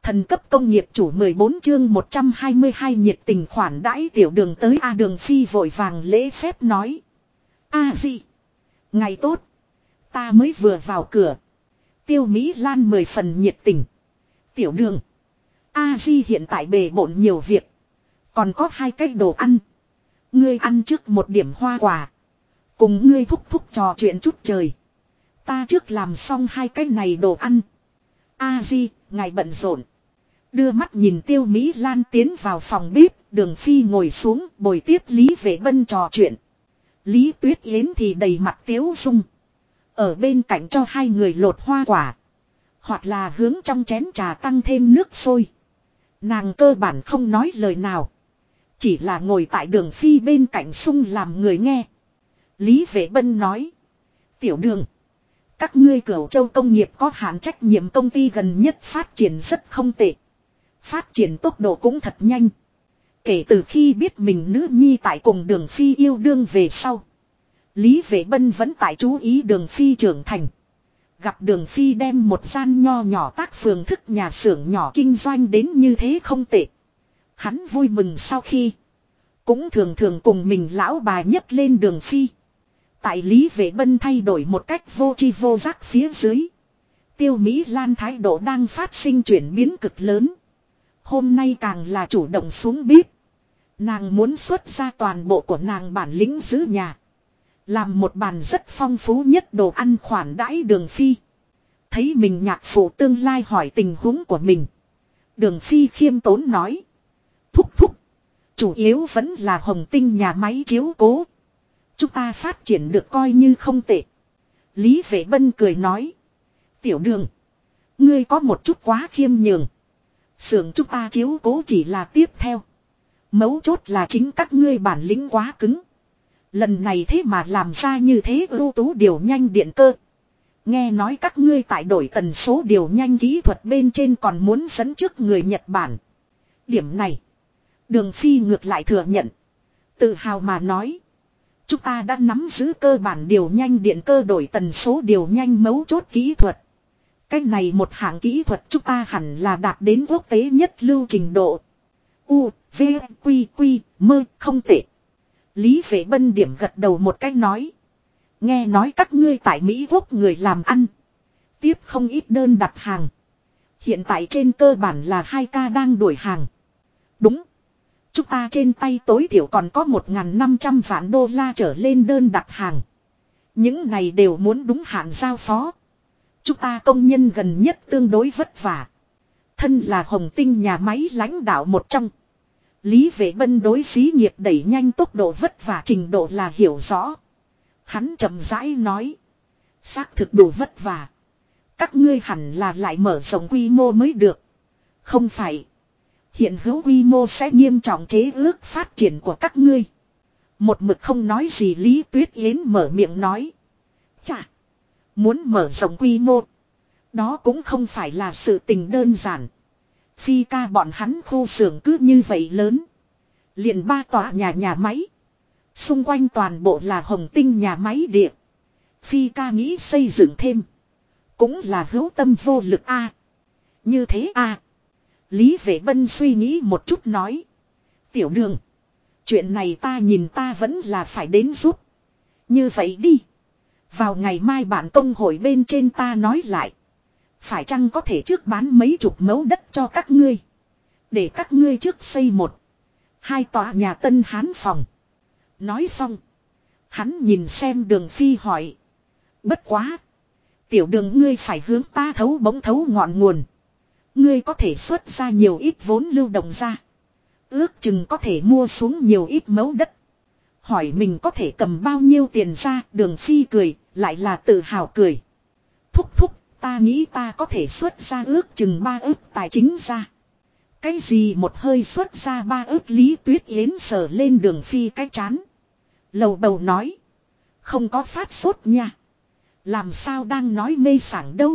Thần cấp công nghiệp chủ 14 chương 122 nhiệt tình khoản đãi Tiểu Đường tới A Đường Phi vội vàng lễ phép nói. A Di. Ngày tốt. Ta mới vừa vào cửa. Tiêu Mỹ Lan 10 phần nhiệt tình. Tiểu Đường. A Di hiện tại bề bộn nhiều việc. Còn có 2 cái đồ ăn. Ngươi ăn trước một điểm hoa quả. Cùng ngươi thúc thúc trò chuyện chút trời. Ta trước làm xong 2 cái này đồ ăn. A Di, ngài bận rộn. Đưa mắt nhìn Tiêu Mỹ Lan tiến vào phòng bếp, Đường Phi ngồi xuống bồi tiếp Lý Vệ Bân trò chuyện. Lý Tuyết Yến thì đầy mặt tiếu dung. Ở bên cạnh cho 2 người lột hoa quả. Hoặc là hướng trong chén trà tăng thêm nước sôi. Nàng cơ bản không nói lời nào. Chỉ là ngồi tại Đường Phi bên cạnh sung làm người nghe. Lý Vệ Bân nói. Tiểu Đường. Các ngươi Cửu Châu công nghiệp có hạn trách nhiệm công ty gần nhất phát triển rất không tệ. Phát triển tốc độ cũng thật nhanh. Kể từ khi biết mình nữ nhi tại cùng Đường Phi yêu đương về sau. Lý Vệ Bân vẫn tại chú ý Đường Phi trưởng thành. Gặp Đường Phi đem một gian nho nhỏ tác phường thức nhà xưởng nhỏ kinh doanh đến như thế không tệ. Hắn vui mừng sau khi. Cũng thường thường cùng mình lão bà nhấc lên Đường Phi. Tại Lý Vệ Bân thay đổi một cách vô tri vô giác phía dưới. Tiêu Mỹ Lan thái độ đang phát sinh chuyển biến cực lớn. Hôm nay càng là chủ động xuống bếp. Nàng muốn xuất ra toàn bộ của nàng bản lĩnh giữ nhà. Làm một bàn rất phong phú nhất đồ ăn khoản đãi Đường Phi. Thấy mình nhạc phụ tương lai hỏi tình huống của mình. Đường Phi khiêm tốn nói. Thúc thúc. Chủ yếu vẫn là Hồng Tinh nhà máy chiếu cố. Chúng ta phát triển được coi như không tệ. Lý Vệ Bân cười nói. Tiểu Đường. Ngươi có một chút quá khiêm nhường. Xưởng chúng ta chiếu cố chỉ là tiếp theo. Mấu chốt là chính các ngươi bản lĩnh quá cứng. Lần này thế mà làm ra như thế ưu tú điều nhanh điện cơ. Nghe nói các ngươi tại đổi tần số điều nhanh kỹ thuật bên trên còn muốn dẫn trước người Nhật Bản. Điểm này. Đường Phi ngược lại thừa nhận. Tự hào mà nói. Chúng ta đã nắm giữ cơ bản điều nhanh điện cơ đổi tần số điều nhanh mấu chốt kỹ thuật. Cái này một hạng kỹ thuật chúng ta hẳn là đạt đến quốc tế nhất lưu trình độ. U, V, Quy, Quy, mơ, không tệ. Lý Vệ Bân điểm gật đầu một cách nói. Nghe nói các ngươi tại Mỹ Quốc người làm ăn. Tiếp không ít đơn đặt hàng. Hiện tại trên cơ bản là 2K đang đuổi hàng. Đúng. Chúng ta trên tay tối thiểu còn có 1.500 vạn đô la trở lên đơn đặt hàng. Những này đều muốn đúng hạn giao phó. Chúng ta công nhân gần nhất tương đối vất vả. Thân là Hồng Tinh nhà máy lãnh đạo một trong. Lý Vệ Bân đối xí nghiệp đẩy nhanh tốc độ vất vả trình độ là hiểu rõ. Hắn chậm rãi nói. Xác thực đủ vất vả. Các ngươi hẳn là lại mở rộng quy mô mới được. Không phải. Hiện hữu quy mô sẽ nghiêm trọng chế ước phát triển của các ngươi. Một mực không nói gì Lý Tuyết Yến mở miệng nói. Chà. Muốn mở rộng quy mô. Đó cũng không phải là sự tình đơn giản. Phi ca bọn hắn khu xưởng cứ như vậy lớn. Liền 3 tòa nhà máy. Xung quanh toàn bộ là Hồng Tinh nhà máy địa. Phi ca nghĩ xây dựng thêm. Cũng là hữu tâm vô lực a. Như thế a. Lý Vệ Bân suy nghĩ một chút nói. Tiểu Đường. Chuyện này ta nhìn ta vẫn là phải đến giúp. Như vậy đi. Vào ngày mai bạn công hội bên trên ta nói lại. Phải chăng có thể trước bán mấy chục mẫu đất cho các ngươi. Để các ngươi trước xây 1-2 tòa nhà Tân Hán phòng. Nói xong. Hắn nhìn xem Đường Phi hỏi. Bất quá. Tiểu Đường ngươi phải hướng ta thấu bóng thấu ngọn nguồn. Ngươi có thể xuất ra nhiều ít vốn lưu động ra. Ước chừng có thể mua xuống nhiều ít mẫu đất. Hỏi mình có thể cầm bao nhiêu tiền ra. Đường Phi cười. Lại là tự hào cười. Thúc thúc. Ta nghĩ ta có thể xuất ra ước chừng 3 ức tài chính ra. Cái gì một hơi xuất ra 3 ức Lý Tuyết Yến sờ lên Đường Phi cái chán. Lầu bầu nói. Không có phát sốt nha. Làm sao đang nói mê sảng đâu.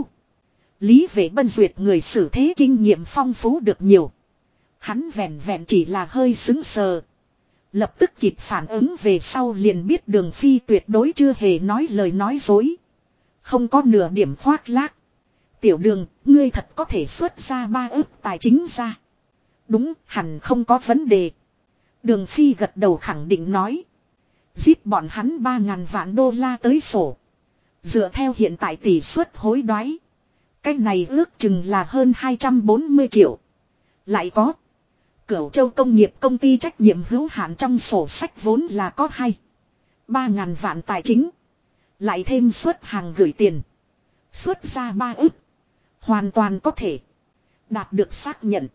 Lý Vệ Bân duyệt người xử thế kinh nghiệm phong phú được nhiều. Hắn vẹn vẹn chỉ là hơi sững sờ. Lập tức kịp phản ứng về sau liền biết Đường Phi tuyệt đối chưa hề nói lời nói dối. Không có nửa điểm khoác lác. Tiểu Đường, ngươi thật có thể xuất ra 3 ức tài chính ra. Đúng, hẳn không có vấn đề. Đường Phi gật đầu khẳng định nói. Giết bọn hắn 3.000 vạn đô la tới sổ. Dựa theo hiện tại tỷ suất hối đoái. Cái này ước chừng là hơn 240 triệu. Lại có. Cửu Châu Công nghiệp công ty trách nhiệm hữu hạn trong sổ sách vốn là có 3.000 vạn tài chính. Lại thêm suất hàng gửi tiền. Xuất ra 3 ức. Hoàn toàn có thể. Đạt được xác nhận.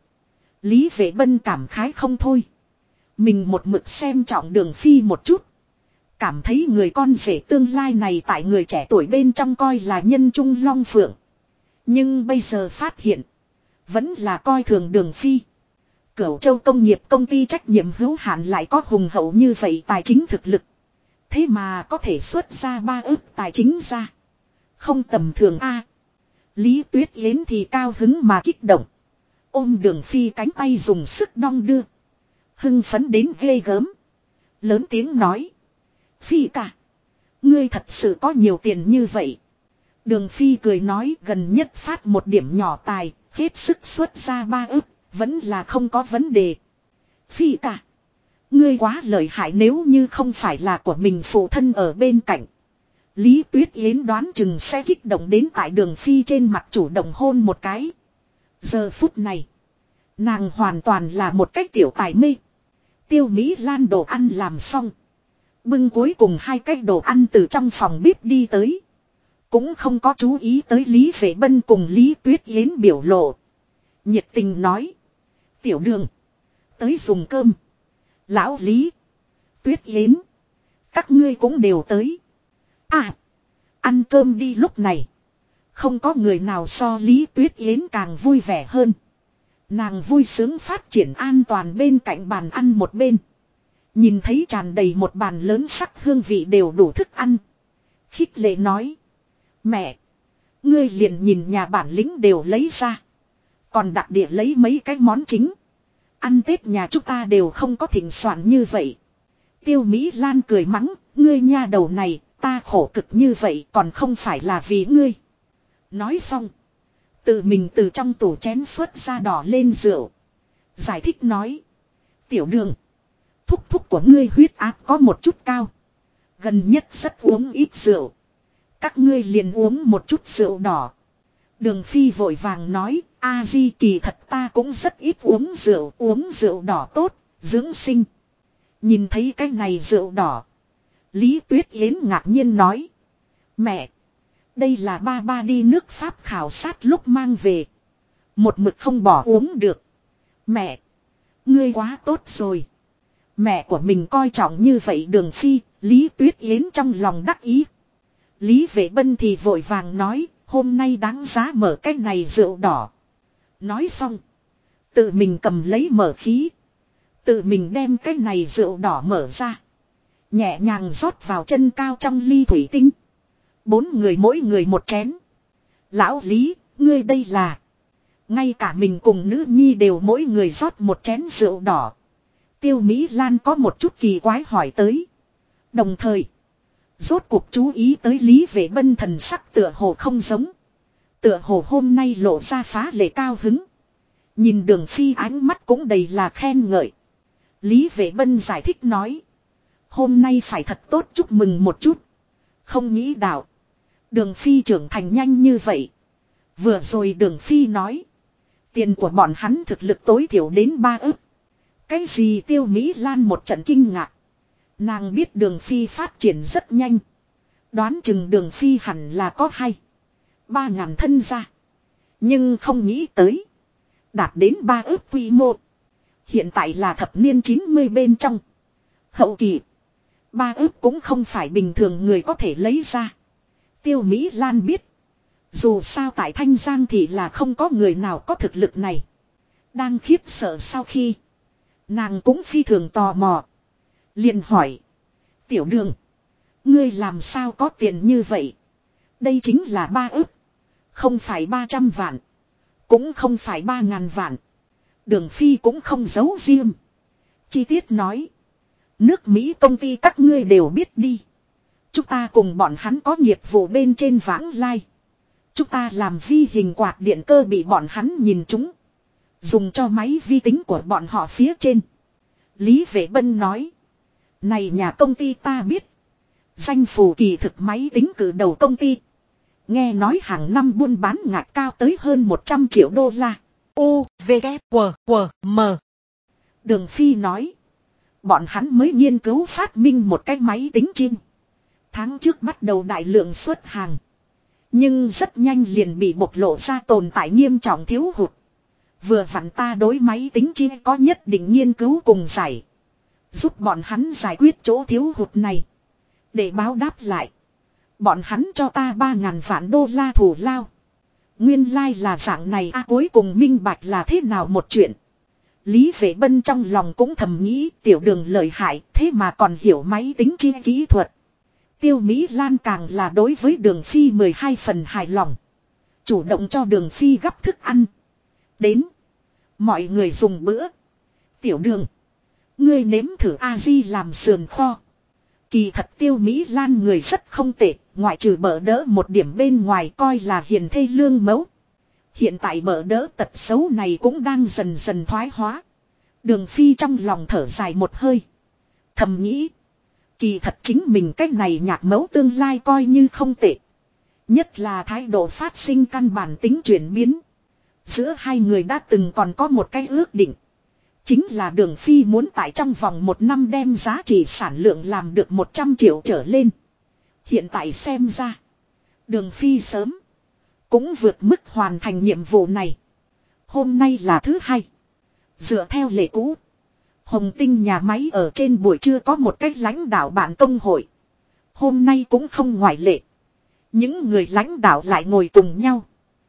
Lý Vệ Bân cảm khái không thôi. Mình một mực xem trọng Đường Phi một chút. Cảm thấy người con rể tương lai này tại người trẻ tuổi bên trong coi là nhân trung long phượng. Nhưng bây giờ phát hiện. Vẫn là coi thường Đường Phi. Cửu Châu Công nghiệp công ty trách nhiệm hữu hạn lại có hùng hậu như vậy tài chính thực lực. Thế mà có thể xuất ra 3 ức tài chính ra. Không tầm thường a. Lý Tuyết Yến thì cao hứng mà kích động. Ôm Đường Phi cánh tay dùng sức đong đưa. Hưng phấn đến ghê gớm. Lớn tiếng nói. Phi ca. Ngươi thật sự có nhiều tiền như vậy. Đường Phi cười nói gần nhất phát một điểm nhỏ tài. Hết sức xuất ra 3 ức. Vẫn là không có vấn đề. Phi ca. Ngươi quá lợi hại nếu như không phải là của mình phụ thân ở bên cạnh. Lý Tuyết Yến đoán chừng sẽ kích động đến tại Đường Phi trên mặt chủ động hôn một cái. Giờ phút này. Nàng hoàn toàn là một cách tiểu tài mê. Tiêu Mỹ Lan đồ ăn làm xong. Bưng cuối cùng 2 cái đồ ăn từ trong phòng bếp đi tới. Cũng không có chú ý tới Lý Vệ Bân cùng Lý Tuyết Yến biểu lộ. Nhiệt tình nói. Tiểu Đường. Tới dùng cơm. Lão Lý. Tuyết Yến. Các ngươi cũng đều tới. À. Ăn cơm đi lúc này. Không có người nào so Lý Tuyết Yến càng vui vẻ hơn. Nàng vui sướng phát triển an toàn bên cạnh bàn ăn một bên. Nhìn thấy tràn đầy một bàn lớn sắc hương vị đều đủ thức ăn. Khích lệ nói. Mẹ. Ngươi liền nhìn nhà bản lĩnh đều lấy ra. Còn đặc địa lấy mấy cái món chính. Ăn Tết nhà chúng ta đều không có thịnh soạn như vậy. Tiêu Mỹ Lan cười mắng. Ngươi nha đầu này ta khổ cực như vậy còn không phải là vì ngươi. Nói xong. Tự mình từ trong tủ chén xuất ra đỏ lên rượu. Giải thích nói. Tiểu Đường. Thúc thúc của ngươi huyết áp có một chút cao. Gần nhất rất uống ít rượu. Các ngươi liền uống một chút rượu đỏ. Đường Phi vội vàng nói. A Di kỳ thật ta cũng rất ít uống rượu đỏ tốt, dưỡng sinh. Nhìn thấy cái này rượu đỏ. Lý Tuyết Yến ngạc nhiên nói. Mẹ. Đây là ba đi nước Pháp khảo sát lúc mang về. Một mực không bỏ uống được. Mẹ. Ngươi quá tốt rồi. Mẹ của mình coi trọng như vậy Đường Phi. Lý Tuyết Yến trong lòng đắc ý. Lý Vệ Bân thì vội vàng nói. Hôm nay đáng giá mở cái này rượu đỏ. Nói xong. Tự mình cầm lấy mở khí. Tự mình đem cái này rượu đỏ mở ra. Nhẹ nhàng rót vào chân cao trong ly thủy tinh. 4 người mỗi người một chén. Lão Lý, ngươi đây là. Ngay cả mình cùng nữ nhi đều mỗi người rót một chén rượu đỏ. Tiêu Mỹ Lan có một chút kỳ quái hỏi tới. Đồng thời. Rốt cuộc chú ý tới Lý Vệ Bân thần sắc tựa hồ không giống. Tựa hồ hôm nay lộ ra phá lệ cao hứng. Nhìn Đường Phi ánh mắt cũng đầy là khen ngợi. Lý Vệ Bân giải thích nói. Hôm nay phải thật tốt chúc mừng một chút. Không nghĩ đạo. Đường Phi trưởng thành nhanh như vậy. Vừa rồi Đường Phi nói. Tiền của bọn hắn thực lực tối thiểu đến 3 ức. Cái gì Tiêu Mỹ Lan một trận kinh ngạc. Nàng biết Đường Phi phát triển rất nhanh. Đoán chừng Đường Phi hẳn là có 3.000 thân gia. Nhưng không nghĩ tới. Đạt đến 3 ức quy mô. Hiện tại là thập niên 90 bên trong. Hậu kỳ. 3 ức cũng không phải bình thường người có thể lấy ra. Tiêu Mỹ Lan biết. Dù sao tại Thanh Giang thì là không có người nào có thực lực này. Đang khiếp sợ sau khi. Nàng cũng phi thường tò mò. Liền hỏi. Tiểu Đường. Ngươi làm sao có tiền như vậy? Đây chính là 3 ức. Không phải 300 vạn. Cũng không phải 3.000 vạn. Đường Phi cũng không giấu riêng. Chi tiết nói. Nước Mỹ công ty các ngươi đều biết đi. Chúng ta cùng bọn hắn có nghiệp vụ bên trên vãng lai. Chúng ta làm vi hình quạt điện cơ bị bọn hắn nhìn trúng. Dùng cho máy vi tính của bọn họ phía trên. Lý Vệ Bân nói. Này nhà công ty ta biết. Danh phủ kỳ thực máy tính cử đầu công ty. Nghe nói hàng năm buôn bán ngạch cao tới hơn 100 triệu đô la. U, V, K, W, W, M. Đường Phi nói. Bọn hắn mới nghiên cứu phát minh một cái máy tính chiên. Tháng trước bắt đầu đại lượng xuất hàng. Nhưng rất nhanh liền bị bộc lộ ra tồn tại nghiêm trọng thiếu hụt. Vừa vặn ta đối máy tính chiên có nhất định nghiên cứu cùng giải. Giúp bọn hắn giải quyết chỗ thiếu hụt này. Để báo đáp lại. Bọn hắn cho ta 3.000 vạn đô la thù lao. Nguyên lai là dạng này cuối cùng minh bạch là thế nào một chuyện. Lý Vệ Bân trong lòng cũng thầm nghĩ tiểu đường lợi hại thế mà còn hiểu máy tính chi kỹ thuật. Tiêu Mỹ Lan càng là đối với đường Phi 12 phần hài lòng. Chủ động cho đường Phi gắp thức ăn. Đến. Mọi người dùng bữa. Tiểu đường. Ngươi nếm thử A-di làm sườn kho. Kỳ thật Tiêu Mỹ Lan người rất không tệ. Ngoại trừ bỡ đỡ một điểm bên ngoài coi là hiền thê lương mẫu. Hiện tại bỡ đỡ tật xấu này cũng đang dần dần thoái hóa. Đường Phi trong lòng thở dài một hơi. Thầm nghĩ. Kỳ thật chính mình cách này nhạc mẫu tương lai coi như không tệ. Nhất là thái độ phát sinh căn bản tính chuyển biến. Giữa hai người đã từng còn có một cái ước định. Chính là Đường Phi muốn tại trong vòng 1 năm đem giá trị sản lượng làm được 100 triệu trở lên. Hiện tại xem ra. Đường Phi sớm. Cũng vượt mức hoàn thành nhiệm vụ này. Hôm nay là thứ hai. Dựa theo lệ cũ. Hồng Tinh nhà máy ở trên buổi trưa có một cách lãnh đạo bạn công hội. Hôm nay cũng không ngoại lệ. Những người lãnh đạo lại ngồi cùng nhau.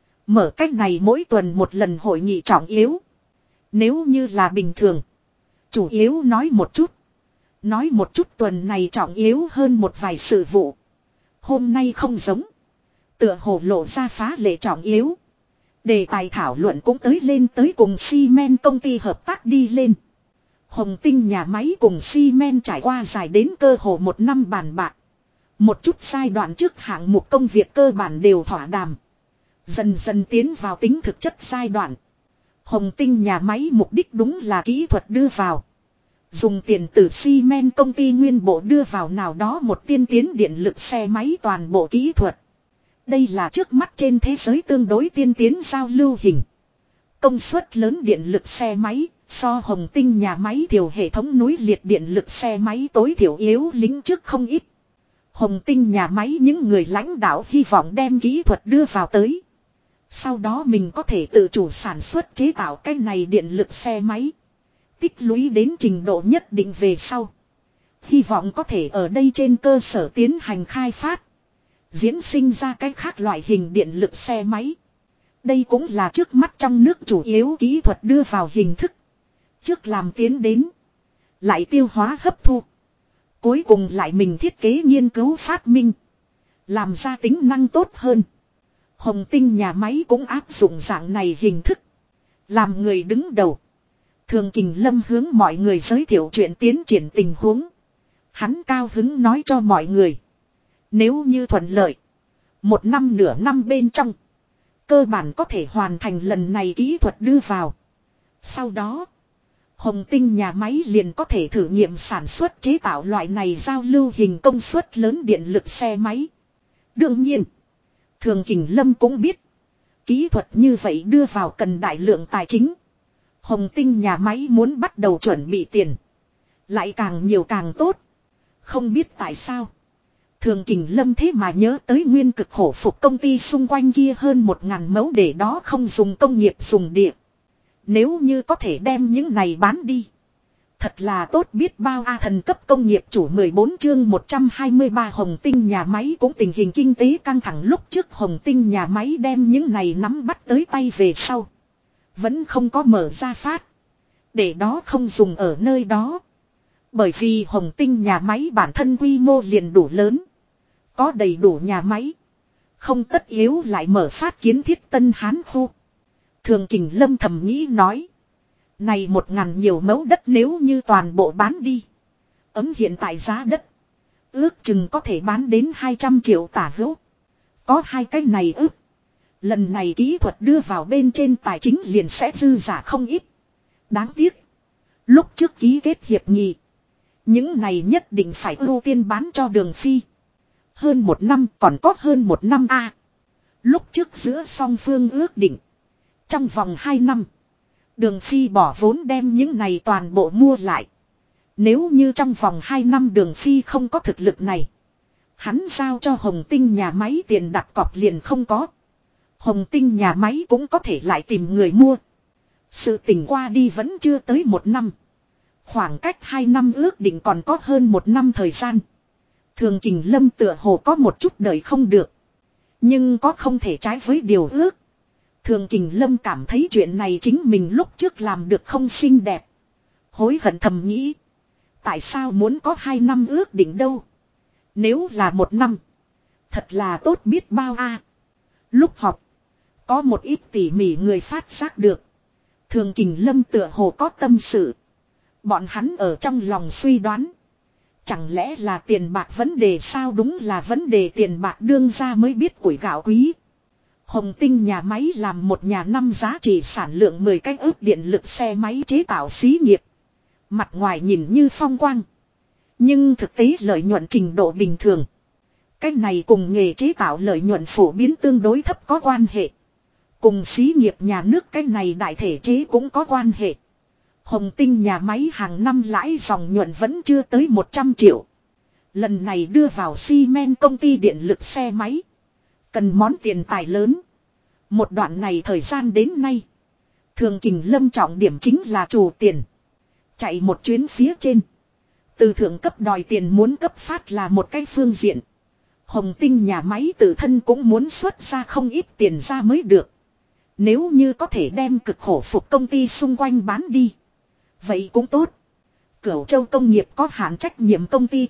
Mở cách này mỗi tuần một lần hội nghị trọng yếu. Nếu như là bình thường. Chủ yếu nói một chút. Nói một chút tuần này trọng yếu hơn một vài sự vụ. Hôm nay không giống. Tựa hồ lộ ra phá lệ trọng yếu. Đề tài thảo luận cũng tới lên tới cùng Siemens công ty hợp tác đi lên. Hồng Tinh nhà máy cùng Siemens trải qua dài đến cơ hồ 1 năm bàn bạc. Một chút giai đoạn trước hạng mục công việc cơ bản đều thỏa đàm. Dần dần tiến vào tính thực chất giai đoạn. Hồng Tinh nhà máy mục đích đúng là kỹ thuật đưa vào. Dùng tiền từ Siemens công ty nguyên bộ đưa vào nào đó một tiên tiến điện lực xe máy toàn bộ kỹ thuật. Đây là trước mắt trên thế giới tương đối tiên tiến giao lưu hình. Công suất lớn điện lực xe máy, so Hồng Tinh nhà máy thiểu hệ thống núi liệt điện lực xe máy tối thiểu yếu lính trước không ít. Hồng Tinh nhà máy những người lãnh đạo hy vọng đem kỹ thuật đưa vào tới. Sau đó mình có thể tự chủ sản xuất chế tạo cái này điện lực xe máy. Tích lũy đến trình độ nhất định về sau. Hy vọng có thể ở đây trên cơ sở tiến hành khai phát. Diễn sinh ra cách khác loại hình điện lực xe máy. Đây cũng là trước mắt trong nước chủ yếu kỹ thuật đưa vào hình thức. Trước làm tiến đến. Lại tiêu hóa hấp thu. Cuối cùng lại mình thiết kế nghiên cứu phát minh. Làm ra tính năng tốt hơn. Hồng Tinh nhà máy cũng áp dụng dạng này hình thức. Làm người đứng đầu. Thường Kình Lâm hướng mọi người giới thiệu chuyện tiến triển tình huống. Hắn cao hứng nói cho mọi người. Nếu như thuận lợi. 1 năm nửa năm bên trong. Cơ bản có thể hoàn thành lần này kỹ thuật đưa vào. Sau đó. Hồng Tinh nhà máy liền có thể thử nghiệm sản xuất chế tạo loại này giao lưu hình công suất lớn điện lực xe máy. Đương nhiên. Thường Kình Lâm cũng biết. Kỹ thuật như vậy đưa vào cần đại lượng tài chính. Hồng Tinh nhà máy muốn bắt đầu chuẩn bị tiền. Lại càng nhiều càng tốt. Không biết tại sao. Thường Kình Lâm thế mà nhớ tới nguyên cực khổ phục công ty xung quanh kia hơn 1.000 mẫu để đó không dùng công nghiệp dùng địa. Nếu như có thể đem những này bán đi. Thật là tốt biết bao thần cấp công nghiệp chủ 14 chương 123 Hồng Tinh nhà máy cũng tình hình kinh tế căng thẳng lúc trước Hồng Tinh nhà máy đem những này nắm bắt tới tay về sau. Vẫn không có mở ra phát. Để đó không dùng ở nơi đó. Bởi vì Hồng Tinh nhà máy bản thân quy mô liền đủ lớn. Có đầy đủ nhà máy. Không tất yếu lại mở phát kiến thiết Tân Hán khu. Thường Kình Lâm thầm nghĩ nói. Này 1.000 nhiều mẫu đất nếu như toàn bộ bán đi. Ấm hiện tại giá đất. Ước chừng có thể bán đến 200 triệu tả hữu. Có hai cái này ước. Lần này kỹ thuật đưa vào bên trên tài chính liền sẽ dư giả không ít. Đáng tiếc. Lúc trước ký kết hiệp nghị. Những này nhất định phải ưu tiên bán cho Đường Phi. Hơn 1 năm còn có hơn 1 năm a. Lúc trước giữa song phương ước định. Trong vòng 2 năm. Đường Phi bỏ vốn đem những này toàn bộ mua lại. Nếu như trong vòng 2 năm Đường Phi không có thực lực này. Hắn giao cho Hồng Tinh nhà máy tiền đặt cọc liền không có. Hồng Tinh nhà máy cũng có thể lại tìm người mua. Sự tình qua đi vẫn chưa tới 1 năm. Khoảng cách 2 năm ước định còn có hơn 1 năm thời gian. Thường Kình Lâm tựa hồ có một chút đợi không được. Nhưng có không thể trái với điều ước. Thường Kình Lâm cảm thấy chuyện này chính mình lúc trước làm được không xinh đẹp. Hối hận thầm nghĩ. Tại sao muốn có 2 năm ước định đâu? Nếu là 1 năm. Thật là tốt biết bao a. Lúc họp. Có một ít tỉ mỉ người phát giác được. Thường Kình Lâm tựa hồ có tâm sự. Bọn hắn ở trong lòng suy đoán. Chẳng lẽ là tiền bạc vấn đề sao? Đúng là vấn đề tiền bạc, đương ra mới biết củi gạo quý. Hồng Tinh nhà máy làm một nhà năm giá trị sản lượng 10 cái ức điện lực xe máy chế tạo xí nghiệp. Mặt ngoài nhìn như phong quang. Nhưng thực tế lợi nhuận trình độ bình thường. Cái này cùng nghề chế tạo lợi nhuận phổ biến tương đối thấp có quan hệ. Cùng xí nghiệp nhà nước cái này đại thể chế cũng có quan hệ. Hồng Tinh nhà máy hàng năm lãi dòng nhuận vẫn chưa tới 100 triệu. Lần này đưa vào xi men công ty điện lực xe máy. Cần món tiền tài lớn. Một đoạn này thời gian đến nay. Thường Kình Lâm trọng điểm chính là chủ tiền. Chạy một chuyến phía trên. Từ thượng cấp đòi tiền muốn cấp phát là một cái phương diện. Hồng Tinh nhà máy tự thân cũng muốn xuất ra không ít tiền ra mới được. Nếu như có thể đem cực khổ phục công ty xung quanh bán đi. Vậy cũng tốt. Cửu Châu công nghiệp có hạn trách nhiệm công ty.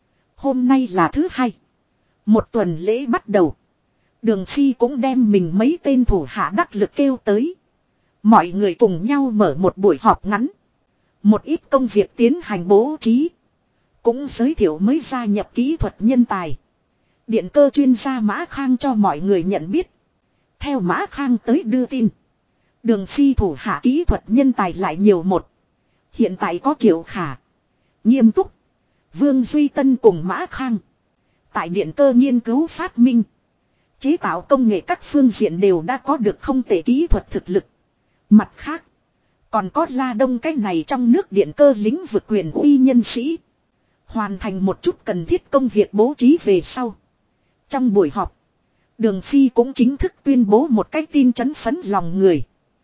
Hôm nay là thứ 2. Một tuần lễ bắt đầu. Đường Phi cũng đem mình mấy tên thủ hạ đắc lực kêu tới. Mọi người cùng nhau mở một buổi họp ngắn. Một ít công việc tiến hành bố trí. Cũng giới thiệu mới gia nhập kỹ thuật nhân tài. Điện cơ chuyên gia Mã Khang cho mọi người nhận biết. Theo Mã Khang tới đưa tin. Đường Phi thủ hạ kỹ thuật nhân tài lại nhiều một. Hiện tại có Triệu Khả, Nghiêm Túc, Vương Duy Tân cùng Mã Khang. Tại điện cơ nghiên cứu phát minh, chế tạo công nghệ các phương diện đều đã có được không tệ kỹ thuật thực lực. Mặt khác, còn có La Đông cái này trong nước điện cơ lĩnh vực quyền uy nhân sĩ. Hoàn thành một chút cần thiết công việc bố trí về sau. Trong buổi họp, Đường Phi cũng chính thức tuyên bố một cái tin chấn phấn lòng người.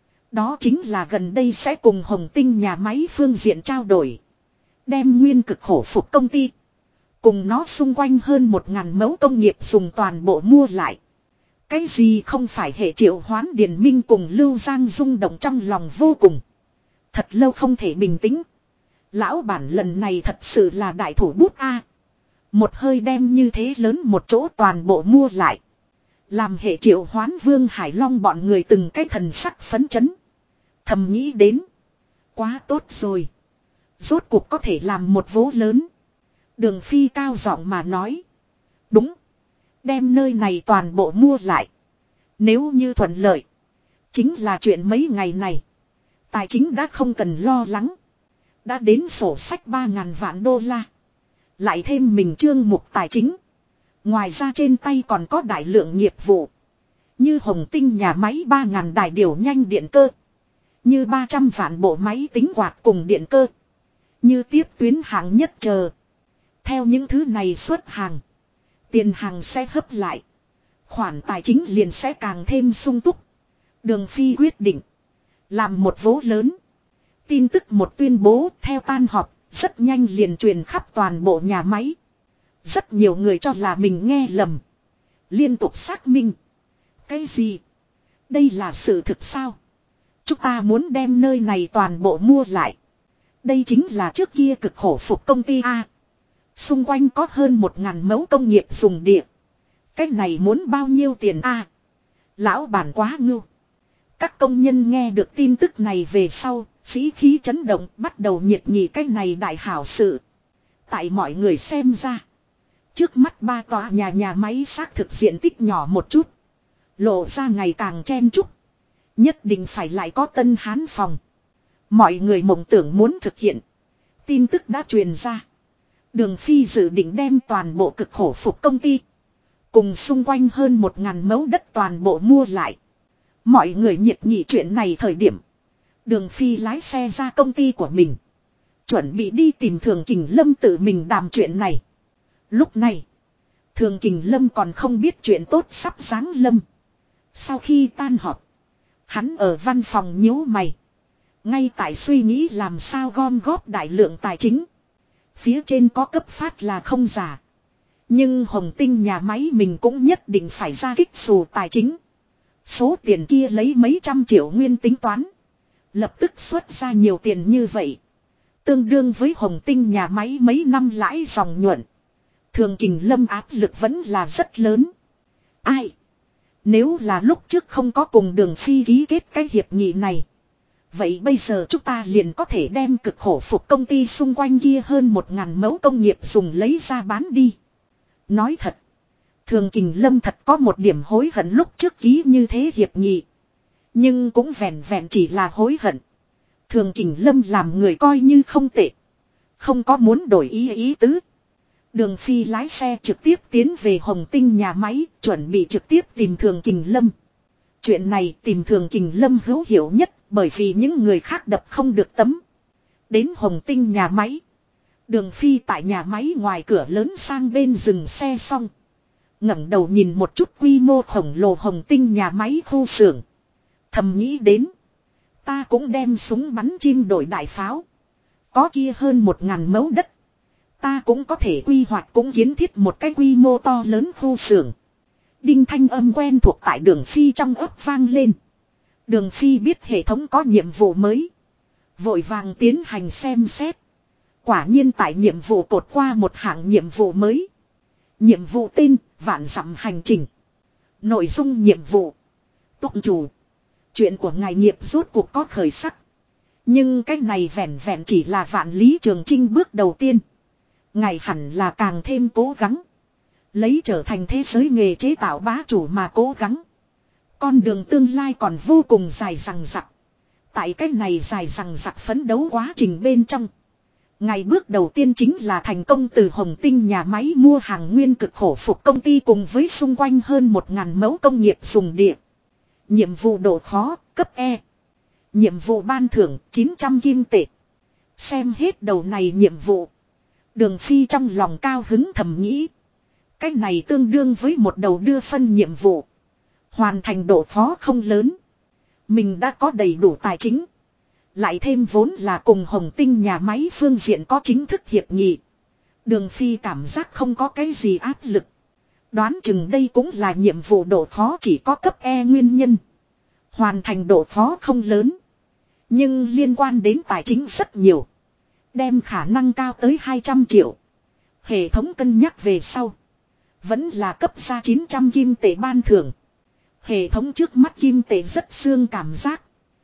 Đó chính là gần đây sẽ cùng Hồng Tinh nhà máy phương diện trao đổi. Đem nguyên cực khổ phục công ty. Cùng nó xung quanh hơn 1.000 mẫu công nghiệp dùng toàn bộ mua lại. Cái gì không phải hệ Triệu Hoán Điền Minh cùng Lưu Giang rung động trong lòng vô cùng. Thật lâu không thể bình tĩnh. Lão bản lần này thật sự là đại thủ bút A. Một hơi đem như thế lớn một chỗ toàn bộ mua lại. Làm hệ Triệu Hoán Vương Hải Long bọn người từng cái thần sắc phấn chấn. Thầm nghĩ đến. Quá tốt rồi. Rốt cuộc có thể làm một vố lớn. Đường Phi cao giọng mà nói. Đúng. Đem nơi này toàn bộ mua lại. Nếu như thuận lợi. Chính là chuyện mấy ngày này. Tài chính đã không cần lo lắng. Đã đến sổ sách 3.000 vạn đô la. Lại thêm mình chương mục tài chính. Ngoài ra trên tay còn có đại lượng nghiệp vụ. Như Hồng Tinh nhà máy 3.000 đài điều nhanh điện cơ. Như 300 vạn bộ máy tính quạt cùng điện cơ. Như tiếp tuyến hạng nhất chờ. Theo những thứ này xuất hàng. Tiền hàng sẽ hấp lại. Khoản tài chính liền sẽ càng thêm sung túc. Đường Phi quyết định. Làm một vố lớn. Tin tức một tuyên bố theo tan họp. Rất nhanh liền truyền khắp toàn bộ nhà máy. Rất nhiều người cho là mình nghe lầm. Liên tục xác minh. Cái gì? Đây là sự thực sao? Chúng ta muốn đem nơi này toàn bộ mua lại. Đây chính là trước kia cực khổ phục công ty A. Xung quanh có hơn 1.000 mẫu công nghiệp dùng địa. Cái này muốn bao nhiêu tiền A? Lão bản quá ngưu. Các công nhân nghe được tin tức này về sau, sĩ khí chấn động, bắt đầu nhiệt nhị cái này đại hảo sự. Tại mọi người xem ra. Trước mắt 3 tòa nhà máy xác thực diện tích nhỏ một chút. Lộ ra ngày càng chen chúc. Nhất định phải lại có tân hán phòng. Mọi người mộng tưởng muốn thực hiện. Tin tức đã truyền ra. Đường Phi dự định đem toàn bộ cực khổ phục công ty. Cùng xung quanh hơn 1.000 mẫu đất toàn bộ mua lại. Mọi người nhiệt nghị chuyện này thời điểm. Đường Phi lái xe ra công ty của mình. Chuẩn bị đi tìm Thường Kình Lâm tự mình đàm chuyện này. Lúc này. Thường Kình Lâm còn không biết chuyện tốt sắp giáng lâm. Sau khi tan họp. Hắn ở văn phòng nhíu mày. Ngay tại suy nghĩ làm sao gom góp đại lượng tài chính. Phía trên có cấp phát là không giả. Nhưng Hồng Tinh nhà máy mình cũng nhất định phải ra kích xù tài chính. Số tiền kia lấy mấy trăm triệu nguyên tính toán. Lập tức xuất ra nhiều tiền như vậy. Tương đương với Hồng Tinh nhà máy mấy năm lãi dòng nhuận. Thường Kình Lâm áp lực vẫn là rất lớn. Ai? Nếu là lúc trước không có cùng Đường Phi ký kết cái hiệp nghị này. Vậy bây giờ chúng ta liền có thể đem cực khổ phục công ty xung quanh kia hơn 1.000 mẫu công nghiệp dùng lấy ra bán đi. Nói thật. Thường Kình Lâm thật có một điểm hối hận lúc trước ký như thế hiệp nghị. Nhưng cũng vẹn vẹn chỉ là hối hận. Thường Kình Lâm làm người coi như không tệ. Không có muốn đổi ý tứ. Đường Phi lái xe trực tiếp tiến về Hồng Tinh nhà máy, chuẩn bị trực tiếp tìm Thường Kình Lâm. Chuyện này tìm Thường Kình Lâm hữu hiểu nhất, bởi vì những người khác đập không được tấm. Đến Hồng Tinh nhà máy. Đường Phi tại nhà máy ngoài cửa lớn sang bên dừng xe xong. Ngẩng đầu nhìn một chút quy mô khổng lồ Hồng Tinh nhà máy khu xưởng. Thầm nghĩ đến. Ta cũng đem súng bắn chim đổi đại pháo. Có kia hơn 1.000 mẫu đất. Ta cũng có thể quy hoạch cũng kiến thiết một cái quy mô to lớn khu xưởng. Đinh thanh âm quen thuộc tại Đường Phi trong ấp vang lên. Đường Phi biết hệ thống có nhiệm vụ mới. Vội vàng tiến hành xem xét. Quả nhiên tại nhiệm vụ cột qua một hạng nhiệm vụ mới. Nhiệm vụ tên vạn dặm hành trình. Nội dung nhiệm vụ. Tụng chủ. Chuyện của ngài nghiệp rốt cuộc có khởi sắc. Nhưng cái này vẹn vẹn chỉ là vạn lý trường chinh bước đầu tiên. Ngài hẳn là càng thêm cố gắng. Lấy trở thành thế giới nghề chế tạo bá chủ mà cố gắng. Con đường tương lai còn vô cùng dài dằng dặc. Tại cái này dài dằng dặc phấn đấu quá trình bên trong. Ngày bước đầu tiên chính là thành công từ Hồng Tinh nhà máy mua hàng nguyên cực khổ phục công ty cùng với xung quanh hơn 1.000 mẫu công nghiệp dùng địa. Nhiệm vụ độ khó, cấp E. Nhiệm vụ ban thưởng 900 kim tệ. Xem hết đầu này nhiệm vụ. Đường Phi trong lòng cao hứng thầm nghĩ. Cái này tương đương với một đầu đưa phân nhiệm vụ. Hoàn thành độ khó không lớn. Mình đã có đầy đủ tài chính. Lại thêm vốn là cùng Hồng Tinh nhà máy phương diện có chính thức hiệp nghị. Đường Phi cảm giác không có cái gì áp lực. Đoán chừng đây cũng là nhiệm vụ độ khó chỉ có cấp E nguyên nhân. Hoàn thành độ khó không lớn. Nhưng liên quan đến tài chính rất nhiều. Đem khả năng cao tới 200 triệu. Hệ thống cân nhắc về sau. Vẫn là cấp ra 900 kim tệ ban thưởng. Hệ thống trước mắt kim tệ rất xương cảm giác.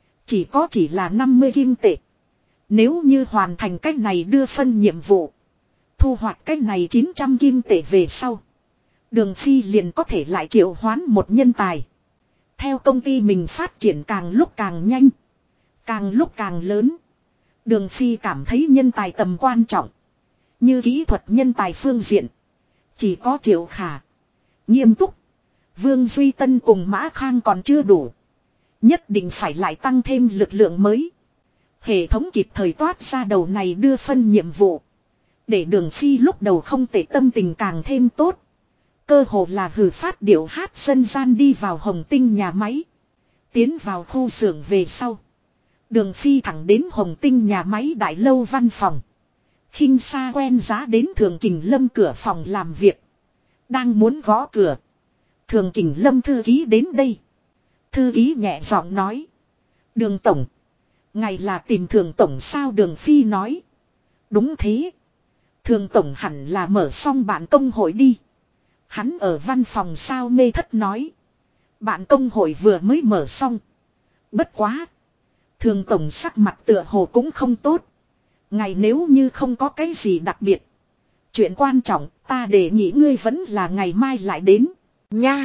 Chỉ là 50 kim tệ. Nếu như hoàn thành cách này đưa phân nhiệm vụ. Thu hoạch cách này 900 kim tệ về sau. Đường Phi liền có thể lại triệu hoán một nhân tài. Theo công ty mình phát triển càng lúc càng nhanh. Càng lúc càng lớn. Đường Phi cảm thấy nhân tài tầm quan trọng. Như kỹ thuật nhân tài phương diện. Chỉ có Triệu Khả. Nghiêm túc. Vương Duy Tân cùng Mã Khang còn chưa đủ. Nhất định phải lại tăng thêm lực lượng mới. Hệ thống kịp thời toát ra đầu này đưa phân nhiệm vụ. Để Đường Phi lúc đầu không tệ tâm tình càng thêm tốt. Cơ hồ là hử phát điệu hát dân gian đi vào Hồng Tinh nhà máy. Tiến vào khu xưởng về sau. Đường Phi thẳng đến Hồng Tinh nhà máy đại lâu văn phòng. Khinh xa quen giá đến Thường Kình Lâm cửa phòng làm việc. Đang muốn gõ cửa. Thường Kình Lâm thư ký đến đây. Thư ký nhẹ giọng nói. Đường Tổng. Ngày là tìm Thường Tổng sao Đường Phi nói. Đúng thế. Thường Tổng hẳn là mở xong bạn công hội đi. Hắn ở văn phòng sao Mê Thất nói. Bạn công hội vừa mới mở xong. Bất quá. Thường Tổng sắc mặt tựa hồ cũng không tốt. Ngày nếu như không có cái gì đặc biệt. Chuyện quan trọng ta đề nghị ngươi vẫn là ngày mai lại đến. Nha.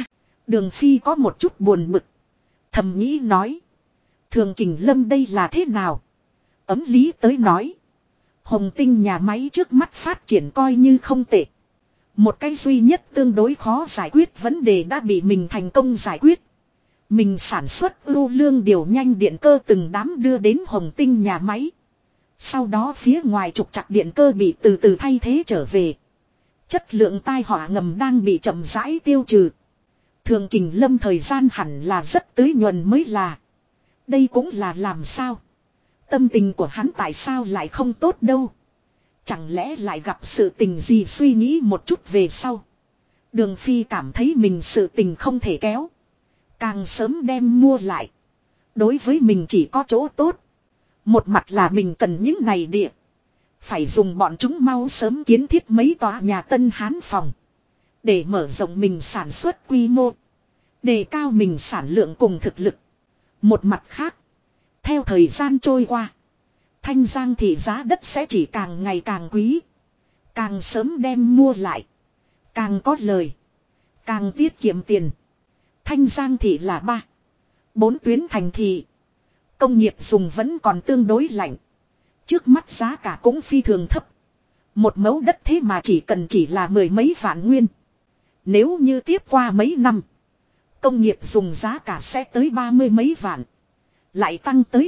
Đường Phi có một chút buồn bực. Thầm nghĩ nói. Thường Kình Lâm đây là thế nào? Ấm lý tới nói. Hồng Tinh nhà máy trước mắt phát triển coi như không tệ. Một cái duy nhất tương đối khó giải quyết vấn đề đã bị mình thành công giải quyết. Mình sản xuất ưu lương điều nhanh điện cơ từng đám đưa đến Hồng Tinh nhà máy. Sau đó phía ngoài trục trặc điện cơ bị từ từ thay thế trở về. Chất lượng tai họa ngầm đang bị chậm rãi tiêu trừ. Thường Kình Lâm thời gian hẳn là rất tưới nhuần mới là. Đây cũng là làm sao. Tâm tình của hắn tại sao lại không tốt đâu. Chẳng lẽ lại gặp sự tình gì suy nghĩ một chút về sau. Đường Phi cảm thấy mình sự tình không thể kéo. Càng sớm đem mua lại. Đối với mình chỉ có chỗ tốt. Một mặt là mình cần những này địa. Phải dùng bọn chúng mau sớm kiến thiết mấy tòa nhà Tân Hán phòng. Để mở rộng mình sản xuất quy mô. Đề cao mình sản lượng cùng thực lực. Một mặt khác. Theo thời gian trôi qua. Thanh Giang thị giá đất sẽ chỉ càng ngày càng quý. Càng sớm đem mua lại. Càng có lời. Càng tiết kiệm tiền. Thanh Giang thị là 4 tuyến thành thị. Công nghiệp dùng vẫn còn tương đối lạnh. Trước mắt giá cả cũng phi thường thấp. Một mẫu đất thế mà chỉ là 10 mấy vạn nguyên. Nếu như tiếp qua mấy năm. Công nghiệp dùng giá cả sẽ tới 30 mấy vạn. Lại tăng tới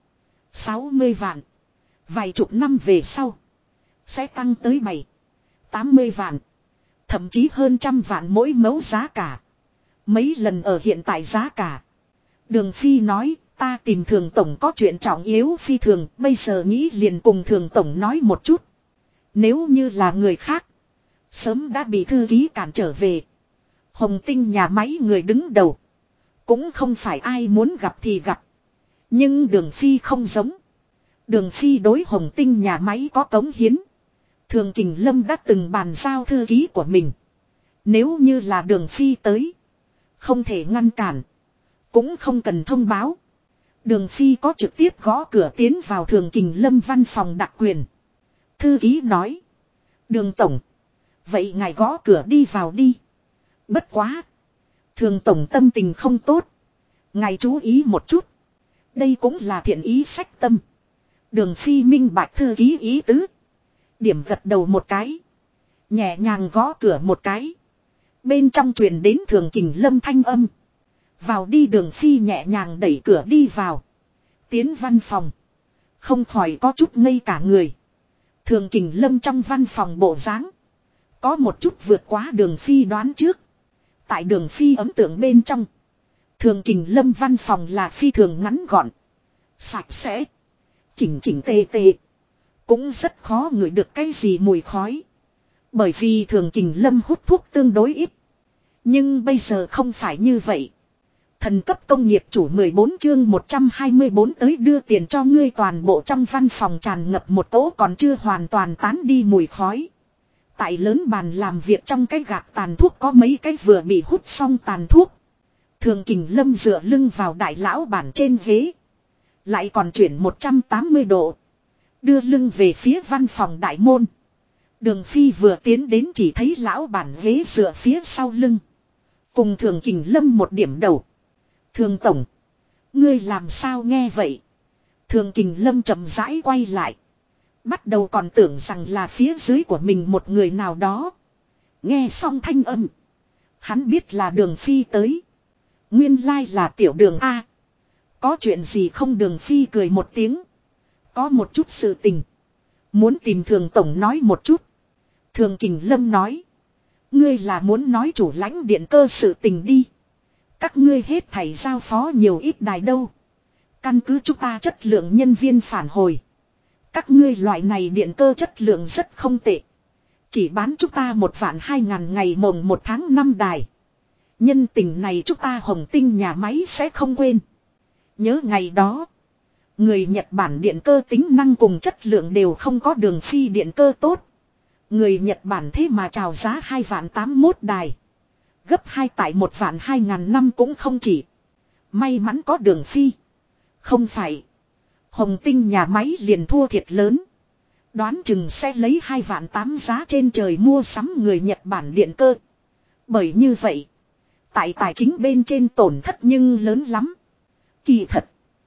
60 vạn. Vài chục năm về sau. Sẽ tăng tới 80 vạn. Thậm chí hơn trăm vạn mỗi mẫu giá cả. Mấy lần ở hiện tại giá cả. Đường Phi nói ta tìm Thường Tổng có chuyện trọng yếu phi thường. Bây giờ nghĩ liền cùng Thường Tổng nói một chút. Nếu như là người khác. Sớm đã bị thư ký cản trở về. Hồng Tinh nhà máy người đứng đầu. Cũng không phải ai muốn gặp thì gặp. Nhưng Đường Phi không giống. Đường Phi đối Hồng Tinh nhà máy có cống hiến. Thường Kình Lâm đã từng bàn giao thư ký của mình. Nếu như là Đường Phi tới. Không thể ngăn cản. Cũng không cần thông báo. Đường Phi có trực tiếp gõ cửa tiến vào Thường Kình Lâm văn phòng đặc quyền. Thư ký nói. Đường Tổng. Vậy ngài gõ cửa đi vào đi. Bất quá. Thường Tổng tâm tình không tốt. Ngài chú ý một chút. Đây cũng là thiện ý sách tâm. Đường Phi minh bạch thư ký ý tứ. Điểm gật đầu một cái. Nhẹ nhàng gõ cửa một cái. Bên trong truyền đến Thường Kình Lâm thanh âm. Vào đi. Đường Phi nhẹ nhàng đẩy cửa đi vào. Tiến văn phòng. Không khỏi có chút ngây cả người. Thường Kình Lâm trong văn phòng bộ dáng có một chút vượt quá Đường Phi đoán trước. Tại Đường Phi ấn tượng bên trong. Thường Kình Lâm văn phòng là phi thường ngắn gọn. Sạch sẽ. Chỉnh tề tề. Cũng rất khó ngửi được cái gì mùi khói. Bởi vì Thường Kình Lâm hút thuốc tương đối ít. Nhưng bây giờ không phải như vậy. Thần cấp công nghiệp chủ 14 chương 124 tới đưa tiền cho ngươi. Toàn bộ trong văn phòng tràn ngập một cỗ còn chưa hoàn toàn tán đi mùi khói. Tại lớn bàn làm việc trong cái gạt tàn thuốc có mấy cái vừa bị hút xong tàn thuốc. Thường Kình Lâm dựa lưng vào đại lão bản trên ghế. Lại còn chuyển 180 độ. Đưa lưng về phía văn phòng đại môn. Đường Phi vừa tiến đến chỉ thấy lão bản ghế dựa phía sau lưng. Cùng Thường Kình Lâm một điểm đầu. Thường Tổng. Ngươi làm sao nghe vậy? Thường Kình Lâm chậm rãi quay lại. Bắt đầu còn tưởng rằng là phía dưới của mình một người nào đó. Nghe xong thanh âm. Hắn biết là Đường Phi tới. Nguyên lai là tiểu Đường A. Có chuyện gì không? Đường Phi cười một tiếng. Có một chút sự tình. Muốn tìm Thường Tổng nói một chút. Thường Kình Lâm nói. Ngươi là muốn nói chủ lãnh điện cơ sự tình đi. Các ngươi hết thảy giao phó nhiều ít đài đâu. Căn cứ chúng ta chất lượng nhân viên phản hồi. Các ngươi loại này điện cơ chất lượng rất không tệ. Chỉ bán chúng ta 1.200.000 ngày mồng 1 tháng 5 đài. Nhân tình này chúng ta Hồng Tinh nhà máy sẽ không quên. Nhớ ngày đó. Người Nhật Bản điện cơ tính năng cùng chất lượng đều không có Đường Phi điện cơ tốt. Người Nhật Bản thế mà chào giá 2.081 đài. Gấp 2 tại 1.200.000 năm cũng không chỉ. May mắn có Đường Phi. Không phải. Hồng Tinh nhà máy liền thua thiệt lớn. Đoán chừng sẽ lấy 2.800.000 giá trên trời mua sắm người Nhật Bản điện cơ. Bởi như vậy. Tại tài chính bên trên tổn thất nhưng lớn lắm. Kỳ thật.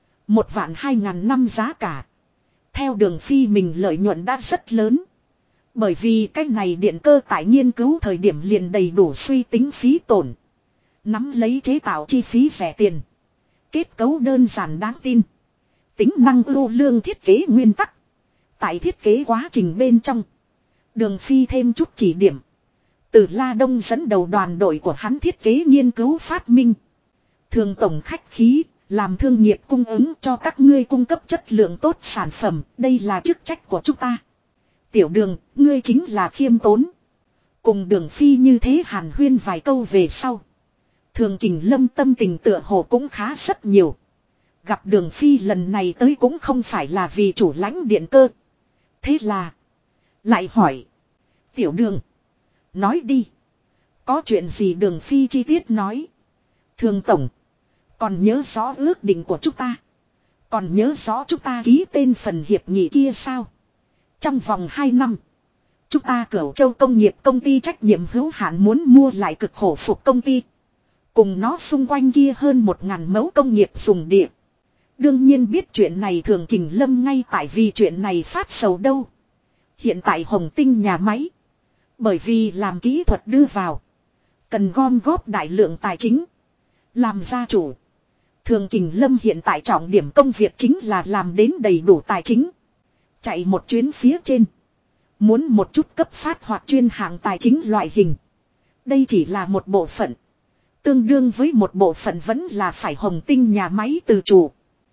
1.200.000 năm giá cả. Theo Đường Phi mình lợi nhuận đã rất lớn. Bởi vì cái này điện cơ tại nghiên cứu thời điểm liền đầy đủ suy tính phí tổn. Nắm lấy chế tạo chi phí rẻ tiền. Kết cấu đơn giản đáng tin. Tính năng ưu lương thiết kế nguyên tắc. Tại thiết kế quá trình bên trong. Đường Phi thêm chút chỉ điểm. Từ La Đông dẫn đầu đoàn đội của hắn thiết kế nghiên cứu phát minh. Thường tổng khách khí, làm thương nghiệp cung ứng cho các ngươi cung cấp chất lượng tốt sản phẩm. Đây là chức trách của chúng ta. Tiểu Đường, ngươi chính là khiêm tốn. Cùng Đường Phi như thế hàn huyên vài câu về sau. Thường Kình Lâm tâm tình tựa hồ cũng khá rất nhiều. Gặp Đường Phi lần này tới cũng không phải là vì chủ lãnh điện cơ. Thế là. Lại hỏi. Tiểu Đường. Nói đi. Có chuyện gì Đường Phi chi tiết nói. Thường tổng. Còn nhớ rõ ước định của chúng ta. Còn nhớ rõ chúng ta ký tên phần hiệp nghị kia sao. Trong vòng 2 năm. Chúng ta Cửu Châu Công nghiệp công ty trách nhiệm hữu hạn muốn mua lại Cực Khổ Phục công ty. Cùng nó xung quanh kia hơn 1.000 mẫu công nghiệp dùng địa. Đương nhiên biết chuyện này Thường Kình Lâm ngay tại vì chuyện này phát sầu đâu. Hiện tại Hồng Tinh nhà máy. Bởi vì làm kỹ thuật đưa vào. Cần gom góp đại lượng tài chính. Làm gia chủ. Thường Kình Lâm hiện tại trọng điểm công việc chính là làm đến đầy đủ tài chính. Chạy một chuyến phía trên. Muốn một chút cấp phát hoặc chuyên hạng tài chính loại hình. Đây chỉ là một bộ phận. Tương đương với một bộ phận vẫn là phải Hồng Tinh nhà máy tự chủ.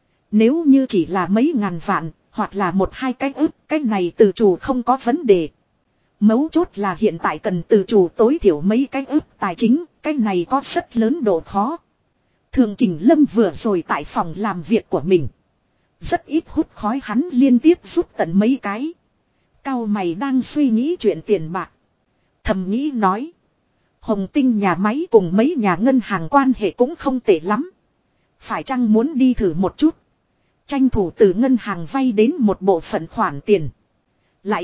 Nếu như chỉ là mấy ngàn vạn, hoặc là 1-2 cái ức, cái này tự chủ không có vấn đề. Mấu chốt là hiện tại cần tự chủ tối thiểu mấy cái ức tài chính, cái này có rất lớn độ khó. Thường Kình Lâm vừa rồi tại phòng làm việc của mình. Rất ít hút khói hắn liên tiếp rút tận mấy cái. Cao mày đang suy nghĩ chuyện tiền bạc. Thầm nghĩ nói. Hồng Tinh nhà máy cùng mấy nhà ngân hàng quan hệ cũng không tệ lắm. Phải chăng muốn đi thử một chút. Tranh thủ từ ngân hàng vay đến một bộ phận khoản tiền. Lại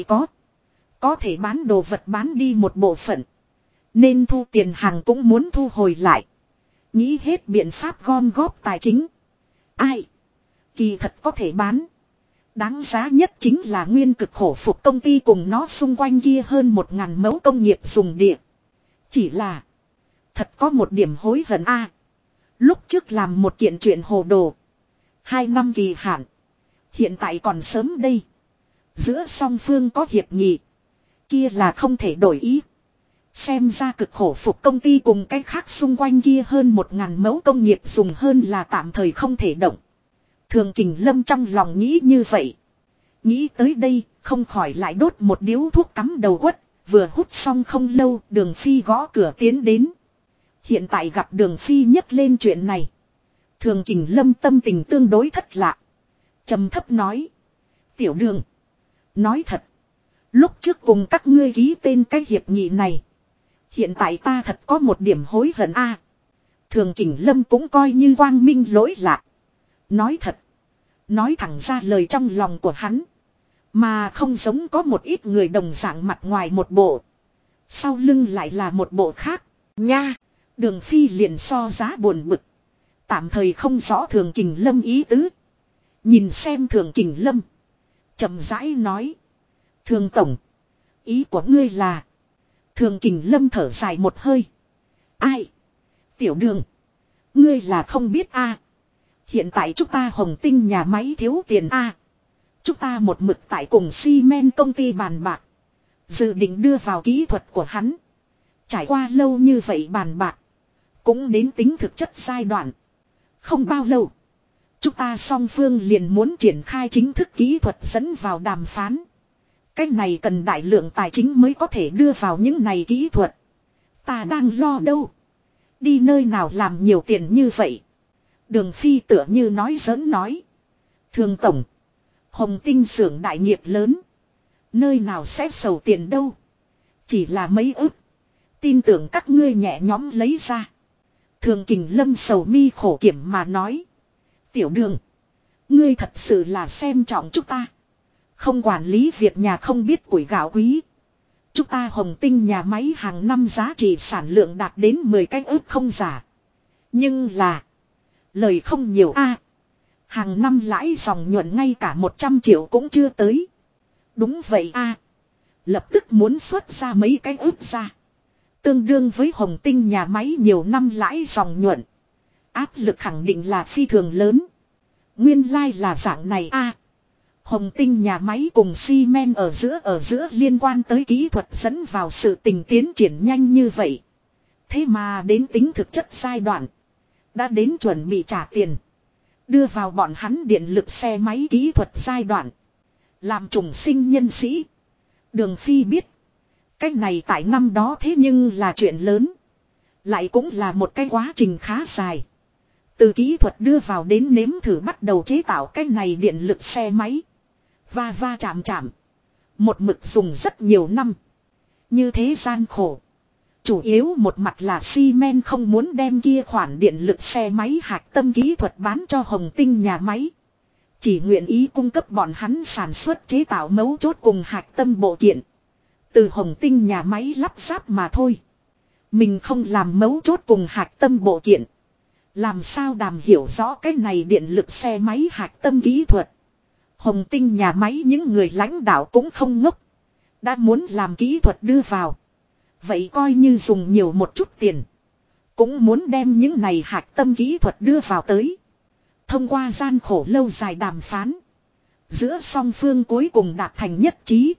có thể bán đồ vật bán đi một bộ phận. Nên thu tiền hàng cũng muốn thu hồi lại. Nghĩ hết biện pháp gom góp tài chính. Ai? Kỳ thật có thể bán. Đáng giá nhất chính là nguyên Cực Khổ Phục công ty cùng nó xung quanh kia hơn 1.000 mẫu công nghiệp dùng địa. Chỉ là. Thật có một điểm hối hận a. Lúc trước làm một kiện chuyện hồ đồ. 2 năm kỳ hạn. Hiện tại còn sớm đây. Giữa song phương có hiệp nghị. Kia là không thể đổi ý. Xem ra Cực Khổ Phục công ty cùng cái khác xung quanh kia hơn 1.000 mẫu công nghiệp dùng hơn là tạm thời không thể động. Thường Kình Lâm trong lòng nghĩ như vậy. Nghĩ tới đây không khỏi lại đốt một điếu thuốc cắm đầu quất. Vừa hút xong không lâu Đường Phi gõ cửa tiến đến. Hiện tại gặp Đường Phi nhắc lên chuyện này. Thường Kình Lâm tâm tình tương đối thất lạc. Trầm thấp nói. Tiểu Đường. Nói thật. Lúc trước cùng các ngươi ký tên cái hiệp nghị này. Hiện tại ta thật có một điểm hối hận a. Thường Kình Lâm cũng coi như quang minh lỗi lạc. Nói thật. Nói thẳng ra lời trong lòng của hắn. Mà không giống có một ít người đồng dạng mặt ngoài một bộ. Sau lưng lại là một bộ khác. Nha. Đường Phi liền so giá buồn bực. Tạm thời không rõ Thường Kình Lâm ý tứ. Nhìn xem Thường Kình Lâm. Chậm rãi nói. Thường tổng. Ý của ngươi là. Thường Kình Lâm thở dài một hơi. Ai? Tiểu Đường. Ngươi là không biết a. Hiện tại chúng ta Hồng Tinh nhà máy thiếu tiền a. Chúng ta một mực tại cùng xi men công ty bàn bạc. Dự định đưa vào kỹ thuật của hắn. Trải qua lâu như vậy bàn bạc. Cũng đến tính thực chất giai đoạn. Không bao lâu. Chúng ta song phương liền muốn triển khai chính thức kỹ thuật dẫn vào đàm phán. Cái này cần đại lượng tài chính mới có thể đưa vào những này kỹ thuật. Ta đang lo đâu. Đi nơi nào làm nhiều tiền như vậy. Đường Phi tựa như nói giỡn nói. Thường tổng. Hồng Tinh xưởng đại nghiệp lớn. Nơi nào sẽ sầu tiền đâu. Chỉ là mấy ức. Tin tưởng các ngươi nhẹ nhõm lấy ra. Thường Kình Lâm sầu mi khổ kiểm mà nói. Tiểu Đường. Ngươi thật sự là xem trọng chúng ta. Không quản lý việc nhà không biết củi gạo quý. Chúng ta Hồng Tinh nhà máy hàng năm giá trị sản lượng đạt đến 10 cái ức không giả. Nhưng là. Lời không nhiều a. Hàng năm lãi dòng nhuận ngay cả 100 triệu cũng chưa tới. Đúng vậy a. Lập tức muốn xuất ra mấy cái ức ra. Tương đương với Hồng Tinh nhà máy nhiều năm lãi dòng nhuận. Áp lực khẳng định là phi thường lớn. Nguyên lai là dạng này a. Hồng Tinh nhà máy cùng xi men ở giữa liên quan tới kỹ thuật dẫn vào sự tình tiến triển nhanh như vậy. Thế mà đến tính thực chất giai đoạn. Đã đến chuẩn bị trả tiền. Đưa vào bọn hắn điện lực xe máy kỹ thuật giai đoạn. Làm trùng sinh nhân sĩ. Đường Phi biết. Cái này tại năm đó thế nhưng là chuyện lớn. Lại cũng là một cái quá trình khá dài. Từ kỹ thuật đưa vào đến nếm thử bắt đầu chế tạo cái này điện lực xe máy. Va chạm. Một mực dùng rất nhiều năm. Như thế gian khổ. Chủ yếu một mặt là xi men không muốn đem kia khoản điện lực xe máy hạch tâm kỹ thuật bán cho Hồng Tinh nhà máy. Chỉ nguyện ý cung cấp bọn hắn sản xuất chế tạo mấu chốt cùng hạch tâm bộ kiện. Từ Hồng Tinh nhà máy lắp ráp mà thôi. Mình không làm mấu chốt cùng hạch tâm bộ kiện. Làm sao đảm hiểu rõ cái này điện lực xe máy hạch tâm kỹ thuật. Hồng Tinh nhà máy những người lãnh đạo cũng không ngốc. Đã muốn làm kỹ thuật đưa vào. Vậy coi như dùng nhiều một chút tiền. Cũng muốn đem những này hạch tâm kỹ thuật đưa vào tới. Thông qua gian khổ lâu dài đàm phán. Giữa song phương cuối cùng đạt thành nhất trí.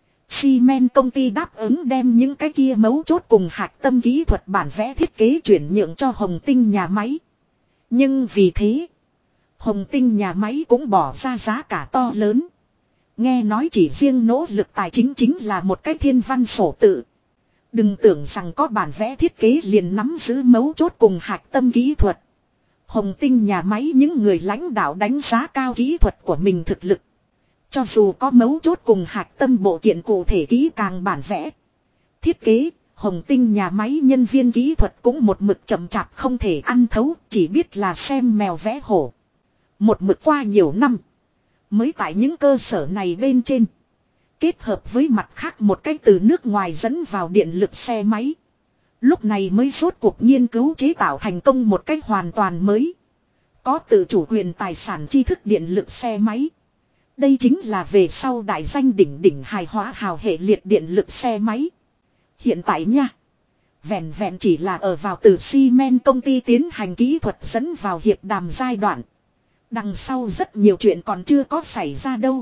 Xi men công ty đáp ứng đem những cái kia mấu chốt cùng hạch tâm kỹ thuật bản vẽ thiết kế chuyển nhượng cho Hồng Tinh nhà máy. Nhưng vì thế, Hồng Tinh nhà máy cũng bỏ ra giá cả to lớn. Nghe nói chỉ riêng nỗ lực tài chính chính là một cái thiên văn sổ tự. Đừng tưởng rằng có bản vẽ thiết kế liền nắm giữ mấu chốt cùng hạch tâm kỹ thuật. Hồng Tinh nhà máy những người lãnh đạo đánh giá cao kỹ thuật của mình thực lực. Cho dù có mấu chốt cùng hạch tâm bộ kiện cụ thể kỹ càng bản vẽ. Thiết kế, Hồng Tinh nhà máy nhân viên kỹ thuật cũng một mực chậm chạp không thể ăn thấu, chỉ biết là xem mèo vẽ hổ. Một mực qua nhiều năm. Mới tại những cơ sở này bên trên. Kết hợp với mặt khác một cái từ nước ngoài dẫn vào điện lực xe máy. Lúc này mới rốt cuộc nghiên cứu chế tạo thành công một cách hoàn toàn mới. Có tự chủ quyền tài sản tri thức điện lực xe máy. Đây chính là về sau đại danh đỉnh hài hóa hào hệ liệt điện lực xe máy. Hiện tại nha. Vẹn chỉ là ở vào từ xi men công ty tiến hành kỹ thuật dẫn vào hiệp đàm giai đoạn. Đằng sau rất nhiều chuyện còn chưa có xảy ra đâu.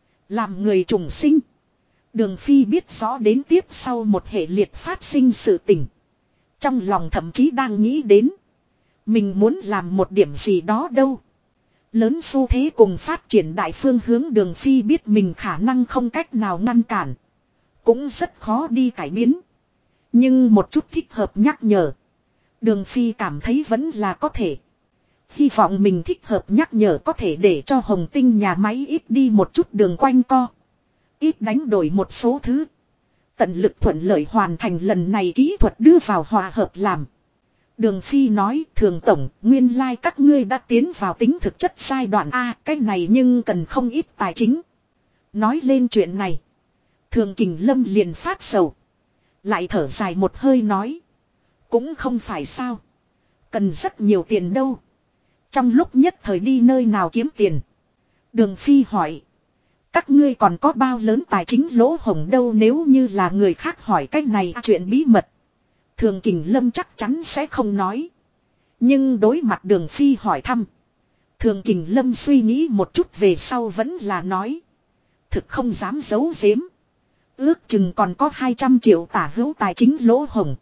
Làm người trùng sinh. Đường Phi biết rõ đến tiếp sau một hệ liệt phát sinh sự tình. Trong lòng thậm chí đang nghĩ đến. Mình muốn làm một điểm gì đó đâu. Lớn xu thế cùng phát triển đại phương hướng Đường Phi biết mình khả năng không cách nào ngăn cản. Cũng rất khó đi cải biến. Nhưng một chút thích hợp nhắc nhở. Đường Phi cảm thấy vẫn là có thể. Hy vọng mình thích hợp nhắc nhở có thể để cho Hồng Tinh nhà máy ít đi một chút đường quanh co. Ít đánh đổi một số thứ. Tận lực thuận lợi hoàn thành lần này kỹ thuật đưa vào hòa hợp làm. Đường Phi nói Thường Tổng, nguyên lai các ngươi đã tiến vào tính thực chất giai đoạn A, cái này nhưng cần không ít tài chính. Nói lên chuyện này. Thường Kình Lâm liền phát sầu. Lại thở dài một hơi nói. Cũng không phải sao. Cần rất nhiều tiền đâu. Trong lúc nhất thời đi nơi nào kiếm tiền. Đường Phi hỏi. Các ngươi còn có bao lớn tài chính lỗ hổng đâu nếu như là người khác hỏi cách này chuyện bí mật. Thường Kình Lâm chắc chắn sẽ không nói. Nhưng đối mặt Đường Phi hỏi thăm. Thường Kình Lâm suy nghĩ một chút về sau vẫn là nói. Thực không dám giấu giếm. Ước chừng còn có 200 triệu tả hữu tài chính lỗ hổng.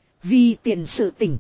Vì tiền sự tỉnh.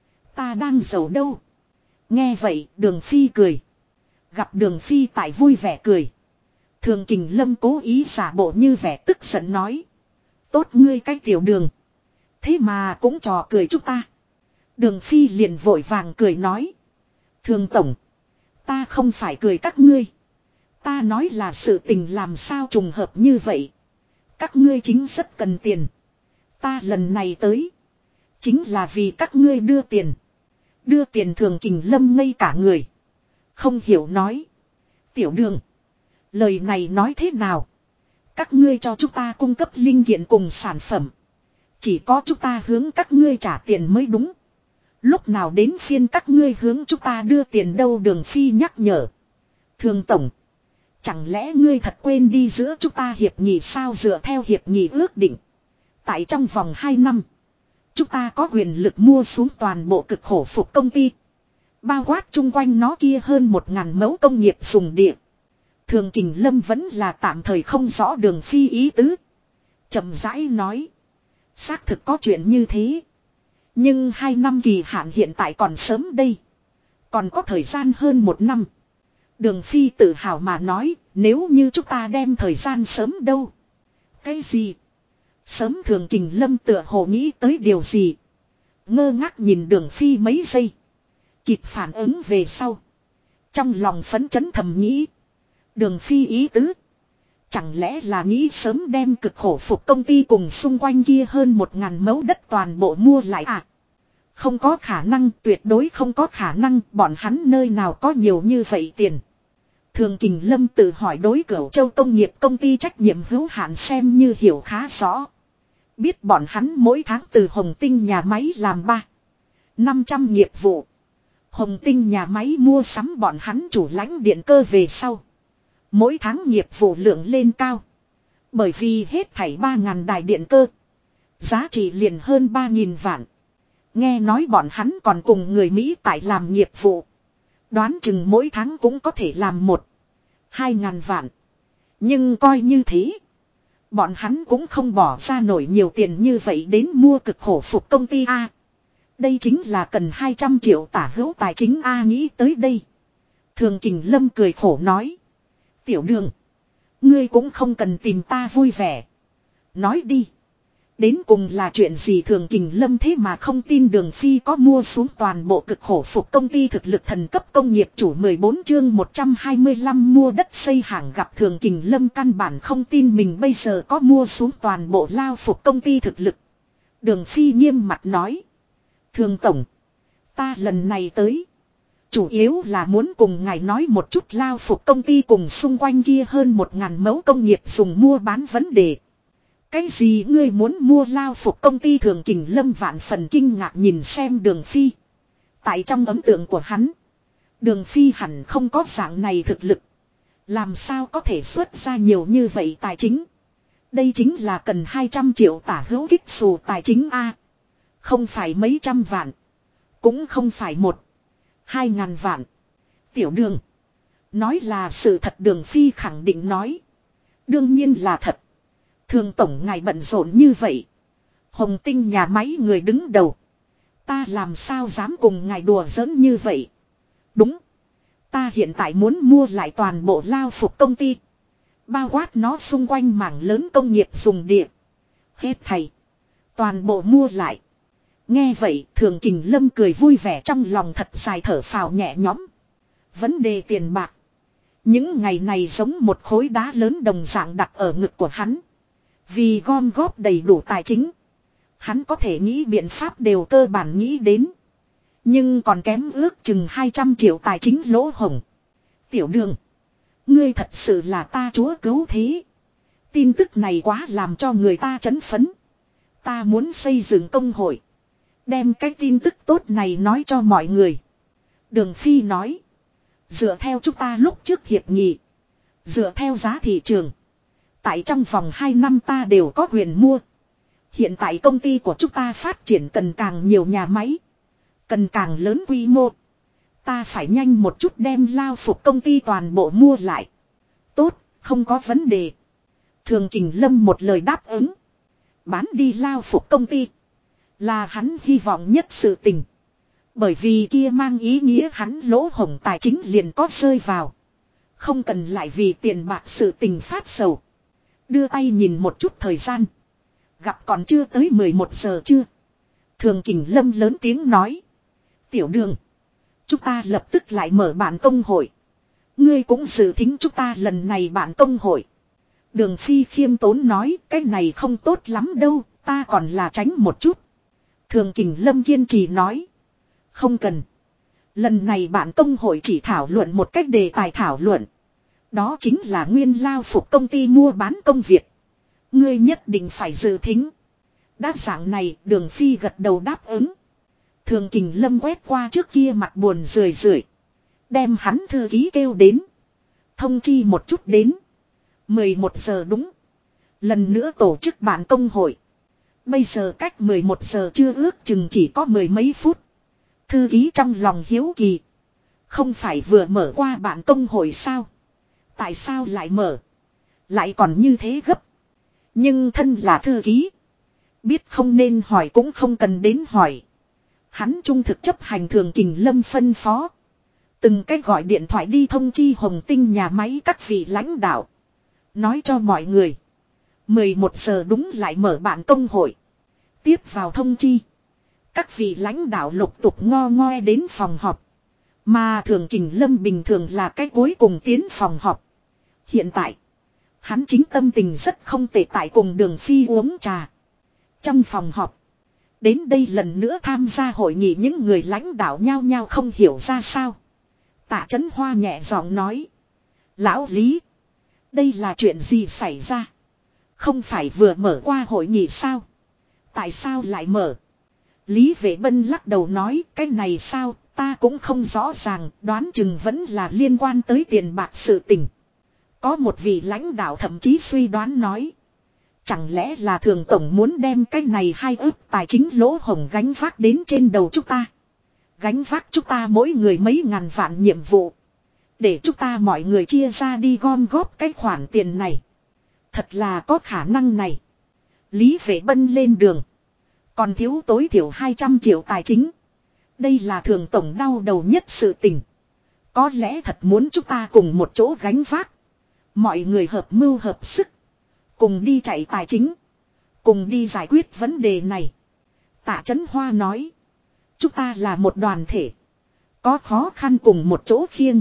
Ta đang giàu đâu. Nghe vậy Đường Phi cười. Gặp Đường Phi tại vui vẻ cười. Thường Kình Lâm cố ý giả bộ như vẻ tức giận nói. Tốt ngươi cái tiểu Đường. Thế mà cũng trò cười chúng ta. Đường Phi liền vội vàng cười nói. Thường Tổng. Ta không phải cười các ngươi. Ta nói là sự tình làm sao trùng hợp như vậy. Các ngươi chính rất cần tiền. Ta lần này tới. Chính là vì các ngươi đưa tiền. Đưa tiền Thường Kình Lâm ngây cả người. Không hiểu nói. Tiểu Đường. Lời này nói thế nào. Các ngươi cho chúng ta cung cấp linh kiện cùng sản phẩm. Chỉ có chúng ta hướng các ngươi trả tiền mới đúng. Lúc nào đến phiên các ngươi hướng chúng ta đưa tiền đâu, Đường Phi nhắc nhở. Thường tổng. Chẳng lẽ ngươi thật quên đi giữa chúng ta hiệp nghị sao? Dựa theo hiệp nghị ước định. Tại trong vòng 2 năm. Chúng ta có quyền lực mua xuống toàn bộ cực khổ phục công ty. Bao quát chung quanh nó kia hơn 1.000 mẫu công nghiệp dùng địa. Thường Kình Lâm vẫn là tạm thời không rõ Đường Phi ý tứ. Chậm rãi nói. Xác thực có chuyện như thế. Nhưng 2 năm kỳ hạn hiện tại còn sớm đây. Còn có thời gian hơn 1 năm. Đường Phi tự hào mà nói, nếu như chúng ta đem thời gian sớm đâu. Cái gì? Sớm? Thường Kình Lâm tựa hồ nghĩ tới điều gì. Ngơ ngác nhìn Đường Phi mấy giây. Kịp phản ứng về sau. Trong lòng phấn chấn thầm nghĩ. Đường Phi ý tứ. Chẳng lẽ là nghĩ sớm đem cực khổ phục công ty cùng xung quanh kia hơn 1.000 mẫu đất toàn bộ mua lại à? Không có khả năng, tuyệt đối không có khả năng, bọn hắn nơi nào có nhiều như vậy tiền. Thường Kình Lâm tự hỏi đối Cửu Châu công nghiệp công ty trách nhiệm hữu hạn xem như hiểu khá rõ. Biết bọn hắn mỗi tháng từ Hồng Tinh nhà máy làm 500 nghiệp vụ. Hồng Tinh nhà máy mua sắm bọn hắn chủ lãnh điện cơ về sau. Mỗi tháng nghiệp vụ lượng lên cao. Bởi vì hết thảy 3.000 đài điện cơ. Giá trị liền hơn 3.000 vạn. Nghe nói bọn hắn còn cùng người Mỹ tại làm nghiệp vụ. Đoán chừng mỗi tháng cũng có thể làm 1-2.000 vạn. Nhưng coi như thế. Bọn hắn cũng không bỏ ra nổi nhiều tiền như vậy đến mua cực khổ phục công ty A. Đây chính là cần 200 triệu tả hữu tài chính A. Nghĩ tới đây. Thường Kình Lâm cười khổ nói. Tiểu Đường. Ngươi cũng không cần tìm ta vui vẻ. Nói đi. Đến cùng là chuyện gì? Thường Kình Lâm thế mà không tin Đường Phi có mua xuống toàn bộ cực khổ phục công ty thực lực thần cấp công nghiệp chủ 14 chương 125 mua đất xây hàng gặp Thường Kình Lâm căn bản không tin mình bây giờ có mua xuống toàn bộ lao phục công ty thực lực. Đường Phi nghiêm mặt nói. Thường tổng. Ta lần này tới. Chủ yếu là muốn cùng ngài nói một chút lao phục công ty cùng xung quanh kia hơn 1.000 mẫu công nghiệp dùng mua bán vấn đề. Cái gì ngươi muốn mua lao phục công ty? Thường Kình Lâm vạn phần kinh ngạc nhìn xem Đường Phi. Tại trong ấn tượng của hắn. Đường Phi hẳn không có dạng này thực lực. Làm sao có thể xuất ra nhiều như vậy tài chính. Đây chính là cần 200 triệu tả hữu kích xù tài chính A. Không phải mấy trăm vạn. Cũng không phải 1-2 ngàn vạn. Tiểu Đường. Nói là sự thật. Đường Phi khẳng định nói. Đương nhiên là thật. Thường tổng ngài bận rộn như vậy. Hồng Tinh nhà máy người đứng đầu. Ta làm sao dám cùng ngài đùa giỡn như vậy. Đúng. Ta hiện tại muốn mua lại toàn bộ lao phục công ty. Bao quát nó xung quanh mảng lớn công nghiệp dùng địa. Hết thầy. Toàn bộ mua lại. Nghe vậy Thường Kình Lâm cười vui vẻ, trong lòng thật dài thở phào nhẹ nhõm. Vấn đề tiền bạc. Những ngày này giống một khối đá lớn đồng dạng đặt ở ngực của hắn. Vì gom góp đầy đủ tài chính. Hắn có thể nghĩ biện pháp đều cơ bản nghĩ đến. Nhưng còn kém ước chừng 200 triệu tài chính lỗ hổng. Tiểu Đường. Ngươi thật sự là ta chúa cứu thế. Tin tức này quá làm cho người ta chấn phấn. Ta muốn xây dựng công hội. Đem cái tin tức tốt này nói cho mọi người. Đường Phi nói. Dựa theo chúng ta lúc trước hiệp nghị. Dựa theo giá thị trường. Tại trong vòng 2 năm ta đều có quyền mua. Hiện tại công ty của chúng ta phát triển cần càng nhiều nhà máy. Cần càng lớn quy mô. Ta phải nhanh một chút đem lao phục công ty toàn bộ mua lại. Tốt, không có vấn đề. Thường Kình Lâm một lời đáp ứng. Bán đi lao phục công ty. Là hắn hy vọng nhất sự tình. Bởi vì kia mang ý nghĩa hắn lỗ hổng tài chính liền có rơi vào. Không cần lại vì tiền bạc sự tình phát sầu. Đưa tay nhìn một chút thời gian. Gặp còn chưa tới 11 giờ chưa. Thường Kình Lâm lớn tiếng nói. Tiểu Đường. Chúng ta lập tức lại mở bản công hội. Ngươi cũng dự thính chúng ta lần này bản công hội. Đường Phi khiêm tốn nói. Cái này không tốt lắm đâu. Ta còn là tránh một chút. Thường Kình Lâm kiên trì nói. Không cần. Lần này bản công hội chỉ thảo luận một cách đề tài thảo luận. Đó chính là nguyên lao phục công ty mua bán công việc. Ngươi nhất định phải dự thính. Đã dạng này Đường Phi gật đầu đáp ứng. Thường Kình Lâm quét qua trước kia mặt buồn rười rượi. Đem hắn thư ký kêu đến. Thông chi một chút đến. 11 giờ đúng. Lần nữa tổ chức bản công hội. Bây giờ cách 11 giờ chưa ước chừng chỉ có mười mấy phút. Thư ký trong lòng hiếu kỳ. Không phải vừa mở qua bản công hội sao? Tại sao lại mở? Lại còn như thế gấp. Nhưng thân là thư ký. Biết không nên hỏi cũng không cần đến hỏi. Hắn trung thực chấp hành Thường Kình Lâm phân phó. Từng cách gọi điện thoại đi thông chi Hồng Tinh nhà máy các vị lãnh đạo. Nói cho mọi người. 11 giờ đúng lại mở bản công hội. Tiếp vào thông chi. Các vị lãnh đạo lục tục ngo ngoe đến phòng họp. Mà Thường Kình Lâm bình thường là cái cuối cùng tiến phòng họp. Hiện tại. Hắn chính tâm tình rất không tệ tại cùng Đường Phi uống trà. Trong phòng họp. Đến đây lần nữa tham gia hội nghị những người lãnh đạo nhao nhao không hiểu ra sao. Tạ Chấn Hoa nhẹ giọng nói. Lão Lý. Đây là chuyện gì xảy ra? Không phải vừa mở qua hội nghị sao? Tại sao lại mở? Lý Vệ Bân lắc đầu nói cái này sao ta cũng không rõ ràng, đoán chừng vẫn là liên quan tới tiền bạc sự tình. Có một vị lãnh đạo thậm chí suy đoán nói. Chẳng lẽ là Thường Tổng muốn đem cái này 2 ức tài chính lỗ hổng gánh vác đến trên đầu chúng ta. Gánh vác chúng ta mỗi người mấy ngàn vạn nhiệm vụ. Để chúng ta mọi người chia ra đi gom góp cái khoản tiền này. Thật là có khả năng này. Lý Vệ Bân lên đường. Còn thiếu tối thiểu 200 triệu tài chính. Đây là Thường Tổng đau đầu nhất sự tình. Có lẽ thật muốn chúng ta cùng một chỗ gánh vác. Mọi người hợp mưu hợp sức. Cùng đi chạy tài chính. Cùng đi giải quyết vấn đề này. Tạ Chấn Hoa nói. Chúng ta là một đoàn thể. Có khó khăn cùng một chỗ khiêng.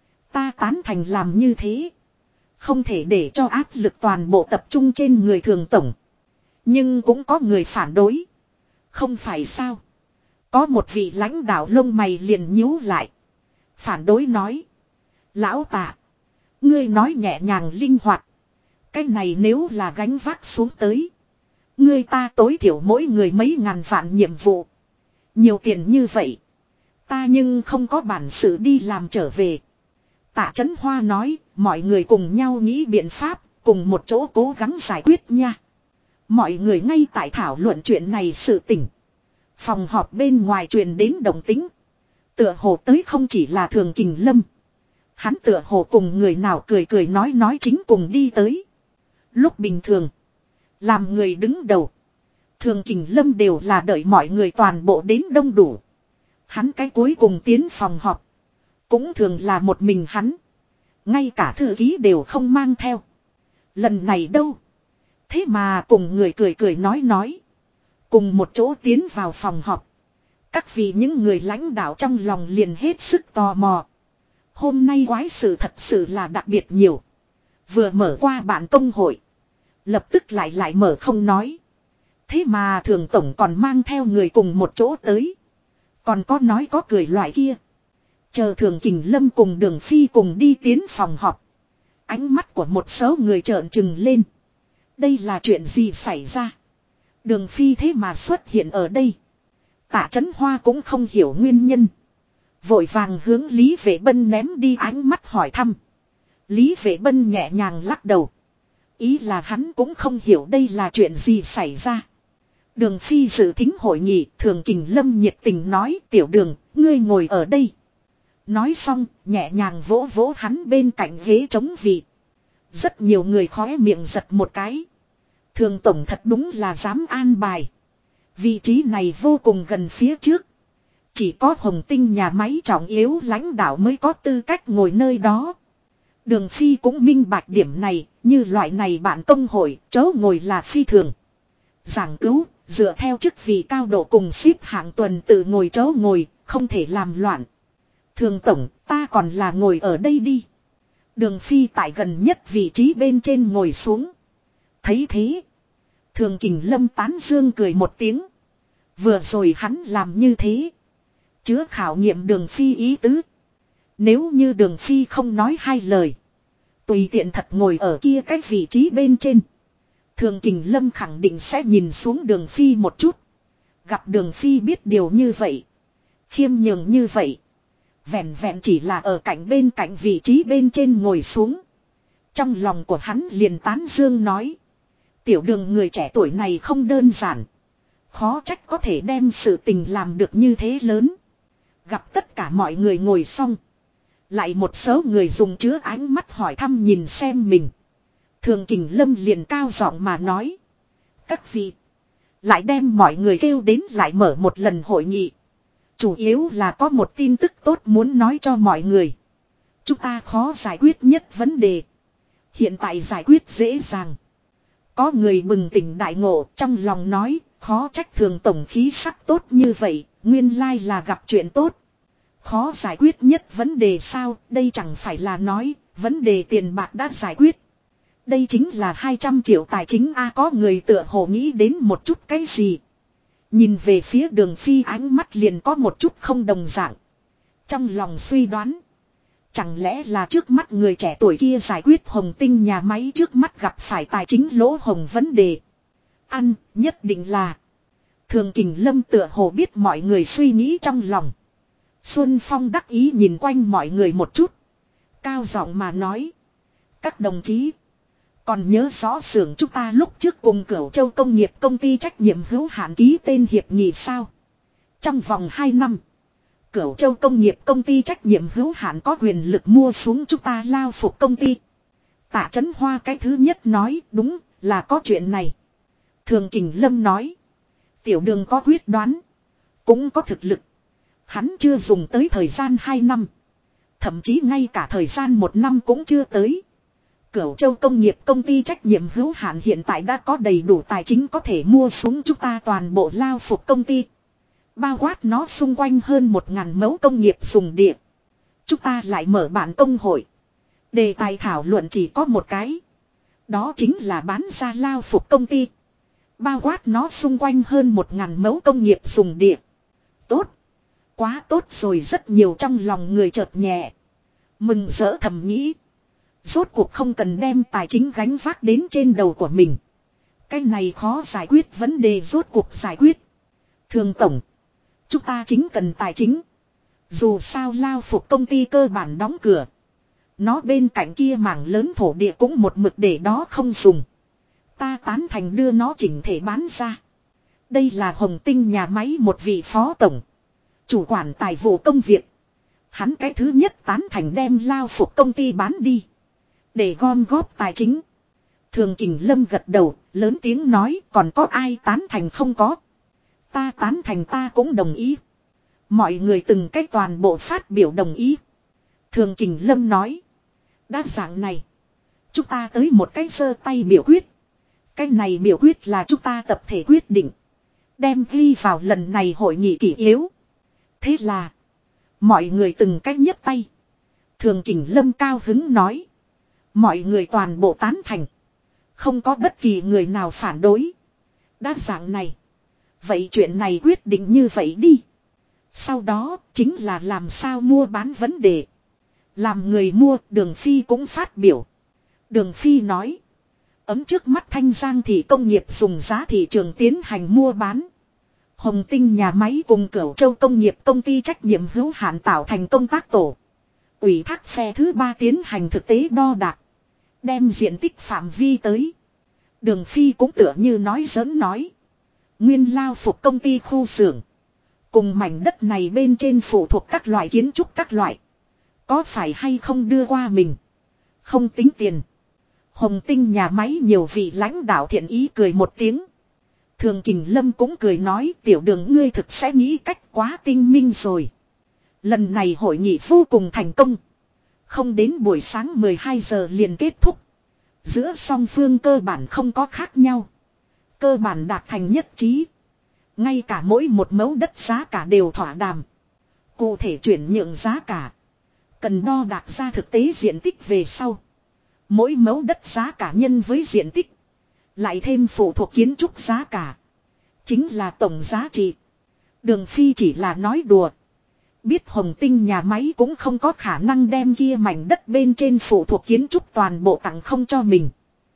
Ta tán thành làm như thế. Không thể để cho áp lực toàn bộ tập trung trên người Thường Tổng. Nhưng cũng có người phản đối. Không phải sao. Có một vị lãnh đạo lông mày liền nhíu lại. Phản đối nói. Lão Tạ. Ngươi nói nhẹ nhàng linh hoạt. Cái này nếu là gánh vác xuống tới. Ngươi ta tối thiểu mỗi người mấy ngàn vạn nhiệm vụ. Nhiều tiền như vậy. Ta nhưng không có bản sự đi làm trở về. Tạ Chấn Hoa nói. Mọi người cùng nhau nghĩ biện pháp. Cùng một chỗ cố gắng giải quyết nha. Mọi người ngay tại thảo luận chuyện này sự tình. Phòng họp bên ngoài truyền đến động tĩnh. Tựa hồ tới không chỉ là Thường Kình Lâm. Hắn tựa hồ cùng người nào cười cười nói chính cùng đi tới. Lúc bình thường. Làm người đứng đầu. Thường Kình Lâm đều là đợi mọi người toàn bộ đến đông đủ. Hắn cái cuối cùng tiến phòng họp. Cũng thường là một mình hắn. Ngay cả thư ký đều không mang theo. Lần này đâu. Thế mà cùng người cười cười nói. Cùng một chỗ tiến vào phòng họp. Các vị những người lãnh đạo trong lòng liền hết sức tò mò. Hôm nay quái sự thật sự là đặc biệt nhiều. Vừa mở qua bản công hội. Lập tức lại mở không nói. Thế mà Thường Tổng còn mang theo người cùng một chỗ tới. Còn có nói có cười loại kia. Chờ Thường Kình Lâm cùng Đường Phi cùng đi tiến phòng họp. Ánh mắt của một số người trợn trừng lên. Đây là chuyện gì xảy ra? Đường Phi thế mà xuất hiện ở đây. Tạ Chấn Hoa cũng không hiểu nguyên nhân. Vội vàng hướng Lý Vệ Bân ném đi ánh mắt hỏi thăm. Lý Vệ Bân nhẹ nhàng lắc đầu. Ý là hắn cũng không hiểu đây là chuyện gì xảy ra. Đường Phi dự thính hội nghị. Thường Kình Lâm nhiệt tình nói. Tiểu Đường, ngươi ngồi ở đây. Nói xong, nhẹ nhàng vỗ vỗ hắn bên cạnh ghế trống vị. Rất nhiều người khóe miệng giật một cái. Thường Tổng thật đúng là dám an bài. Vị trí này vô cùng gần phía trước. Chỉ có Hồng Tinh nhà máy trọng yếu lãnh đạo mới có tư cách ngồi nơi đó. Đường Phi cũng minh bạch điểm này, như loại này bạn công hội, chỗ ngồi là phi thường. Giảng cứu, dựa theo chức vị cao độ cùng xếp hạng tuần tự ngồi chỗ ngồi, không thể làm loạn. Thường Tổng, ta còn là ngồi ở đây đi. Đường Phi tại gần nhất vị trí bên trên ngồi xuống. Thấy thế. Thường Kình Lâm tán dương cười một tiếng. Vừa rồi hắn làm như thế. Chứa khảo nghiệm Đường Phi ý tứ. Nếu như Đường Phi không nói hai lời. Tùy tiện thật ngồi ở kia cái vị trí bên trên. Thường Kình Lâm khẳng định sẽ nhìn xuống Đường Phi một chút. Gặp Đường Phi biết điều như vậy. Khiêm nhường như vậy. Vẹn vẹn chỉ là ở bên cạnh vị trí bên trên ngồi xuống. Trong lòng của hắn liền tán dương nói. Tiểu Đường người trẻ tuổi này không đơn giản. Khó trách có thể đem sự tình làm được như thế lớn. Gặp tất cả mọi người ngồi xong. Lại một số người dùng chứa ánh mắt hỏi thăm nhìn xem mình. Thường Kình Lâm liền cao giọng mà nói. Các vị. Lại đem mọi người kêu đến lại mở một lần hội nghị. Chủ yếu là có một tin tức tốt muốn nói cho mọi người. Chúng ta khó giải quyết nhất vấn đề. Hiện tại giải quyết dễ dàng. Có người bừng tỉnh đại ngộ trong lòng nói. Khó trách Thường tổng khí sắc tốt như vậy. Nguyên lai là gặp chuyện tốt. Khó giải quyết nhất vấn đề sao. Đây chẳng phải là nói. Vấn đề tiền bạc đã giải quyết. Đây chính là 200 triệu tài chính a. Có người tựa hồ nghĩ đến một chút cái gì. Nhìn về phía Đường Phi ánh mắt liền có một chút không đồng dạng. Trong lòng suy đoán. Chẳng lẽ là trước mắt người trẻ tuổi kia giải quyết Hồng Tinh nhà máy trước mắt gặp phải tài chính lỗ hồng vấn đề. Ăn nhất định là. Thường Kình Lâm tựa hồ biết mọi người suy nghĩ trong lòng. Xuân Phong đắc ý nhìn quanh mọi người một chút. Cao giọng mà nói. Các đồng chí. Còn nhớ rõ xưởng chúng ta lúc trước cùng Cửu Châu Công nghiệp công ty trách nhiệm hữu hạn ký tên hiệp nghị sao? Trong vòng 2 năm, Cửu Châu Công nghiệp công ty trách nhiệm hữu hạn có quyền lực mua xuống chúng ta Lao Phục công ty. Tạ Chấn Hoa cái thứ nhất nói đúng là có chuyện này. Thường Kình Lâm nói. Tiểu Đường có quyết đoán. Cũng có thực lực. Hắn chưa dùng tới thời gian 2 năm. Thậm chí ngay cả thời gian 1 năm cũng chưa tới. Cửu Châu Công nghiệp công ty trách nhiệm hữu hạn hiện tại đã có đầy đủ tài chính có thể mua xuống chúng ta toàn bộ Lao Phục công ty. Bao quát nó xung quanh hơn 1.000 mẫu công nghiệp dùng địa. Chúng ta lại mở bản công hội. Đề tài thảo luận chỉ có một cái. Đó chính là bán ra Lao Phục công ty. Bao quát nó xung quanh hơn 1.000 mẫu công nghiệp dùng địa. Tốt. Quá tốt rồi, rất nhiều trong lòng người chợt nhẹ. Mừng rỡ thầm nghĩ. Rốt cuộc không cần đem tài chính gánh vác đến trên đầu của mình. Cái này khó giải quyết vấn đề rốt cuộc giải quyết. Thường tổng. Chúng ta chính cần tài chính. Dù sao Lao Phục công ty cơ bản đóng cửa. Nó bên cạnh kia mảng lớn thổ địa cũng một mực để đó không dùng. Ta tán thành đưa nó chỉnh thể bán ra. Đây là Hồng Tinh nhà máy một vị phó tổng. Chủ quản tài vụ công việc. Hắn cái thứ nhất tán thành đem Lao Phục công ty bán đi. Để gom góp tài chính. Thường Kình Lâm gật đầu, lớn tiếng nói còn có ai tán thành không có. Ta tán thành, ta cũng đồng ý. Mọi người từng cách toàn bộ phát biểu đồng ý. Thường Kình Lâm nói. Đã dạng này. Chúng ta tới một cái giơ tay biểu quyết. Cái này biểu quyết là chúng ta tập thể quyết định. Đem ghi vào lần này hội nghị kỷ yếu. Thế là. Mọi người từng cách nhấc tay. Thường Kình Lâm cao hứng nói. Mọi người toàn bộ tán thành. Không có bất kỳ người nào phản đối. Đã dạng này. Vậy chuyện này quyết định như vậy đi. Sau đó chính là làm sao mua bán vấn đề. Làm người mua, Đường Phi cũng phát biểu. Đường Phi nói. Ấm trước mắt Thanh Giang thị công nghiệp dùng giá thị trường tiến hành mua bán. Hồng Tinh nhà máy cùng Cửu Châu Công nghiệp công ty trách nhiệm hữu hạn tạo thành công tác tổ. Ủy thác phe thứ 3 tiến hành thực tế đo đạc. Đem diện tích phạm vi tới. Đường Phi cũng tựa như nói giỡn nói. Nguyên Lao Phục công ty khu xưởng. Cùng mảnh đất này bên trên phụ thuộc các loại kiến trúc các loại. Có phải hay không đưa qua mình. Không tính tiền. Hồng Tinh nhà máy nhiều vị lãnh đạo thiện ý cười một tiếng. Thường Kình Lâm cũng cười nói Tiểu Đường ngươi thực sẽ nghĩ cách quá tinh minh rồi. Lần này hội nghị vô cùng thành công. Không đến buổi sáng 12 giờ liền kết thúc. Giữa song phương cơ bản không có khác nhau. Cơ bản đạt thành nhất trí. Ngay cả mỗi một mẫu đất giá cả đều thỏa đàm. Cụ thể chuyển nhượng giá cả. Cần đo đạc ra thực tế diện tích về sau. Mỗi mẫu đất giá cả nhân với diện tích. Lại thêm phụ thuộc kiến trúc giá cả. Chính là tổng giá trị. Đường Phi chỉ là nói đùa. Biết Hồng Tinh nhà máy cũng không có khả năng đem kia mảnh đất bên trên phụ thuộc kiến trúc toàn bộ tặng không cho mình.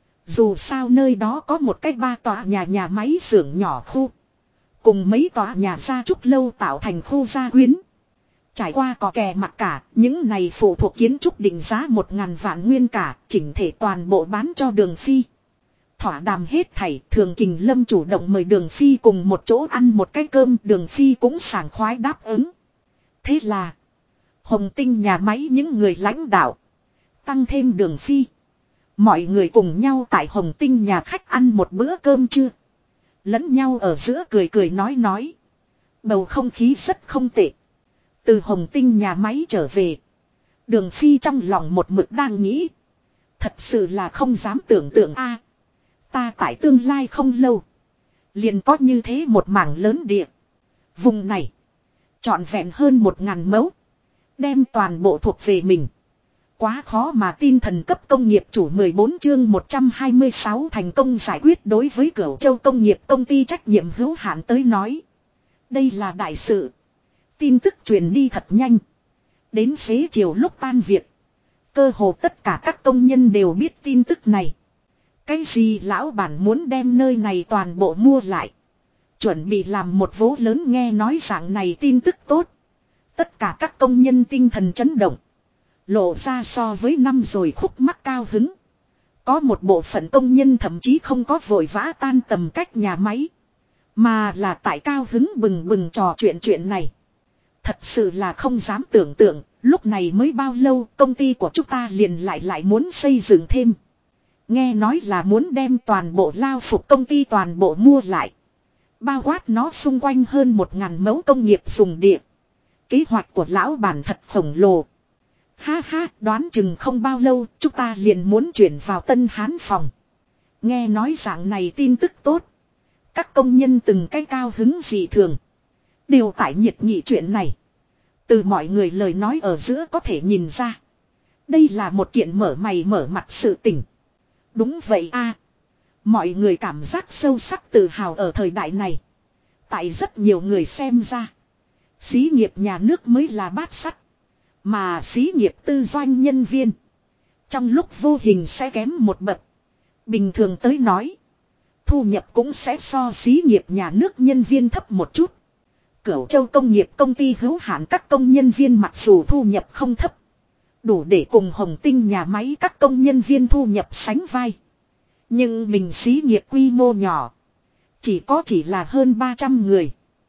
Dù sao nơi đó có một cái 3 tòa nhà máy xưởng nhỏ khu. Cùng mấy tòa nhà gia trúc lâu tạo thành khu gia quyến. Trải qua cò kè mặc cả, những này phụ thuộc kiến trúc định giá 1.000 vạn nguyên cả, chỉnh thể toàn bộ bán cho Đường Phi. Thỏa đàm hết thảy, Thường Kình Lâm chủ động mời Đường Phi cùng một chỗ ăn một cái cơm, Đường Phi cũng sảng khoái đáp ứng. Thế là, Hồng Tinh nhà máy những người lãnh đạo, tăng thêm Đường Phi. Mọi người cùng nhau tại Hồng Tinh nhà khách ăn một bữa cơm trưa. Lẫn nhau ở giữa cười cười nói. Bầu không khí rất không tệ. Từ Hồng Tinh nhà máy trở về. Đường Phi trong lòng một mực đang nghĩ. Thật sự là không dám tưởng tượng a. Ta tại tương lai không lâu. Liền có như thế một mảng lớn địa. Vùng này. Trọn vẹn hơn 1.000 mẫu. Đem toàn bộ thuộc về mình. Quá khó mà tin. Thần cấp công nghiệp chủ 14 chương 126 thành công giải quyết. Đối với Cửu Châu công nghiệp công ty trách nhiệm hữu hạn tới nói. Đây là đại sự. Tin tức truyền đi thật nhanh. Đến xế chiều lúc tan việc. Cơ hồ tất cả các công nhân đều biết tin tức này. Cái gì lão bản muốn đem nơi này toàn bộ mua lại. Chuẩn bị làm một vố lớn, nghe nói dạng này tin tức tốt. Tất cả các công nhân tinh thần chấn động. Lộ ra so với năm rồi khúc mắc cao hứng. Có một bộ phận công nhân thậm chí không có vội vã tan tầm cách nhà máy. Mà là tại cao hứng bừng bừng trò chuyện này. Thật sự là không dám tưởng tượng, lúc này mới bao lâu công ty của chúng ta liền lại muốn xây dựng thêm. Nghe nói là muốn đem toàn bộ lao phục công ty toàn bộ mua lại. Bao quát nó xung quanh hơn 1.000 mẫu công nghiệp dùng địa. Kế hoạch của lão bản thật khổng lồ. Ha ha, đoán chừng không bao lâu chúng ta liền muốn chuyển vào Tân Hán phòng. Nghe nói dạng này tin tức tốt. Các công nhân từng cái cao hứng dị thường. Đều tại nhiệt nghị chuyện này. Từ mọi người lời nói ở giữa có thể nhìn ra. Đây là một kiện mở mày mở mặt sự tình. Đúng vậy a. Mọi người cảm giác sâu sắc tự hào ở thời đại này. Tại rất nhiều người xem ra. Xí nghiệp nhà nước mới là bát sắt. Mà xí nghiệp tư doanh nhân viên. Trong lúc vô hình sẽ kém một bậc. Bình thường tới nói. Thu nhập cũng sẽ so xí nghiệp nhà nước nhân viên thấp một chút. Cửu Châu công nghiệp công ty hữu hạn các công nhân viên mặc dù thu nhập không thấp. Đủ để cùng Hồng Tinh nhà máy các công nhân viên thu nhập sánh vai. Nhưng mình xí nghiệp quy mô nhỏ. Chỉ là hơn 300 người.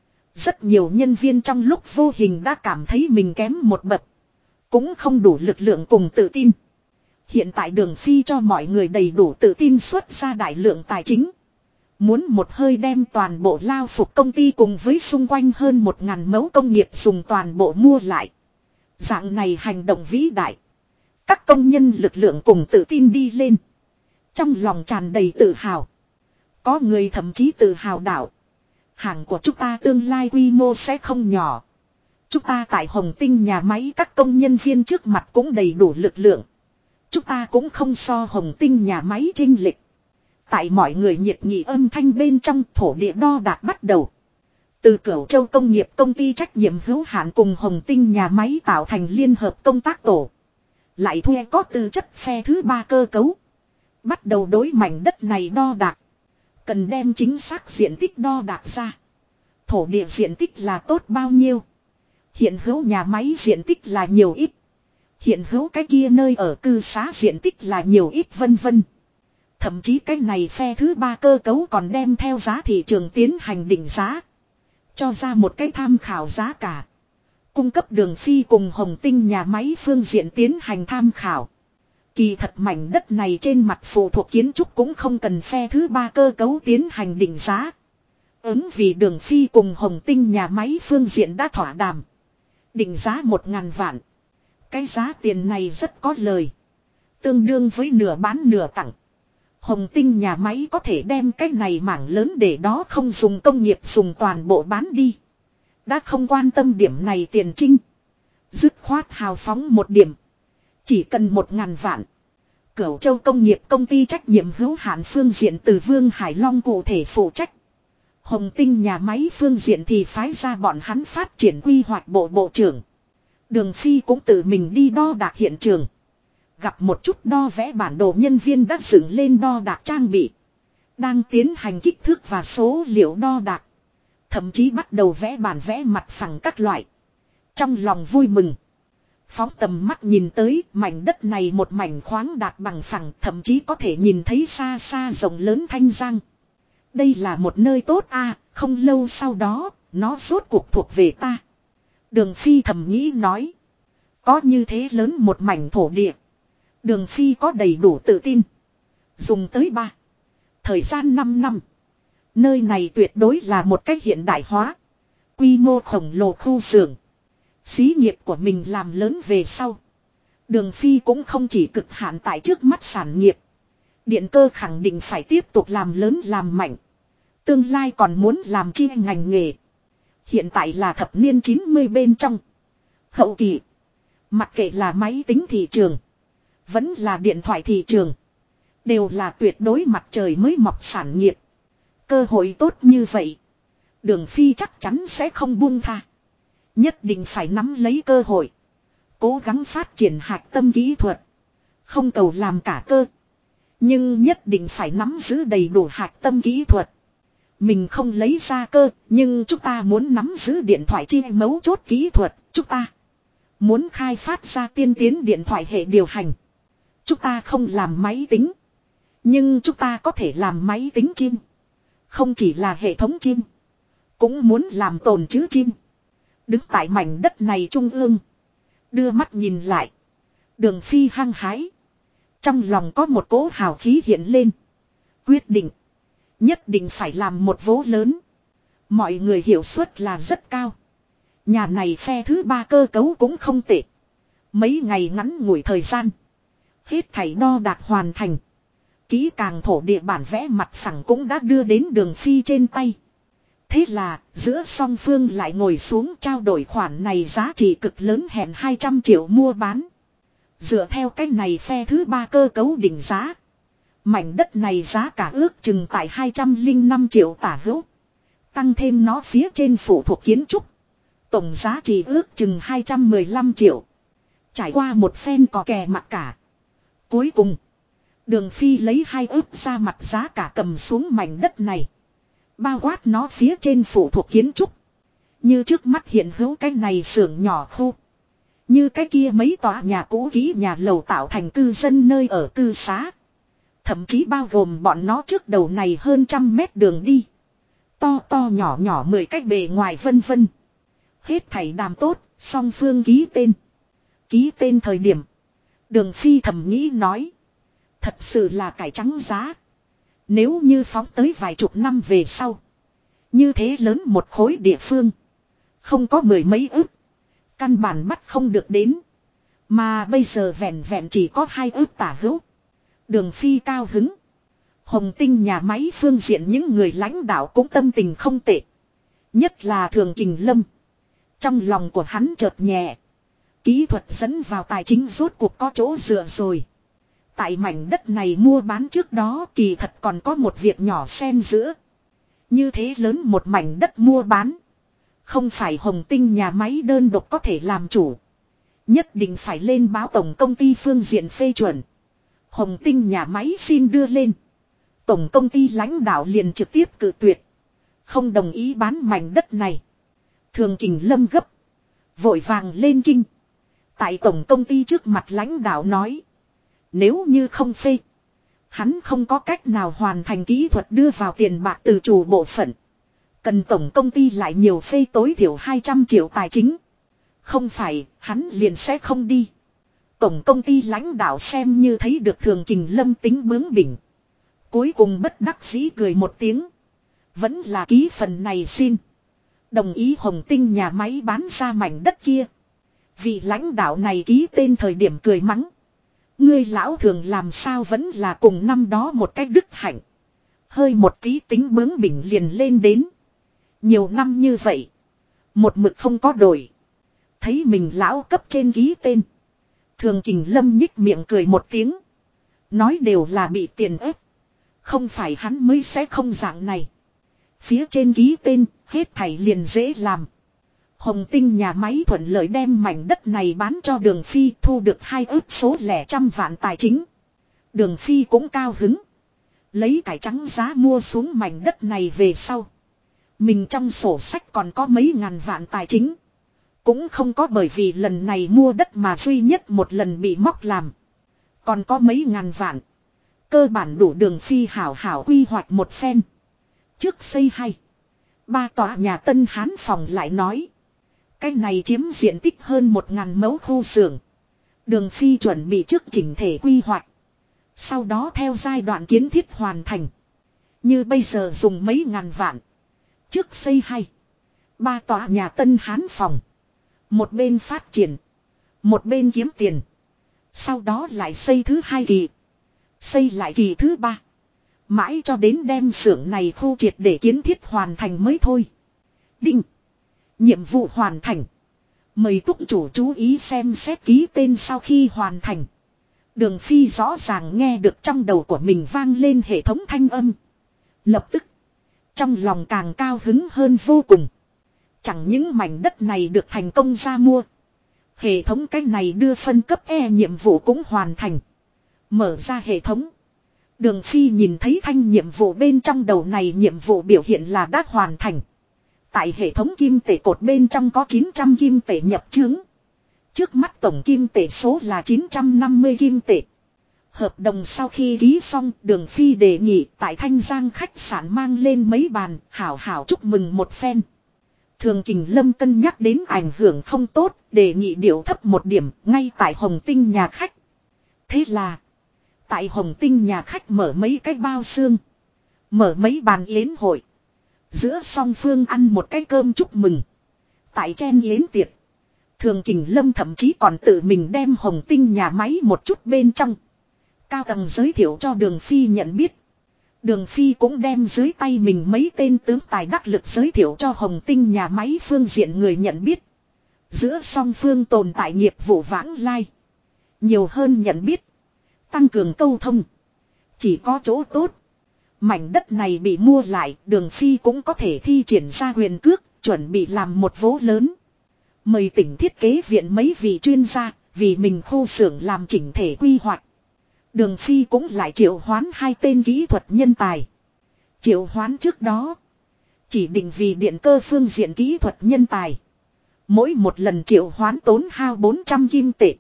Rất nhiều nhân viên trong lúc vô hình đã cảm thấy mình kém một bậc. Cũng không đủ lực lượng cùng tự tin. Hiện tại Đường Phi cho mọi người đầy đủ tự tin xuất ra đại lượng tài chính. Muốn một hơi đem toàn bộ lao phục công ty cùng với xung quanh hơn 1.000 mẫu công nghiệp dùng toàn bộ mua lại. Dạng này hành động vĩ đại. Các công nhân lực lượng cùng tự tin đi lên. Trong lòng tràn đầy tự hào. Có người thậm chí tự hào đạo. Hàng của chúng ta tương lai quy mô sẽ không nhỏ. Chúng ta tại Hồng Tinh nhà máy các công nhân viên trước mặt cũng đầy đủ lực lượng. Chúng ta cũng không so Hồng Tinh nhà máy chênh lệch. Tại mọi người nhiệt nghị âm thanh bên trong thổ địa đo đạc bắt đầu. Từ Cửu Châu công nghiệp công ty trách nhiệm hữu hạn cùng Hồng Tinh nhà máy tạo thành liên hợp công tác tổ. Lại thuê có tư chất phe thứ 3 cơ cấu. Bắt đầu đối mảnh đất này đo đạc. Cần đem chính xác diện tích đo đạc ra. Thổ địa diện tích là tốt bao nhiêu. Hiện hữu nhà máy diện tích là nhiều ít. Hiện hữu cái kia nơi ở cư xá diện tích là nhiều ít vân vân. Thậm chí cái này phe thứ 3 cơ cấu còn đem theo giá thị trường tiến hành định giá. Cho ra một cái tham khảo giá cả. Cung cấp Đường Phi cùng Hồng Tinh nhà máy phương diện tiến hành tham khảo. Kỳ thật mảnh đất này trên mặt phụ thuộc kiến trúc cũng không cần phe thứ 3 cơ cấu tiến hành định giá. Ứng vì Đường Phi cùng Hồng Tinh nhà máy phương diện đã thỏa đàm. Định giá 1.000 vạn. Cái giá tiền này rất có lời. Tương đương với nửa bán nửa tặng. Hồng Tinh nhà máy có thể đem cái này mảng lớn để đó không dùng công nghiệp dùng toàn bộ bán đi. Đã không quan tâm điểm này tiền trinh. Dứt khoát hào phóng một điểm. Chỉ cần 1.000 vạn. Cửu Châu công nghiệp công ty trách nhiệm hữu hạn phương diện từ Vương Hải Long cụ thể phụ trách. Hồng Tinh nhà máy phương diện thì phái ra bọn hắn phát triển quy hoạch bộ trưởng. Đường Phi cũng tự mình đi đo đạc hiện trường. Gặp một chút đo vẽ bản đồ nhân viên đã dựng lên đo đạc trang bị. Đang tiến hành kích thước và số liệu đo đạc. Thậm chí bắt đầu vẽ bản vẽ mặt phẳng các loại. Trong lòng vui mừng. Phóng tầm mắt nhìn tới mảnh đất này một mảnh khoáng đạt bằng phẳng, thậm chí có thể nhìn thấy xa xa rộng lớn Thanh Giang. Đây là một nơi tốt a, không lâu sau đó, nó rốt cuộc thuộc về ta. Đường Phi thầm nghĩ nói. Có như thế lớn một mảnh thổ địa. Đường Phi có đầy đủ tự tin. Dùng tới 3. Thời gian 5 năm. Nơi này tuyệt đối là một cách hiện đại hóa. Quy mô khổng lồ khu xưởng. Xí nghiệp của mình làm lớn về sau. Đường Phi cũng không chỉ cực hạn tại trước mắt sản nghiệp. Điện cơ khẳng định phải tiếp tục làm lớn làm mạnh. Tương lai còn muốn làm chi ngành nghề. Hiện tại là thập niên 90 bên trong. Hậu kỳ. Mặc kệ là máy tính thị trường. Vẫn là điện thoại thị trường. Đều là tuyệt đối mặt trời mới mọc sản nghiệp. Cơ hội tốt như vậy. Đường Phi chắc chắn sẽ không buông tha. Nhất định phải nắm lấy cơ hội. Cố gắng phát triển hạch tâm kỹ thuật. Không cầu làm cả cơ. Nhưng nhất định phải nắm giữ đầy đủ hạch tâm kỹ thuật. Mình không lấy ra cơ. Nhưng chúng ta muốn nắm giữ điện thoại chi mấu chốt kỹ thuật. Chúng ta muốn khai phát ra tiên tiến điện thoại hệ điều hành. Chúng ta không làm máy tính. Nhưng chúng ta có thể làm máy tính chim. Không chỉ là hệ thống chim. Cũng muốn làm tồn trữ chim. Đứng tại mảnh đất này trung ương. Đưa mắt nhìn lại. Đường Phi hăng hái. Trong lòng có một cỗ hào khí hiện lên. Quyết định. Nhất định phải làm một vố lớn. Mọi người hiệu suất là rất cao. Nhà này phe thứ 3 cơ cấu cũng không tệ. Mấy ngày ngắn ngủi thời gian. Hết thảy đo đạc hoàn thành. Kỹ càng thổ địa bản vẽ mặt phẳng cũng đã đưa đến Đường Phi trên tay. Thế là giữa song phương lại ngồi xuống trao đổi khoản này giá trị cực lớn hẹn 200 triệu mua bán. Dựa theo cách này phe thứ 3 cơ cấu định giá. Mảnh đất này giá cả ước chừng tại 205 triệu tả hữu. Tăng thêm nó phía trên phụ thuộc kiến trúc. Tổng giá trị ước chừng 215 triệu. Trải qua một phen cò kè mặc cả. Cuối cùng. Đường Phi lấy 2 ước ra mặt giá cả cầm xuống mảnh đất này. Bao quát nó phía trên phụ thuộc kiến trúc. Như trước mắt hiện hữu cái này xưởng nhỏ khu. Như cái kia mấy tòa nhà cũ kỹ nhà lầu tạo thành cư dân nơi ở cư xá. Thậm chí bao gồm bọn nó trước đầu này hơn 100 mét đường đi. To to nhỏ nhỏ 10 cách bề ngoài vân vân. Hết thảy đàm tốt, song phương ký tên. Ký tên thời điểm. Đường Phi thầm nghĩ nói. Thật sự là cải trắng giá. Nếu như phóng tới vài chục năm về sau. Như thế lớn một khối địa phương. Không có 10 mấy ức. Căn bản bắt không được đến. Mà bây giờ vẹn vẹn chỉ có 2 ức tả hữu. Đường Phi cao hứng. Hồng Tinh nhà máy phương diện những người lãnh đạo cũng tâm tình không tệ. Nhất là Thường Kình Lâm. Trong lòng của hắn chợt nhẹ. Kỹ thuật dẫn vào tài chính rốt cuộc có chỗ dựa rồi. Tại mảnh đất này mua bán trước đó kỳ thật còn có một việc nhỏ xen giữa. Như thế lớn một mảnh đất mua bán. Không phải Hồng Tinh nhà máy đơn độc có thể làm chủ. Nhất định phải lên báo tổng công ty phương diện phê chuẩn. Hồng Tinh nhà máy xin đưa lên. Tổng công ty lãnh đạo liền trực tiếp cự tuyệt. Không đồng ý bán mảnh đất này. Thường Kình Lâm gấp. Vội vàng lên kinh. Tại tổng công ty trước mặt lãnh đạo nói. Nếu như không phê. Hắn không có cách nào hoàn thành kỹ thuật đưa vào tiền bạc từ chủ bộ phận. Cần tổng công ty lại nhiều phê tối thiểu 200 triệu tài chính. Không phải, hắn liền sẽ không đi. Tổng công ty lãnh đạo xem như thấy được Thường Kình Lâm tính bướng bỉnh. Cuối cùng bất đắc dĩ cười một tiếng. Vẫn là ký phần này xin. Đồng ý Hồng Tinh nhà máy bán ra mảnh đất kia. Vị lãnh đạo này ký tên thời điểm cười mắng. Ngươi lão Thường làm sao vẫn là cùng năm đó một cách đức hạnh. Hơi một tí tính bướng bỉnh liền lên đến. Nhiều năm như vậy. Một mực không có đổi. Thấy mình lão cấp trên ký tên. Thường Kình Lâm nhích miệng cười một tiếng. Nói đều là bị tiền ép. Không phải hắn mới sẽ không dạng này. Phía trên ký tên, hết thảy liền dễ làm. Hồng Tinh nhà máy thuận lợi đem mảnh đất này bán cho Đường Phi, thu được 2 ức số lẻ trăm vạn tài chính. Đường Phi cũng cao hứng. Lấy cải trắng giá mua xuống mảnh đất này về sau. Mình trong sổ sách còn có mấy ngàn vạn tài chính. Cũng không có bởi vì lần này mua đất mà duy nhất một lần bị móc làm. Còn có mấy ngàn vạn. Cơ bản đủ Đường Phi hảo hảo quy hoạch một phen. Trước xây 2-3 tòa nhà Tân Hán phòng lại nói. Cái này chiếm diện tích hơn 1.000 mẫu khu xưởng. Đường Phi chuẩn bị trước chỉnh thể quy hoạch. Sau đó theo giai đoạn kiến thiết hoàn thành. Như bây giờ dùng mấy ngàn vạn. Trước xây 2-3 tòa nhà Tân Hán phòng. Một bên phát triển. Một bên kiếm tiền. Sau đó lại xây thứ 2 kỳ. Xây lại kỳ thứ 3. Mãi cho đến đem xưởng này khu triệt để kiến thiết hoàn thành mới thôi. Đinh. Nhiệm vụ hoàn thành. Mời túc chủ chú ý xem xét ký tên sau khi hoàn thành. Đường Phi rõ ràng nghe được trong đầu của mình vang lên hệ thống thanh âm. Lập tức. Trong lòng càng cao hứng hơn vô cùng. Chẳng những mảnh đất này được thành công ra mua. Hệ thống cái này đưa phân cấp nhiệm vụ cũng hoàn thành. Mở ra hệ thống. Đường Phi nhìn thấy thanh nhiệm vụ bên trong đầu này nhiệm vụ biểu hiện là đã hoàn thành. Tại hệ thống kim tệ cột bên trong có 900 kim tệ nhập chứng. Trước mắt tổng kim tệ số là 950 kim tệ. Hợp đồng sau khi ký xong, Đường Phi đề nghị tại Thanh Giang khách sạn mang lên mấy bàn, hảo hảo chúc mừng một phen. Thường Kình Lâm cân nhắc đến ảnh hưởng không tốt, đề nghị điệu thấp một điểm, ngay tại Hồng Tinh nhà khách. Thế là, tại Hồng Tinh nhà khách mở mấy cái bao xương, mở mấy bàn yến hội. Giữa song phương ăn một cái cơm chúc mừng. Tại trên yến tiệc, Thường Kình Lâm thậm chí còn tự mình đem Hồng Tinh nhà máy một chút bên trong. Cao tầng giới thiệu cho Đường Phi nhận biết. Đường Phi cũng đem dưới tay mình mấy tên tướng tài đắc lực giới thiệu cho Hồng Tinh nhà máy phương diện người nhận biết. Giữa song phương tồn tại nghiệp vụ vãng lai. Nhiều hơn nhận biết. Tăng cường câu thông. Chỉ có chỗ tốt. Mảnh đất này bị mua lại, Đường Phi cũng có thể thi triển ra quyền cước, chuẩn bị làm một vố lớn. Mời tỉnh thiết kế viện mấy vị chuyên gia, vì mình khu xưởng làm chỉnh thể quy hoạch. Đường Phi cũng lại triệu hoán 2 tên kỹ thuật nhân tài. Triệu hoán trước đó, chỉ định vì điện cơ phương diện kỹ thuật nhân tài. Mỗi một lần triệu hoán tốn hao 400 kim tệ.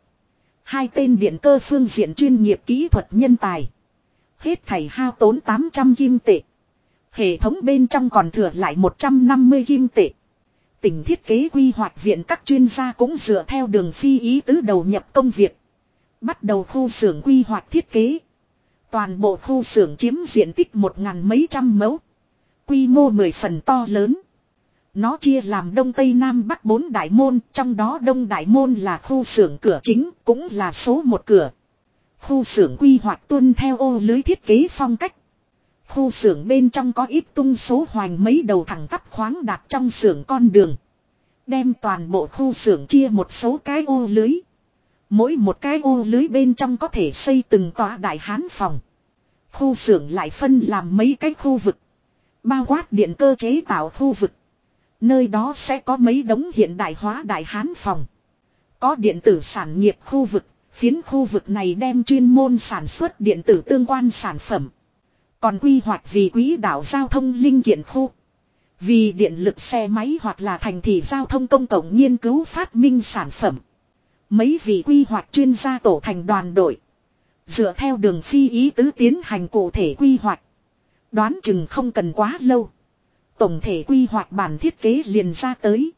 2 tên điện cơ phương diện chuyên nghiệp kỹ thuật nhân tài. Hết thảy hao tốn 800 kim tệ. Hệ thống bên trong còn thừa lại 150 kim tệ. Tỉnh thiết kế quy hoạch viện các chuyên gia cũng dựa theo Đường Phi ý tứ đầu nhập công việc. Bắt đầu khu xưởng quy hoạch thiết kế. Toàn bộ khu xưởng chiếm diện tích 1.000 mấy trăm mẫu. Quy mô 10 phần to lớn. Nó chia làm Đông Tây Nam Bắc 4 đại môn, trong đó Đông Đại môn là khu xưởng cửa chính, cũng là số 1 cửa. Khu xưởng quy hoạch tuân theo ô lưới thiết kế phong cách. Khu xưởng bên trong có ít tung số hoành mấy đầu thẳng tắp khoáng đạt trong xưởng con đường. Đem toàn bộ khu xưởng chia một số cái ô lưới. Mỗi một cái ô lưới bên trong có thể xây từng tòa đại hán phòng. Khu xưởng lại phân làm mấy cái khu vực. Bao quát điện cơ chế tạo khu vực. Nơi đó sẽ có mấy đống hiện đại hóa đại hán phòng. Có điện tử sản nghiệp khu vực. Phiến khu vực này đem chuyên môn sản xuất điện tử tương quan sản phẩm. Còn quy hoạch vì quỹ đạo giao thông linh kiện khu. Vì điện lực xe máy hoặc là thành thị giao thông công cộng nghiên cứu phát minh sản phẩm. Mấy vị quy hoạch chuyên gia tổ thành đoàn đội. Dựa theo Đường Phi ý tứ tiến hành cụ thể quy hoạch. Đoán chừng không cần quá lâu. Tổng thể quy hoạch bản thiết kế liền ra tới.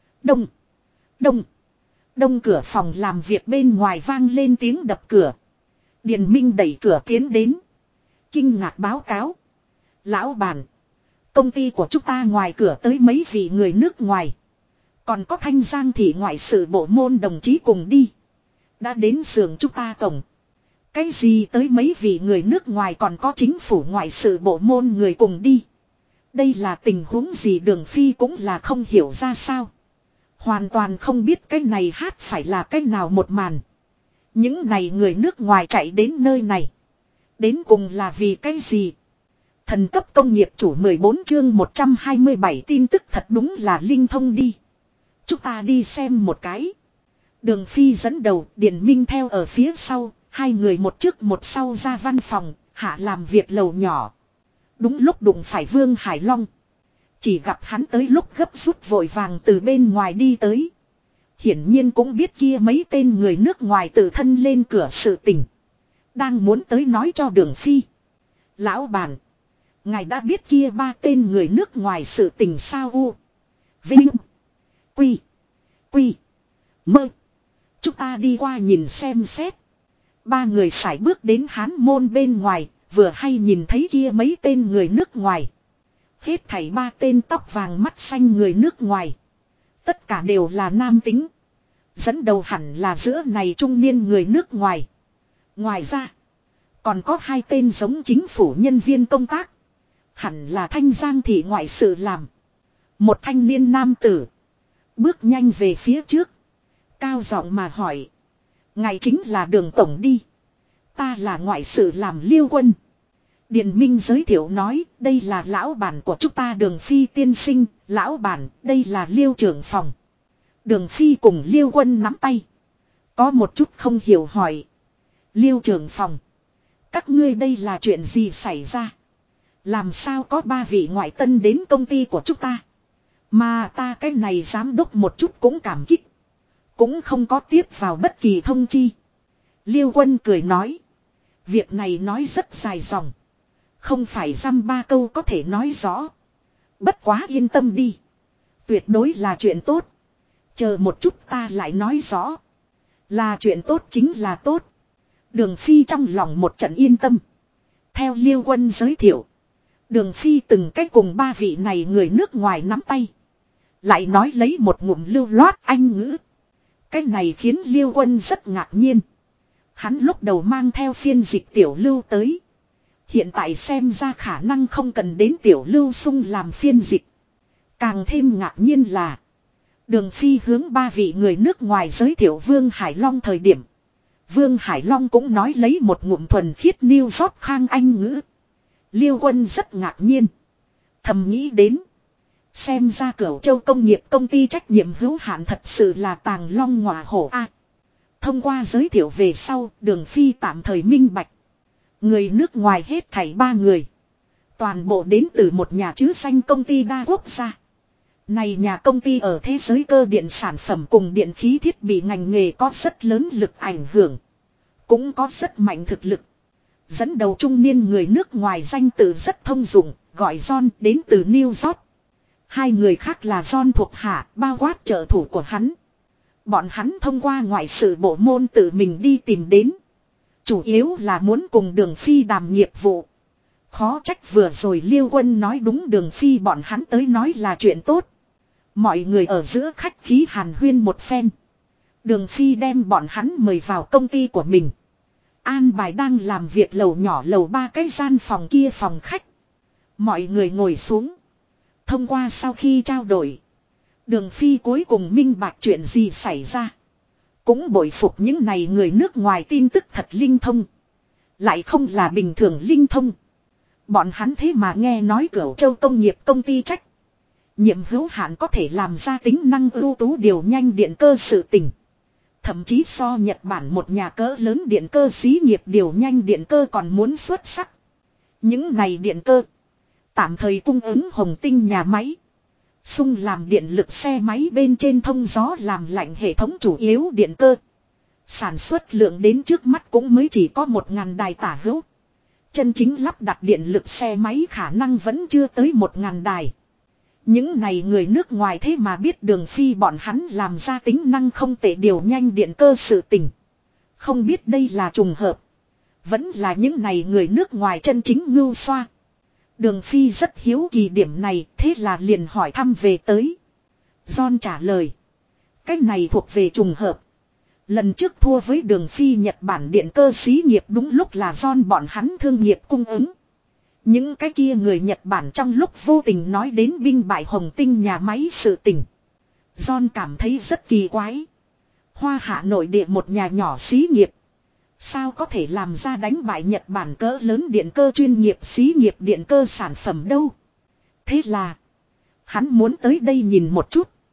Đông cửa phòng làm việc bên ngoài vang lên tiếng đập cửa. Điền Minh đẩy cửa tiến đến. Kinh ngạc báo cáo. Lão bản. Công ty của chúng ta ngoài cửa tới mấy vị người nước ngoài. Còn có Thanh Giang thị ngoại sự bộ môn đồng chí cùng đi. Đã đến xưởng chúng ta cổng. Cái gì tới mấy vị người nước ngoài còn có chính phủ ngoại sự bộ môn người cùng đi. Đây là tình huống gì Đường Phi cũng là không hiểu ra sao. Hoàn toàn không biết cái này hát phải là cái nào một màn. Những này người nước ngoài chạy đến nơi này. Đến cùng là vì cái gì? Thần cấp công nghiệp chủ 14 chương 127 tin tức thật đúng là linh thông đi. Chúng ta đi xem một cái. Đường Phi dẫn đầu, Điền Minh theo ở phía sau, hai người một trước một sau ra văn phòng, hạ làm việc lầu nhỏ. Đúng lúc đụng phải Vương Hải Long. Chỉ gặp hắn tới lúc gấp rút vội vàng từ bên ngoài đi tới. Hiển nhiên cũng biết kia mấy tên người nước ngoài tự thân lên cửa sự tình. Đang muốn tới nói cho Đường Phi. Lão bản. Ngài đã biết kia ba tên người nước ngoài sự tình sao u. Vinh. Quy. Quy. Mơ. Chúng ta đi qua nhìn xem xét. Ba người sải bước đến Hán môn bên ngoài. Vừa hay nhìn thấy kia mấy tên người nước ngoài. Hết thảy ba tên tóc vàng mắt xanh người nước ngoài. Tất cả đều là nam tính. Dẫn đầu hẳn là giữa này trung niên người nước ngoài. Ngoài ra. Còn có hai tên giống chính phủ nhân viên công tác. Hẳn là Thanh Giang thị ngoại sự làm. Một thanh niên nam tử. Bước nhanh về phía trước. Cao giọng mà hỏi. Ngài chính là Đường tổng đi. Ta là ngoại sự làm Liêu Quân. Điền Minh giới thiệu nói. Đây là lão bản của chúng ta Đường Phi tiên sinh. Lão bản đây là Liêu trưởng phòng. Đường Phi cùng Liêu Quân nắm tay. Có một chút không hiểu hỏi. Liêu trưởng phòng. Các ngươi đây là chuyện gì xảy ra? Làm sao có ba vị ngoại tân đến công ty của chúng ta? Mà ta cái này giám đốc một chút cũng cảm kích. Cũng không có tiếp vào bất kỳ thông chi. Liêu Quân cười nói. Việc này nói rất dài dòng. Không phải dăm ba câu có thể nói rõ. Bất quá yên tâm đi. Tuyệt đối là chuyện tốt. Chờ một chút ta lại nói rõ. Là chuyện tốt chính là tốt. Đường Phi trong lòng một trận yên tâm. Theo Liêu Quân giới thiệu. Đường Phi từng cách cùng ba vị này người nước ngoài nắm tay. Lại nói lấy một ngụm lưu loát Anh ngữ. Cái này khiến Liêu Quân rất ngạc nhiên. Hắn lúc đầu mang theo phiên dịch tiểu lưu tới. Hiện tại xem ra khả năng không cần đến tiểu lưu sung làm phiên dịch. Càng thêm ngạc nhiên là. Đường Phi hướng ba vị người nước ngoài giới thiệu Vương Hải Long thời điểm. Vương Hải Long cũng nói lấy một ngụm thuần khiết New York khang Anh ngữ. Liêu Quân rất ngạc nhiên. Thầm nghĩ đến. Xem ra Cửu Châu công nghiệp công ty trách nhiệm hữu hạn thật sự là tàng long ngọa hổ a. Thông qua giới thiệu về sau, Đường Phi tạm thời minh bạch. Người nước ngoài hết thảy ba người. Toàn bộ đến từ một nhà chữ danh công ty đa quốc gia. Này nhà công ty ở thế giới cơ điện sản phẩm cùng điện khí thiết bị ngành nghề có rất lớn lực ảnh hưởng. Cũng có rất mạnh thực lực. Dẫn đầu trung niên người nước ngoài danh từ rất thông dụng, gọi John đến từ New York. Hai người khác là John thuộc hạ, bao quát trợ thủ của hắn. Bọn hắn thông qua ngoại sự bộ môn tự mình đi tìm đến. Chủ yếu là muốn cùng Đường Phi đàm nghiệp vụ. Khó trách vừa rồi Liêu Quân nói đúng Đường Phi bọn hắn tới nói là chuyện tốt. Mọi người ở giữa khách khí hàn huyên một phen. Đường Phi đem bọn hắn mời vào công ty của mình. An bài đang làm việc lầu nhỏ lầu ba cái gian phòng kia phòng khách. Mọi người ngồi xuống. Thông qua sau khi trao đổi. Đường Phi cuối cùng minh bạch chuyện gì xảy ra. Cũng bội phục những này người nước ngoài tin tức thật linh thông. Lại không là bình thường linh thông. Bọn hắn thế mà nghe nói Cửu Châu công nghiệp công ty trách nhiệm hữu hạn có thể làm ra tính năng ưu tú điều nhanh điện cơ sự tình. Thậm chí so Nhật Bản một nhà cỡ lớn điện cơ xí nghiệp điều nhanh điện cơ còn muốn xuất sắc. Những này điện cơ tạm thời cung ứng Hồng Tinh nhà máy. Xung làm điện lực xe máy bên trên thông gió làm lạnh hệ thống chủ yếu điện cơ. Sản xuất lượng đến trước mắt cũng mới chỉ có 1.000 đài tả hữu. Chân chính lắp đặt điện lực xe máy khả năng vẫn chưa tới 1.000 đài. Những này người nước ngoài thế mà biết Đường Phi bọn hắn làm ra tính năng không tệ điều nhanh điện cơ sự tình. Không biết đây là trùng hợp. Vẫn là những này người nước ngoài chân chính ngưu xoa. Đường Phi rất hiếu kỳ điểm này, thế là liền hỏi thăm về tới. John trả lời. Cái này thuộc về trùng hợp. Lần trước thua với Đường Phi Nhật Bản điện cơ xí nghiệp đúng lúc là John bọn hắn thương nghiệp cung ứng. Những cái kia người Nhật Bản trong lúc vô tình nói đến binh bại Hồng Tinh nhà máy sự tình. John cảm thấy rất kỳ quái. Hoa Hạ nội địa một nhà nhỏ xí nghiệp. Sao có thể làm ra đánh bại Nhật Bản cỡ lớn điện cơ chuyên nghiệp xí nghiệp điện cơ sản phẩm đâu. Thế là hắn muốn tới đây nhìn một chút.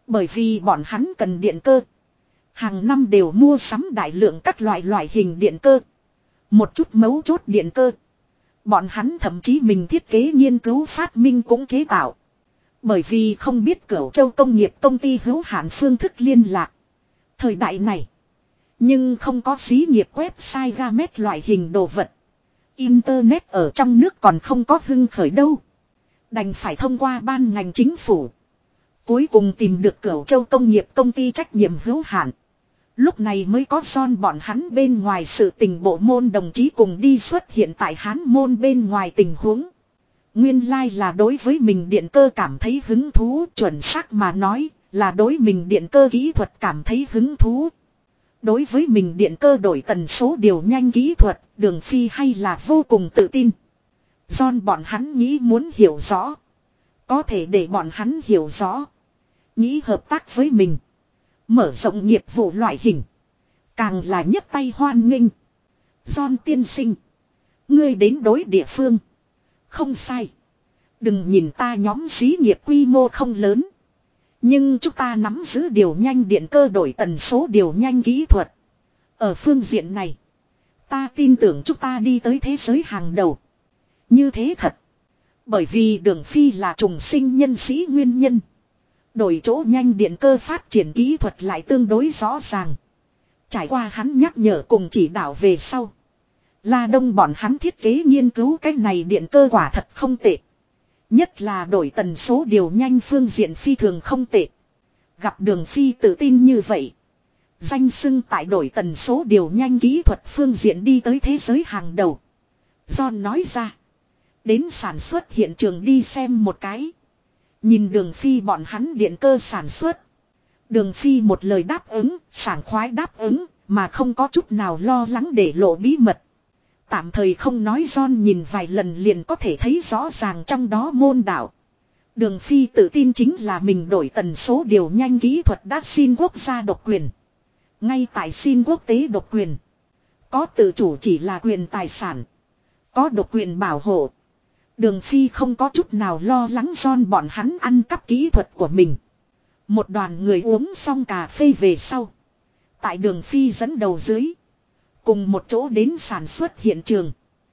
Bởi vì bọn hắn cần điện cơ. Hàng năm đều mua sắm đại lượng các loại hình điện cơ. Một chút mấu chốt điện cơ. Bọn hắn thậm chí mình thiết kế nghiên cứu phát minh cũng chế tạo. Bởi vì không biết Cửu Châu công nghiệp công ty hữu hạn phương thức liên lạc. Thời đại này. Nhưng không có xí nghiệp website Gamet loại hình đồ vật. Internet ở trong nước còn không có hưng khởi đâu. Đành phải thông qua ban ngành chính phủ. Cuối cùng tìm được Cửu Châu công nghiệp công ty trách nhiệm hữu hạn. Lúc này mới có John bọn hắn bên ngoài sự tình bộ môn đồng chí cùng đi xuất hiện tại Hán môn bên ngoài tình huống. Nguyên lai là đối với mình điện cơ cảm thấy hứng thú, chuẩn xác mà nói là đối mình điện cơ kỹ thuật cảm thấy hứng thú. Đối với mình điện cơ đổi tần số điều nhanh kỹ thuật, Đường Phi hay là vô cùng tự tin. John bọn hắn nghĩ muốn hiểu rõ. Có thể để bọn hắn hiểu rõ. Nghĩ hợp tác với mình. Mở rộng nghiệp vụ loại hình. Càng là nhấc tay hoan nghênh. John tiên sinh. Ngươi đến đối địa phương. Không sai. Đừng nhìn ta nhóm xí nghiệp quy mô không lớn. Nhưng chúng ta nắm giữ điều nhanh điện cơ đổi tần số điều nhanh kỹ thuật. Ở phương diện này. Ta tin tưởng chúng ta đi tới thế giới hàng đầu. Như thế thật. Bởi vì Đường Phi là trùng sinh nhân sĩ nguyên nhân. Đổi chỗ nhanh điện cơ phát triển kỹ thuật lại tương đối rõ ràng. Trải qua hắn nhắc nhở cùng chỉ đạo về sau. La Đông bọn hắn thiết kế nghiên cứu cái này điện cơ quả thật không tệ. Nhất là đổi tần số điều nhanh phương diện phi thường không tệ. Gặp Đường Phi tự tin như vậy. Danh xưng tại đổi tần số điều nhanh kỹ thuật phương diện đi tới thế giới hàng đầu. John nói ra. Đến sản xuất hiện trường đi xem một cái. Nhìn Đường Phi bọn hắn điện cơ sản xuất. Đường Phi một lời đáp ứng, sảng khoái đáp ứng, mà không có chút nào lo lắng để lộ bí mật. Tạm thời không nói John nhìn vài lần liền có thể thấy rõ ràng trong đó môn đạo. Đường Phi tự tin chính là mình đổi tần số điều nhanh kỹ thuật đã xin quốc gia độc quyền. Ngay tại xin quốc tế độc quyền. Có tự chủ chỉ là quyền tài sản. Có độc quyền bảo hộ. Đường Phi không có chút nào lo lắng John bọn hắn ăn cắp kỹ thuật của mình. Một đoàn người uống xong cà phê về sau. Tại Đường Phi dẫn đầu dưới. Cùng một chỗ đến sản xuất hiện trường.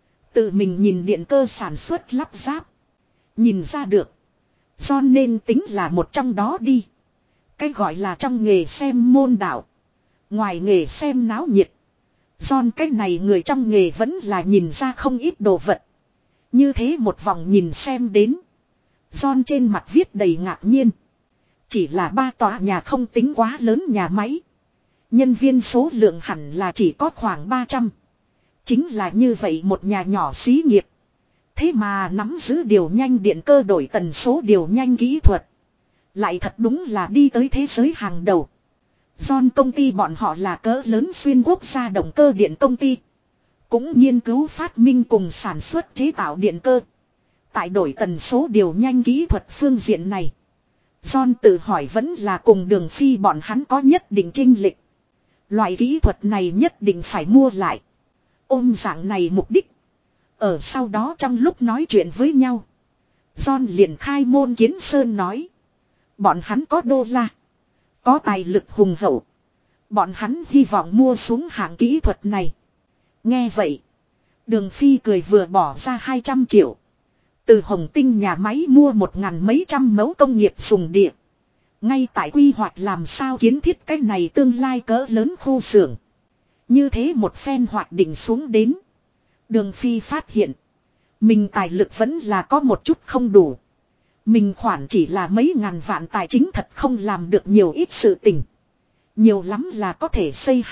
Tự mình nhìn điện cơ sản xuất lắp ráp. Nhìn ra được. John nên tính là một trong đó đi. Cái gọi là trong nghề xem môn đạo. Ngoài nghề xem náo nhiệt. John cái này người trong nghề vẫn là nhìn ra không ít đồ vật. Như thế một vòng nhìn xem đến. John trên mặt viết đầy ngạc nhiên. Chỉ là 3 tòa nhà không tính quá lớn nhà máy. Nhân viên số lượng hẳn là chỉ có khoảng 300. Chính là như vậy một nhà nhỏ xí nghiệp. Thế mà nắm giữ điều nhanh điện cơ đổi tần số điều nhanh kỹ thuật. Lại thật đúng là đi tới thế giới hàng đầu. John công ty bọn họ là cỡ lớn xuyên quốc gia động cơ điện công ty. Cũng nghiên cứu phát minh cùng sản xuất chế tạo điện cơ. Tại đổi tần số điều nhanh kỹ thuật phương diện này. John tự hỏi vẫn là cùng Đường Phi bọn hắn có nhất định chênh lệch. Loại kỹ thuật này nhất định phải mua lại. Ôm dạng này mục đích. Ở sau đó trong lúc nói chuyện với nhau. John liền khai môn kiến sơn nói. Bọn hắn có đô la. Có tài lực hùng hậu. Bọn hắn hy vọng mua xuống hạng kỹ thuật này. Nghe vậy. Đường Phi cười vừa bỏ ra 200 triệu. Từ Hồng Tinh nhà máy mua 1.000 mấy trăm mẫu công nghiệp dùng địa. Ngay tại quy hoạch làm sao kiến thiết cái này tương lai cỡ lớn khu xưởng. Như thế một phen hoạch định xuống đến. Đường Phi phát hiện. Mình tài lực vẫn là có một chút không đủ. Mình khoản chỉ là mấy ngàn vạn tài chính thật không làm được nhiều ít sự tình. Nhiều lắm là có thể xây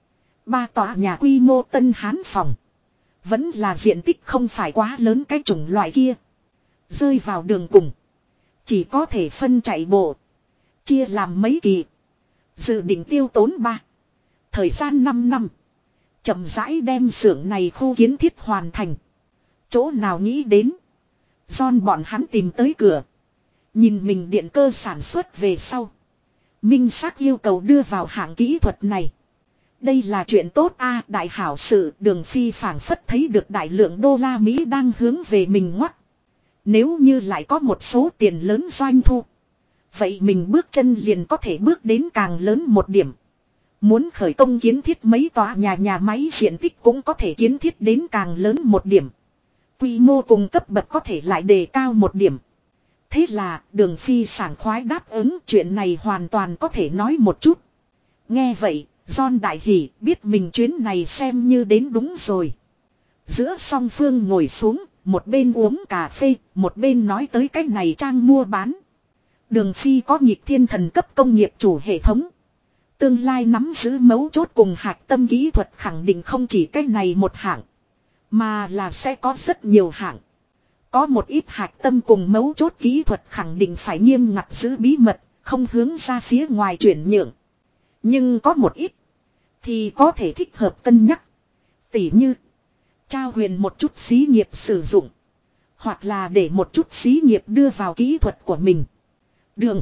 2-3 tòa nhà quy mô tân hán phòng. Vẫn là diện tích không phải quá lớn cái chủng loại kia. Rơi vào đường cùng. Chỉ có thể phân chạy bộ. Chia làm mấy kỳ. Dự định tiêu tốn 3. Thời gian 5 năm. Chậm rãi đem xưởng này khu kiến thiết hoàn thành. Chỗ nào nghĩ đến. John bọn hắn tìm tới cửa. Nhìn mình điện cơ sản xuất về sau. Minh xác yêu cầu đưa vào hạng kỹ thuật này. Đây là chuyện tốt a, đại hảo sự. Đường Phi phảng phất thấy được đại lượng đô la Mỹ đang hướng về mình ngoắt. Nếu như lại có một số tiền lớn doanh thu. vậy mình bước chân liền có thể bước đến càng lớn một điểm. Muốn khởi công kiến thiết mấy tòa nhà máy diện tích cũng có thể kiến thiết đến càng lớn một điểm. Quy mô cùng cấp bậc có thể lại đề cao một điểm. Thế là Đường Phi sảng khoái đáp ứng, chuyện này hoàn toàn có thể nói một chút. Nghe vậy, John đại hỉ, biết mình chuyến này xem như đến đúng rồi. Giữa song phương ngồi xuống, một bên uống cà phê, một bên nói tới cái này trang mua bán. Đường Phi có nghịch thiên thần cấp công nghiệp chủ hệ thống. Tương lai nắm giữ mấu chốt cùng hạch tâm kỹ thuật khẳng định không chỉ cái này một hạng, mà là sẽ có rất nhiều hạng. Có một ít hạch tâm cùng mấu chốt kỹ thuật khẳng định phải nghiêm ngặt giữ bí mật, không hướng ra phía ngoài chuyển nhượng. Nhưng có một ít thì có thể thích hợp cân nhắc. Tỉ như trao quyền một chút xí nghiệp sử dụng, hoặc là để một chút xí nghiệp đưa vào kỹ thuật của mình. Đường,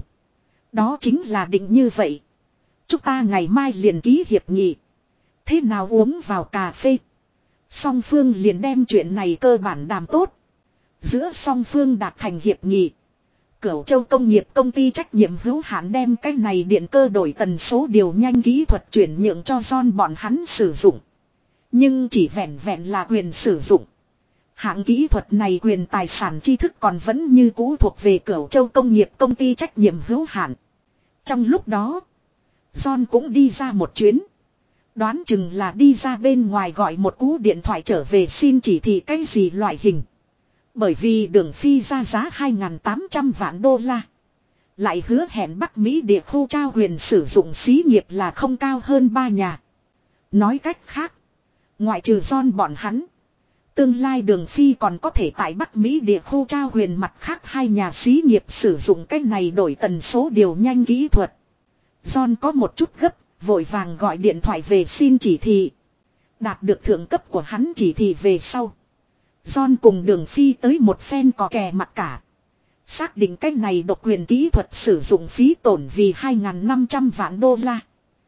đó chính là định như vậy. Chúng ta ngày mai liền ký hiệp nghị. Thế nào uống vào cà phê, song phương liền đem chuyện này cơ bản đàm tốt. Giữa song phương đạt thành hiệp nghị, Cửu Châu Công nghiệp công ty trách nhiệm hữu hạn đem cái này điện cơ đổi tần số điều nhanh kỹ thuật chuyển nhượng cho John bọn hắn sử dụng. Nhưng chỉ vẹn vẹn là quyền sử dụng. Hạng kỹ thuật này quyền tài sản tri thức còn vẫn như cũ thuộc về Cửu Châu Công nghiệp công ty trách nhiệm hữu hạn. Trong lúc đó, John cũng đi ra một chuyến. Đoán chừng là đi ra bên ngoài gọi một cú điện thoại trở về xin chỉ thị cái gì loại hình. Bởi vì Đường Phi ra giá 2.800 vạn đô la. Lại hứa hẹn Bắc Mỹ địa khu trao quyền sử dụng xí nghiệp là không cao hơn 3 nhà. Nói cách khác, ngoại trừ John bọn hắn, tương lai Đường Phi còn có thể tại Bắc Mỹ địa khu trao quyền mặt khác 2 nhà xí nghiệp sử dụng cái này đổi tần số điều nhanh kỹ thuật. John có một chút gấp, vội vàng gọi điện thoại về xin chỉ thị. Đạt được thượng cấp của hắn chỉ thị về sau, John cùng Đường Phi tới một phen cò kè mặt cả. Xác định cái này độc quyền kỹ thuật sử dụng phí tổn vì 2.500 vạn đô la.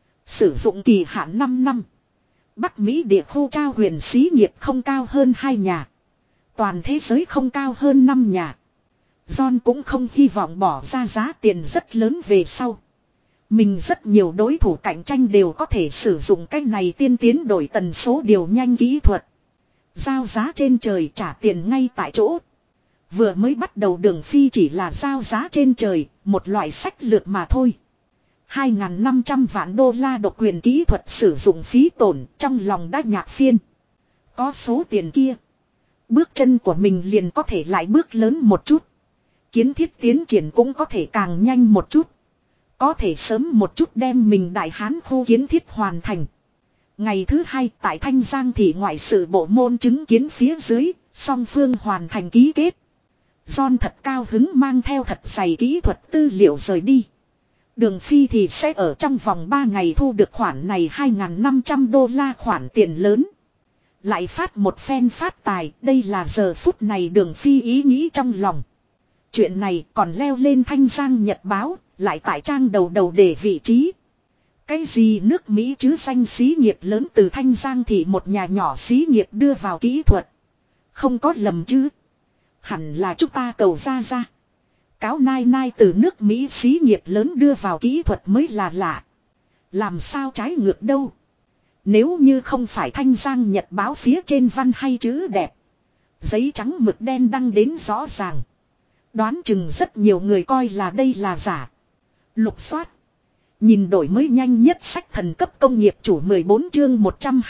Sử dụng kỳ hạn 5 năm. Bắc Mỹ địa khu trao quyền xí nghiệp không cao hơn 2 nhà. Toàn thế giới không cao hơn 5 nhà. John cũng không hy vọng bỏ ra giá tiền rất lớn về sau. Mình rất nhiều đối thủ cạnh tranh đều có thể sử dụng cái này tiên tiến đổi tần số điều nhanh kỹ thuật. Giao giá trên trời trả tiền ngay tại chỗ. Vừa mới bắt đầu Đường Phi chỉ là giao giá trên trời, một loại sách lược mà thôi. 2.500 vạn đô la độc quyền kỹ thuật sử dụng phí tổn, trong lòng đã nhạc phiên. Có số tiền kia, bước chân của mình liền có thể lại bước lớn một chút. Kiến thiết tiến triển cũng có thể càng nhanh một chút. Có thể sớm một chút đem mình Đại Hán khu kiến thiết hoàn thành. Ngày thứ 2 tại Thanh Giang thị ngoại sự bộ môn chứng kiến phía dưới, song phương hoàn thành ký kết. John thật cao hứng mang theo thật dày kỹ thuật tư liệu rời đi. Đường Phi thì sẽ ở trong vòng 3 ngày thu được khoản này 2.500 đô la khoản tiền lớn. Lại phát một phen phát tài, đây là giờ phút này Đường Phi ý nghĩ trong lòng. Chuyện này còn leo lên Thanh Giang Nhật Báo, lại tại trang đầu để vị trí. Cái gì nước Mỹ chứ danh xí nghiệp lớn từ Thanh Giang thì một nhà nhỏ xí nghiệp đưa vào kỹ thuật. Không có lầm chứ. Hẳn là chúng ta cầu ra. Cáo nai từ nước Mỹ xí nghiệp lớn đưa vào kỹ thuật mới là lạ. Làm sao trái ngược đâu. Nếu như không phải Thanh Giang Nhật Báo phía trên văn hay chữ đẹp, giấy trắng mực đen đăng đến rõ ràng, đoán chừng rất nhiều người coi là đây là giả. Lục soát. Nhìn đổi mới nhanh nhất sách thần cấp công nghiệp chủ 14 chương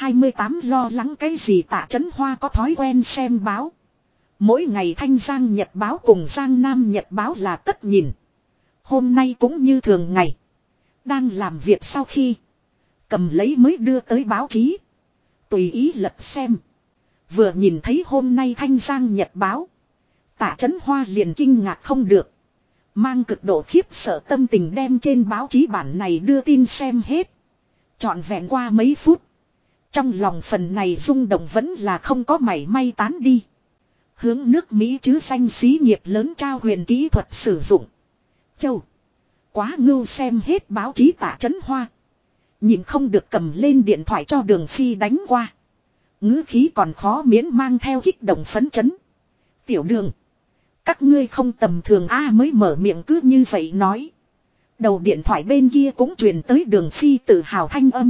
128 lo lắng cái gì Tạ Chấn Hoa có thói quen xem báo. Mỗi ngày Thanh Giang Nhật Báo cùng Giang Nam Nhật Báo là tất nhìn. Hôm nay cũng như thường ngày. Đang làm việc sau khi cầm lấy mới đưa tới báo chí. Tùy ý lật xem. Vừa nhìn thấy hôm nay Thanh Giang Nhật Báo, Tạ Chấn Hoa liền kinh ngạc không được. Mang cực độ khiếp sợ tâm tình đem trên báo chí bản này đưa tin xem hết. Trọn vẹn qua mấy phút. Trong lòng phần này rung động vẫn là không có mảy may tán đi. Hướng nước Mỹ chứ danh xí nghiệp lớn trao quyền kỹ thuật sử dụng. Châu. Quá ngưu xem hết báo chí Tạ Chấn Hoa. Nhìn không được cầm lên điện thoại cho Đường Phi đánh qua. Ngữ khí còn khó miễn mang theo kích động phấn chấn. Tiểu Đường. Các ngươi không tầm thường mới mở miệng cứ như vậy nói. Đầu điện thoại bên kia cũng truyền tới Đường Phi tự hào thanh âm.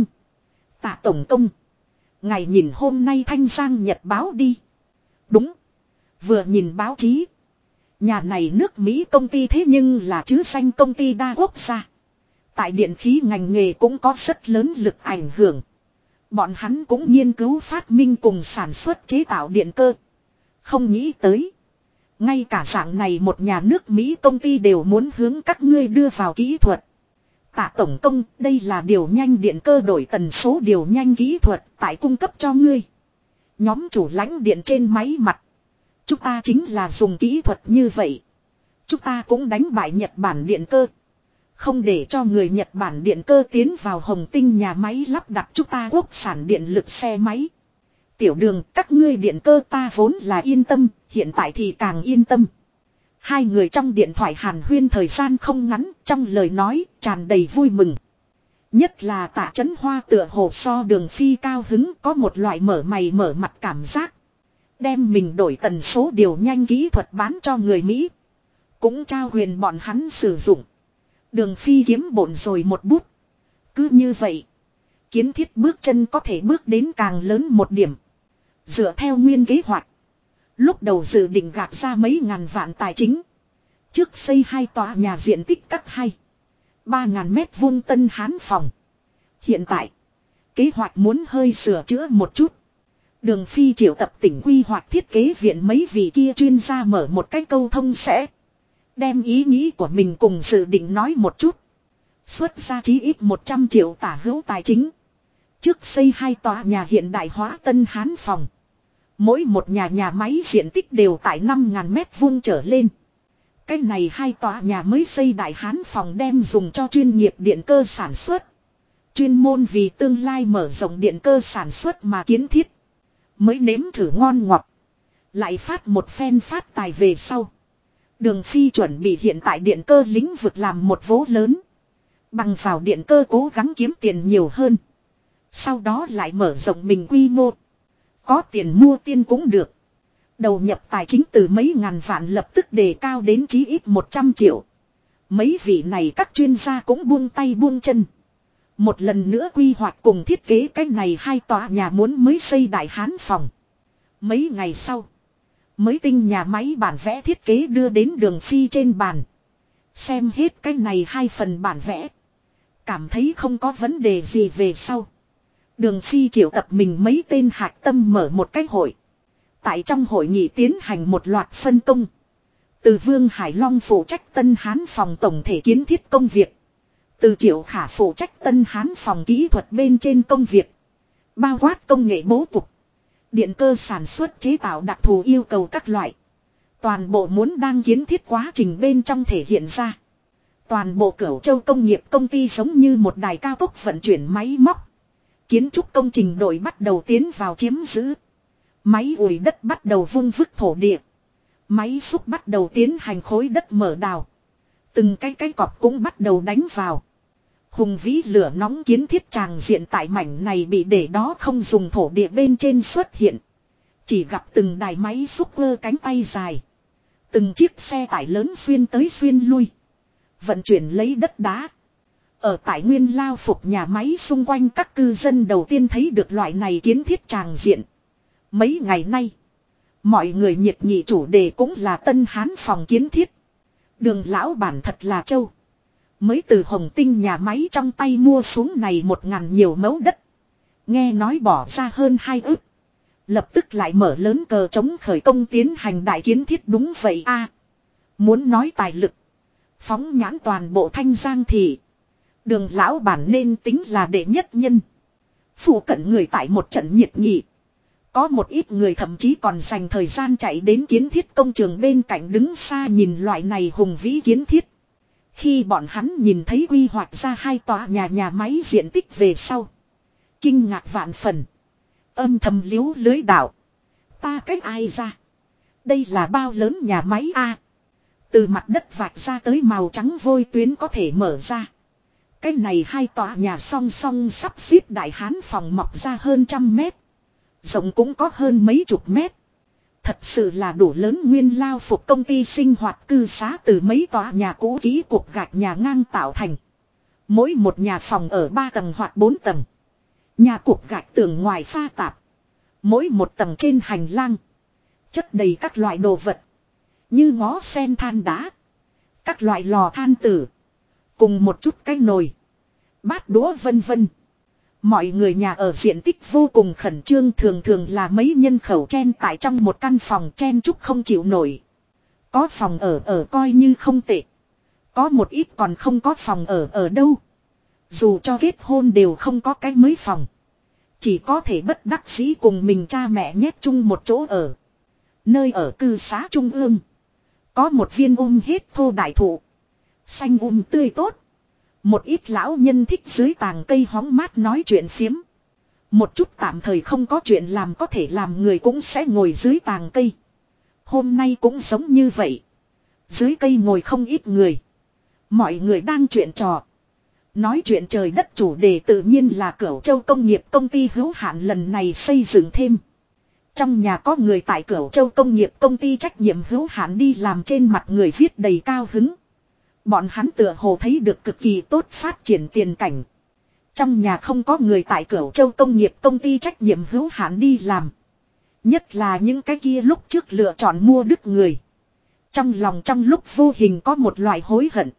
Tạ tổng công. Ngài nhìn hôm nay Thanh Giang Nhật báo đi. Đúng. Vừa nhìn báo chí. Nhà này nước Mỹ công ty thế nhưng là chứ danh công ty đa quốc gia. Tại điện khí ngành nghề cũng có rất lớn lực ảnh hưởng. Bọn hắn cũng nghiên cứu phát minh cùng sản xuất chế tạo điện cơ. Không nghĩ tới. Ngay cả dạng này một nhà nước Mỹ công ty đều muốn hướng các ngươi đưa vào kỹ thuật. Tạ tổng công, đây là điều nhanh điện cơ đổi tần số điều nhanh kỹ thuật tại cung cấp cho ngươi. Nhóm chủ lãnh điện trên máy mặt. Chúng ta chính là dùng kỹ thuật như vậy. Chúng ta cũng đánh bại Nhật Bản điện cơ. Không để cho người Nhật Bản điện cơ tiến vào Hồng Tinh nhà máy lắp đặt chúng ta quốc sản điện lực xe máy. Tiểu Đường, các ngươi điện cơ ta vốn là yên tâm, hiện tại thì càng yên tâm. Hai người trong điện thoại hàn huyên thời gian không ngắn, trong lời nói tràn đầy vui mừng. Nhất là Tạ Chấn Hoa tựa hồ so Đường Phi cao hứng, có một loại mở mày mở mặt cảm giác. Đem mình đổi tần số điều nhanh kỹ thuật bán cho người Mỹ. Cũng trao quyền bọn hắn sử dụng. Đường Phi kiếm bộn rồi một bút. Cứ như vậy, kiến thiết bước chân có thể bước đến càng lớn một điểm. Dựa theo nguyên kế hoạch, lúc đầu dự định gạt ra mấy ngàn vạn tài chính. Trước xây 2 tòa nhà diện tích cắt 3.000 mét vuông tân hán phòng. Hiện tại, kế hoạch muốn hơi sửa chữa một chút. Đường Phi triệu tập tỉnh quy hoạch thiết kế viện mấy vị kia chuyên gia mở một cái câu thông sẽ. Đem ý nghĩ của mình cùng dự định nói một chút. Xuất ra chí ít 100 triệu tả hữu tài chính. Trước xây 2 tòa nhà hiện đại hóa tân hán phòng. Mỗi một nhà máy diện tích đều tại 5.000 mét vuông trở lên. Cái này 2 tòa nhà mới xây đại hán phòng đem dùng cho chuyên nghiệp điện cơ sản xuất. Chuyên môn vì tương lai mở rộng điện cơ sản xuất mà kiến thiết. Mới nếm thử ngon ngọt. Lại phát một phen phát tài về sau. Đường Phi chuẩn bị hiện tại điện cơ lĩnh vực làm một vố lớn. Bằng vào điện cơ cố gắng kiếm tiền nhiều hơn. Sau đó lại mở rộng mình quy mô. Có tiền mua tiên cũng được. Đầu nhập tài chính từ mấy ngàn vạn lập tức đề cao đến chí ít 100 triệu. Mấy vị này các chuyên gia cũng buông tay buông chân. Một lần nữa quy hoạch cùng thiết kế cái này 2 tòa nhà muốn mới xây đại hán phòng. Mấy ngày sau, mới tinh nhà máy bản vẽ thiết kế đưa đến Đường Phi trên bàn. Xem hết cái này 2 phần bản vẽ. Cảm thấy không có vấn đề gì về sau. Đường Phi triệu tập mình mấy tên hạch tâm mở một cái hội. Tại trong hội nghị tiến hành một loạt phân công. Từ Vương Hải Long phụ trách Tân Hán phòng tổng thể kiến thiết công việc. Từ Triệu Khả phụ trách Tân Hán phòng kỹ thuật bên trên công việc. Bao quát công nghệ bố cục. Điện cơ sản xuất chế tạo đặc thù yêu cầu các loại. Toàn bộ muốn đang kiến thiết quá trình bên trong thể hiện ra. Toàn bộ Cửu Châu công nghiệp công ty giống như một đài cao tốc vận chuyển máy móc. Kiến trúc công trình đội bắt đầu tiến vào chiếm giữ. Máy ủi đất bắt đầu vung vức thổ địa. Máy xúc bắt đầu tiến hành khối đất mở đào. Từng cái cọp cũng bắt đầu đánh vào. Hùng vĩ lửa nóng kiến thiết tràng diện tại mảnh này bị để đó không dùng thổ địa bên trên xuất hiện. Chỉ gặp từng đài máy xúc ơ cánh tay dài. Từng chiếc xe tải lớn xuyên tới xuyên lui. Vận chuyển lấy đất đá. Ở tại nguyên lao phục nhà máy xung quanh các cư dân đầu tiên thấy được loại này kiến thiết tràng diện. Mấy ngày nay, mọi người nhiệt nghị chủ đề cũng là Tân Hán phòng kiến thiết. Đường lão bản thật là trâu. Mới từ Hồng Tinh nhà máy trong tay mua xuống này 1.000 nhiều mẫu đất. Nghe nói bỏ ra hơn 2 ức. Lập tức lại mở lớn cờ chống khởi công tiến hành đại kiến thiết đúng vậy a. Muốn nói tài lực. Phóng nhãn toàn bộ Thanh Giang thì. Đường lão bản nên tính là đệ nhất nhân. Phụ cận người tại một trận nhiệt nghị. Có một ít người thậm chí còn dành thời gian chạy đến kiến thiết công trường bên cạnh đứng xa nhìn loại này hùng vĩ kiến thiết. Khi bọn hắn nhìn thấy quy hoạch ra 2 tòa nhà máy diện tích về sau. Kinh ngạc vạn phần. Âm thầm liếu lưới đạo. Ta cách ai ra? Đây là bao lớn nhà máy a? Từ mặt đất vạch ra tới màu trắng vôi tuyến có thể mở ra. Cái này 2 tòa nhà song song sắp xếp đại hán phòng mọc ra hơn 100 mét. Rộng cũng có hơn mấy chục mét. Thật sự là đủ lớn nguyên lao phục công ty sinh hoạt cư xá từ mấy tòa nhà cũ kỹ cục gạch nhà ngang tạo thành. Mỗi một nhà phòng ở 3 tầng hoặc 4 tầng. Nhà cục gạch tường ngoài pha tạp. Mỗi một tầng trên hành lang. Chất đầy các loại đồ vật. Như ngó sen than đá. Các loại lò than tử. Cùng một chút cái nồi. Bát đũa vân vân. Mọi người nhà ở diện tích vô cùng khẩn trương, thường thường là mấy nhân khẩu chen tại trong một căn phòng chen chúc không chịu nổi. Có phòng ở coi như không tệ. Có một ít còn không có phòng ở đâu. Dù cho kết hôn đều không có cái mới phòng. Chỉ có thể bất đắc dĩ cùng mình cha mẹ nhét chung một chỗ ở. Nơi ở cư xá trung ương. Có một viên hết thô đại thụ. Xanh tươi tốt. Một ít lão nhân thích dưới tàng cây hóng mát nói chuyện phiếm. Một chút tạm thời không có chuyện làm có thể làm người cũng sẽ ngồi dưới tàng cây. Hôm nay cũng giống như vậy. Dưới cây ngồi không ít người. Mọi người đang chuyện trò. Nói chuyện trời đất, chủ đề tự nhiên là Cửu Châu Công nghiệp Công ty hữu hạn lần này xây dựng thêm. Trong nhà có người tại Cửu Châu Công nghiệp Công ty trách nhiệm hữu hạn đi làm, trên mặt người viết đầy cao hứng. Bọn hắn tựa hồ thấy được cực kỳ tốt phát triển tiền cảnh. Trong nhà không có người tại Cửu Châu Công nghiệp Công ty trách nhiệm hữu hạn đi làm. Nhất là những cái kia lúc trước lựa chọn mua đứt người. Trong lòng trong lúc vô hình có một loại hối hận.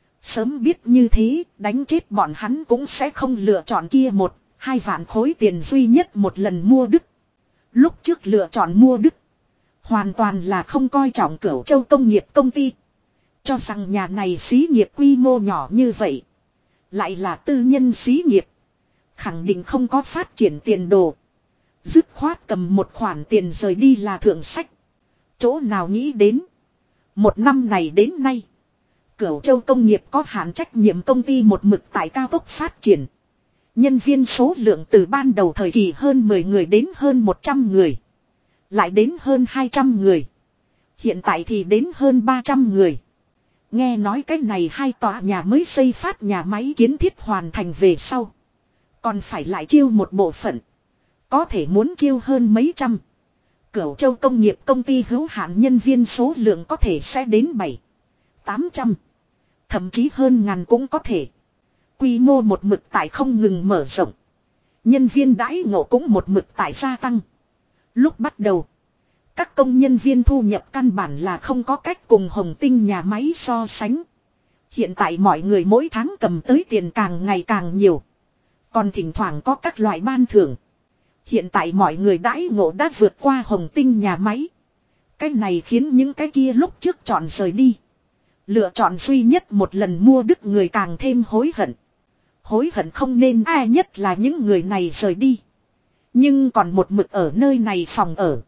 Sớm biết như thế, đánh chết bọn hắn cũng sẽ không lựa chọn kia 1-2 vạn khối tiền duy nhất một lần mua đứt. Lúc trước lựa chọn mua đứt. Hoàn toàn là không coi trọng Cửu Châu Công nghiệp Công ty. Cho rằng nhà này xí nghiệp quy mô nhỏ như vậy. Lại là tư nhân xí nghiệp. Khẳng định không có phát triển tiền đồ. Dứt khoát cầm một khoản tiền rời đi là thượng sách. Chỗ nào nghĩ đến. Một năm này đến nay. Cửu Châu Công nghiệp có hạn trách nhiệm công ty một mực tại cao tốc phát triển. Nhân viên số lượng từ ban đầu thời kỳ hơn 10 người đến hơn 100 người. Lại đến hơn 200 người. Hiện tại thì đến hơn 300 người. Nghe nói cái này 2 tòa nhà mới xây phát nhà máy kiến thiết hoàn thành về sau. Còn phải lại chiêu một bộ phận. Có thể muốn chiêu hơn mấy trăm. Cửu Châu Công nghiệp Công ty hữu hạn nhân viên số lượng có thể sẽ đến 700-800. Thậm chí hơn ngàn cũng có thể. Quy mô một mực tại không ngừng mở rộng. Nhân viên đãi ngộ cũng một mực tại gia tăng. Lúc bắt đầu. Các công nhân viên thu nhập căn bản là không có cách cùng Hồng Tinh nhà máy so sánh. Hiện tại mọi người mỗi tháng cầm tới tiền càng ngày càng nhiều. Còn thỉnh thoảng có các loại ban thưởng. Hiện tại mọi người đãi ngộ đã vượt qua Hồng Tinh nhà máy. Cái này khiến những cái kia lúc trước chọn rời đi. Lựa chọn duy nhất một lần mua đứt người càng thêm hối hận. Hối hận không nên ai nhất là những người này rời đi. Nhưng còn một mực ở nơi này phòng ở.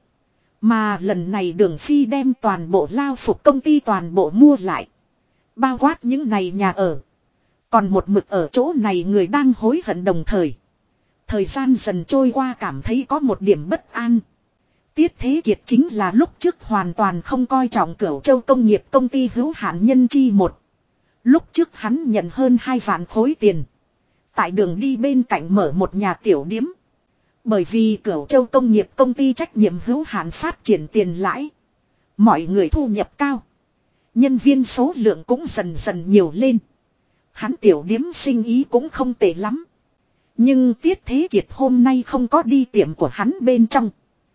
Mà lần này Đường Phi đem toàn bộ lao phục công ty toàn bộ mua lại. Bao quát những này nhà ở. Còn một mực ở chỗ này người đang hối hận đồng thời. Thời gian dần trôi qua cảm thấy có một điểm bất an. Tiết Thế Kiệt chính là lúc trước hoàn toàn không coi trọng Cửu Châu Công nghiệp Công ty hữu hạn nhân chi một. Lúc trước hắn nhận hơn 2 vạn khối tiền. Tại đường đi bên cạnh mở một nhà tiểu điếm. Bởi vì Cửu Châu Công nghiệp Công ty trách nhiệm hữu hạn phát triển tiền lãi. Mọi người thu nhập cao. Nhân viên số lượng cũng dần dần nhiều lên. Hắn tiểu điếm sinh ý cũng không tệ lắm. Nhưng Tiết Thế Kiệt hôm nay không có đi tiệm của hắn bên trong.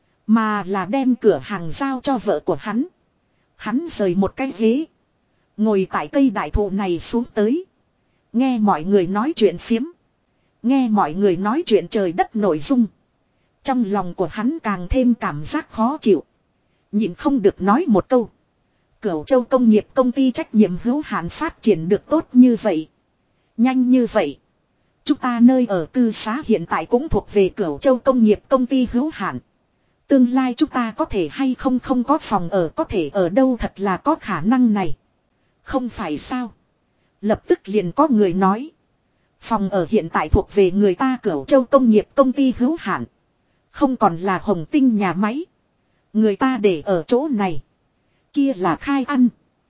Mà là đem cửa hàng giao cho vợ của hắn. Hắn rời một cái ghế. Ngồi tại cây đại thụ này xuống tới. Nghe mọi người nói chuyện phiếm. Nghe mọi người nói chuyện trời đất nội dung. Trong lòng của hắn càng thêm cảm giác khó chịu. Nhịn không được nói một câu. Cửu Châu Công nghiệp Công ty trách nhiệm hữu hạn phát triển được tốt như vậy. Nhanh như vậy. Chúng ta nơi ở cư xá hiện tại cũng thuộc về Cửu Châu Công nghiệp Công ty hữu hạn. Tương lai chúng ta có thể hay không có phòng ở, có thể ở đâu, thật là có khả năng này. Không phải sao. Lập tức liền có người nói. Phòng ở hiện tại thuộc về người ta Cửu Châu Công nghiệp Công ty hữu hạn. Không còn là Hồng Tinh nhà máy. Người ta để ở chỗ này. Kia là khai ăn.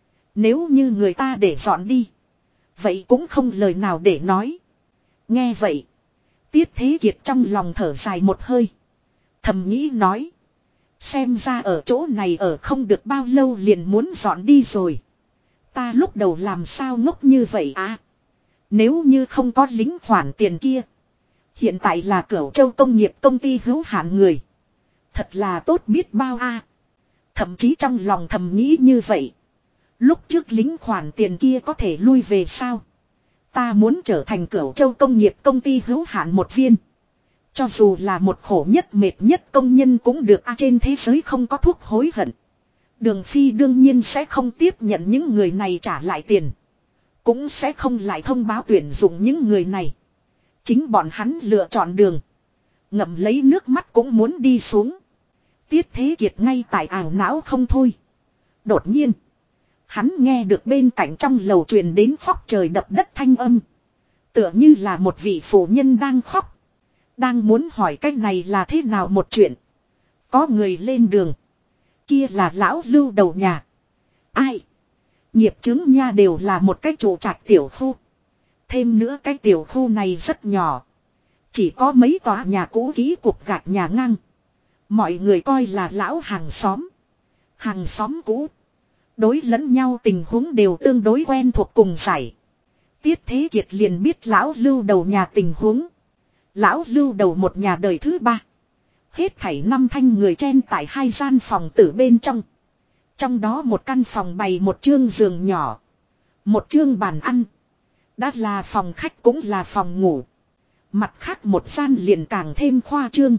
Nếu như người ta để dọn đi. Vậy cũng không lời nào để nói. Nghe vậy. Tiết Thế Kiệt trong lòng thở dài một hơi. Thầm nghĩ nói. Xem ra ở chỗ này ở không được bao lâu liền muốn dọn đi rồi. Ta lúc đầu làm sao ngốc như vậy à? Nếu như không có lính khoản tiền kia. Hiện tại là Cửu Châu công nghiệp công ty hữu hạn người. Thật là tốt biết bao a. Thậm chí trong lòng thầm nghĩ như vậy. Lúc trước lính khoản tiền kia có thể lui về sao? Ta muốn trở thành Cửu Châu công nghiệp công ty hữu hạn một viên. Cho dù là một khổ nhất mệt nhất công nhân cũng được trên thế giới không có thuốc hối hận. Đường Phi đương nhiên sẽ không tiếp nhận những người này trả lại tiền. Cũng sẽ không lại thông báo tuyển dụng những người này. Chính bọn hắn lựa chọn đường. Ngậm lấy nước mắt cũng muốn đi xuống. Tiết Thế Kiệt ngay tại ảo não không thôi. Đột nhiên. Hắn nghe được bên cạnh trong lầu truyền đến khóc trời đập đất thanh âm. Tựa như là một vị phụ nhân đang khóc. Đang muốn hỏi cái này là thế nào một chuyện. Có người lên đường. Kia là lão Lưu đầu nhà. Ai? Nghiệp chứng nha đều là một cái trụ trạch tiểu khu. Thêm nữa cái tiểu khu này rất nhỏ. Chỉ có mấy tòa nhà cũ kỹ cục gạch nhà ngang. Mọi người coi là lão hàng xóm. Hàng xóm cũ. Đối lẫn nhau tình huống đều tương đối quen thuộc cùng giải. Tiết Thế Kiệt liền biết lão Lưu đầu nhà tình huống. Lão Lưu đầu một nhà đời thứ ba. Hết thảy 5 thanh người chen tại 2 gian phòng tử bên trong. Trong đó một căn phòng bày một chương giường nhỏ. Một chương bàn ăn. Đã là phòng khách cũng là phòng ngủ. Mặt khác một gian liền càng thêm khoa trương.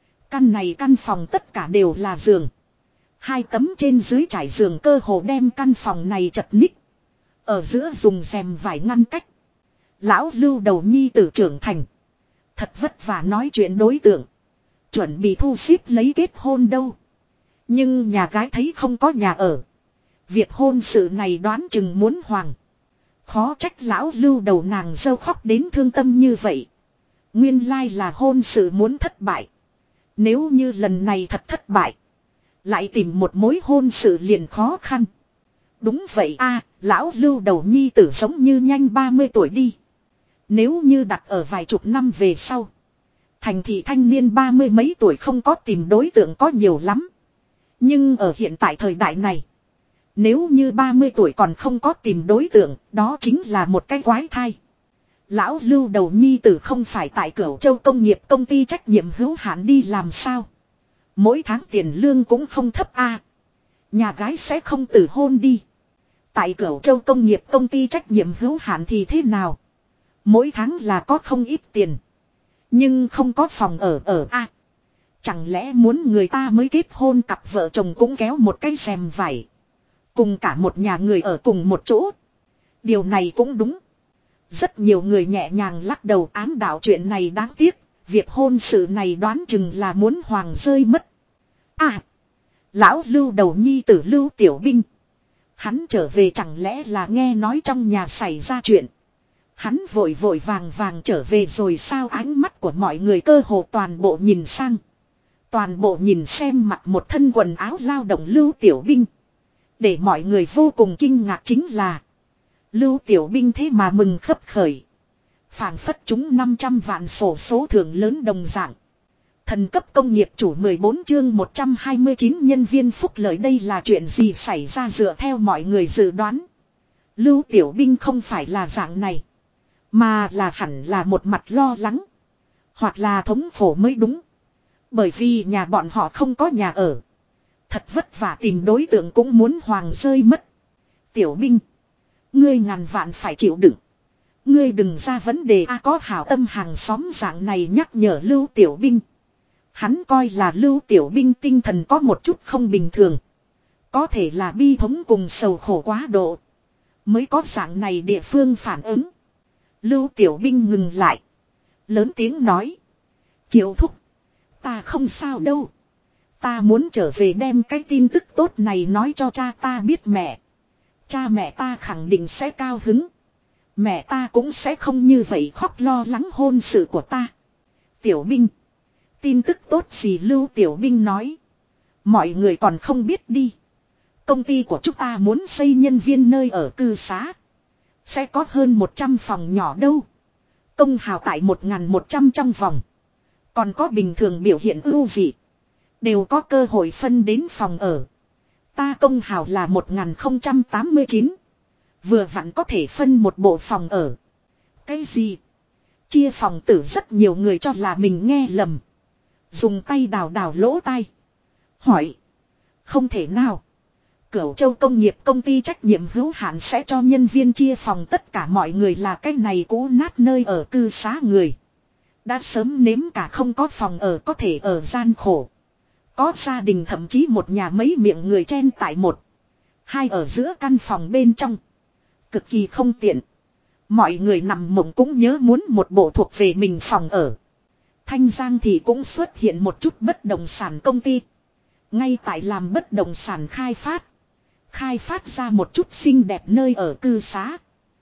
Căn phòng tất cả đều là giường. 2 tấm trên dưới trải giường cơ hồ đem căn phòng này chật ních. Ở giữa dùng rèm vải ngăn cách. Lão Lưu đầu nhi tử trưởng thành. Thật vất vả nói chuyện đối tượng. Chuẩn bị thu xếp lấy kết hôn đâu. Nhưng nhà gái thấy không có nhà ở. Việc hôn sự này đoán chừng muốn hoàng. Khó trách lão Lưu đầu nàng dâu khóc đến thương tâm như vậy. Nguyên lai là hôn sự muốn thất bại. Nếu như lần này thật thất bại. Lại tìm một mối hôn sự liền khó khăn. Đúng vậy a, lão Lưu đầu nhi tử giống như nhanh 30 tuổi đi. Nếu như đặt ở vài chục năm về sau. Thành thị thanh niên 30 mấy tuổi không có tìm đối tượng có nhiều lắm. Nhưng ở hiện tại thời đại này. Nếu như 30 tuổi còn không có tìm đối tượng, đó chính là một cái quái thai. Lão Lưu đầu nhi tử không phải tại Cửu Châu công nghiệp công ty trách nhiệm hữu hạn đi làm sao. Mỗi tháng tiền lương cũng không thấp a. Nhà gái sẽ không tử hôn đi. Tại Cửu Châu công nghiệp công ty trách nhiệm hữu hạn thì thế nào? Mỗi tháng là có không ít tiền. Nhưng không có phòng ở a. Chẳng lẽ muốn người ta mới kết hôn cặp vợ chồng cũng kéo một cái rèm vải. Cùng cả một nhà người ở cùng một chỗ. Điều này cũng đúng. Rất nhiều người nhẹ nhàng lắc đầu ám đạo chuyện này đáng tiếc. Việc hôn sự này đoán chừng là muốn hoàng rơi mất. À. Lão Lưu đầu nhi tử Lưu Tiểu Binh. Hắn trở về chẳng lẽ là nghe nói trong nhà xảy ra chuyện. Hắn vội vội vàng trở về rồi sao ánh mắt của mọi người cơ hồ toàn bộ nhìn sang. Toàn bộ nhìn xem mặc một thân quần áo lao động Lưu Tiểu Binh. Để mọi người vô cùng kinh ngạc chính là. Lưu Tiểu Binh thế mà mừng khấp khởi. Phảng phất chúng 500 vạn sổ số thưởng lớn đồng dạng. Thần cấp công nghiệp chủ 14 chương 129 nhân viên phúc lợi đây là chuyện gì xảy ra dựa theo mọi người dự đoán. Lưu Tiểu Binh không phải là dạng này. Mà là hẳn là một mặt lo lắng. Hoặc là thống khổ mới đúng. Bởi vì nhà bọn họ không có nhà ở. Thật vất vả tìm đối tượng cũng muốn hoàng rơi mất. Tiểu Binh. Ngươi ngàn vạn phải chịu đựng. Ngươi đừng ra vấn đề có hảo tâm hàng xóm dạng này nhắc nhở Lưu Tiểu Binh. Hắn coi là Lưu Tiểu Binh tinh thần có một chút không bình thường. Có thể là bi thống cùng sầu khổ quá độ. Mới có dạng này địa phương phản ứng. Lưu Tiểu Binh ngừng lại. Lớn tiếng nói. Triệu thúc. Ta không sao đâu. Ta muốn trở về đem cái tin tức tốt này nói cho cha ta biết mẹ. Cha mẹ ta khẳng định sẽ cao hứng. Mẹ ta cũng sẽ không như vậy khóc lo lắng hôn sự của ta. Tiểu Binh. Tin tức tốt gì Lưu Tiểu Binh nói. Mọi người còn không biết đi. Công ty của chúng ta muốn xây nhân viên nơi ở cư xá. Sẽ có hơn 100 phòng nhỏ đâu. Công hào tại 1.100 trong vòng. Còn có bình thường biểu hiện ưu dị. đều có cơ hội phân đến phòng ở. Ta công hào là 1089. Vừa vặn có thể phân một bộ phòng ở. Cái gì? Chia phòng tử, rất nhiều người cho là mình nghe lầm. Dùng tay đào đào lỗ tai. Hỏi. Không thể nào. Cửu Châu Công nghiệp công ty trách nhiệm hữu hạn sẽ cho nhân viên chia phòng, tất cả mọi người là cái này cũ nát nơi ở cư xá người. Đã sớm nếm cả không có phòng ở có thể ở gian khổ. Có gia đình thậm chí một nhà mấy miệng người chen tại một. Hai ở giữa căn phòng bên trong. Cực kỳ không tiện. Mọi người nằm mộng cũng nhớ muốn một bộ thuộc về mình phòng ở. Thanh Giang thì cũng xuất hiện một chút bất động sản công ty. Ngay tại làm bất động sản khai phát. Khai phát ra một chút xinh đẹp nơi ở cư xá.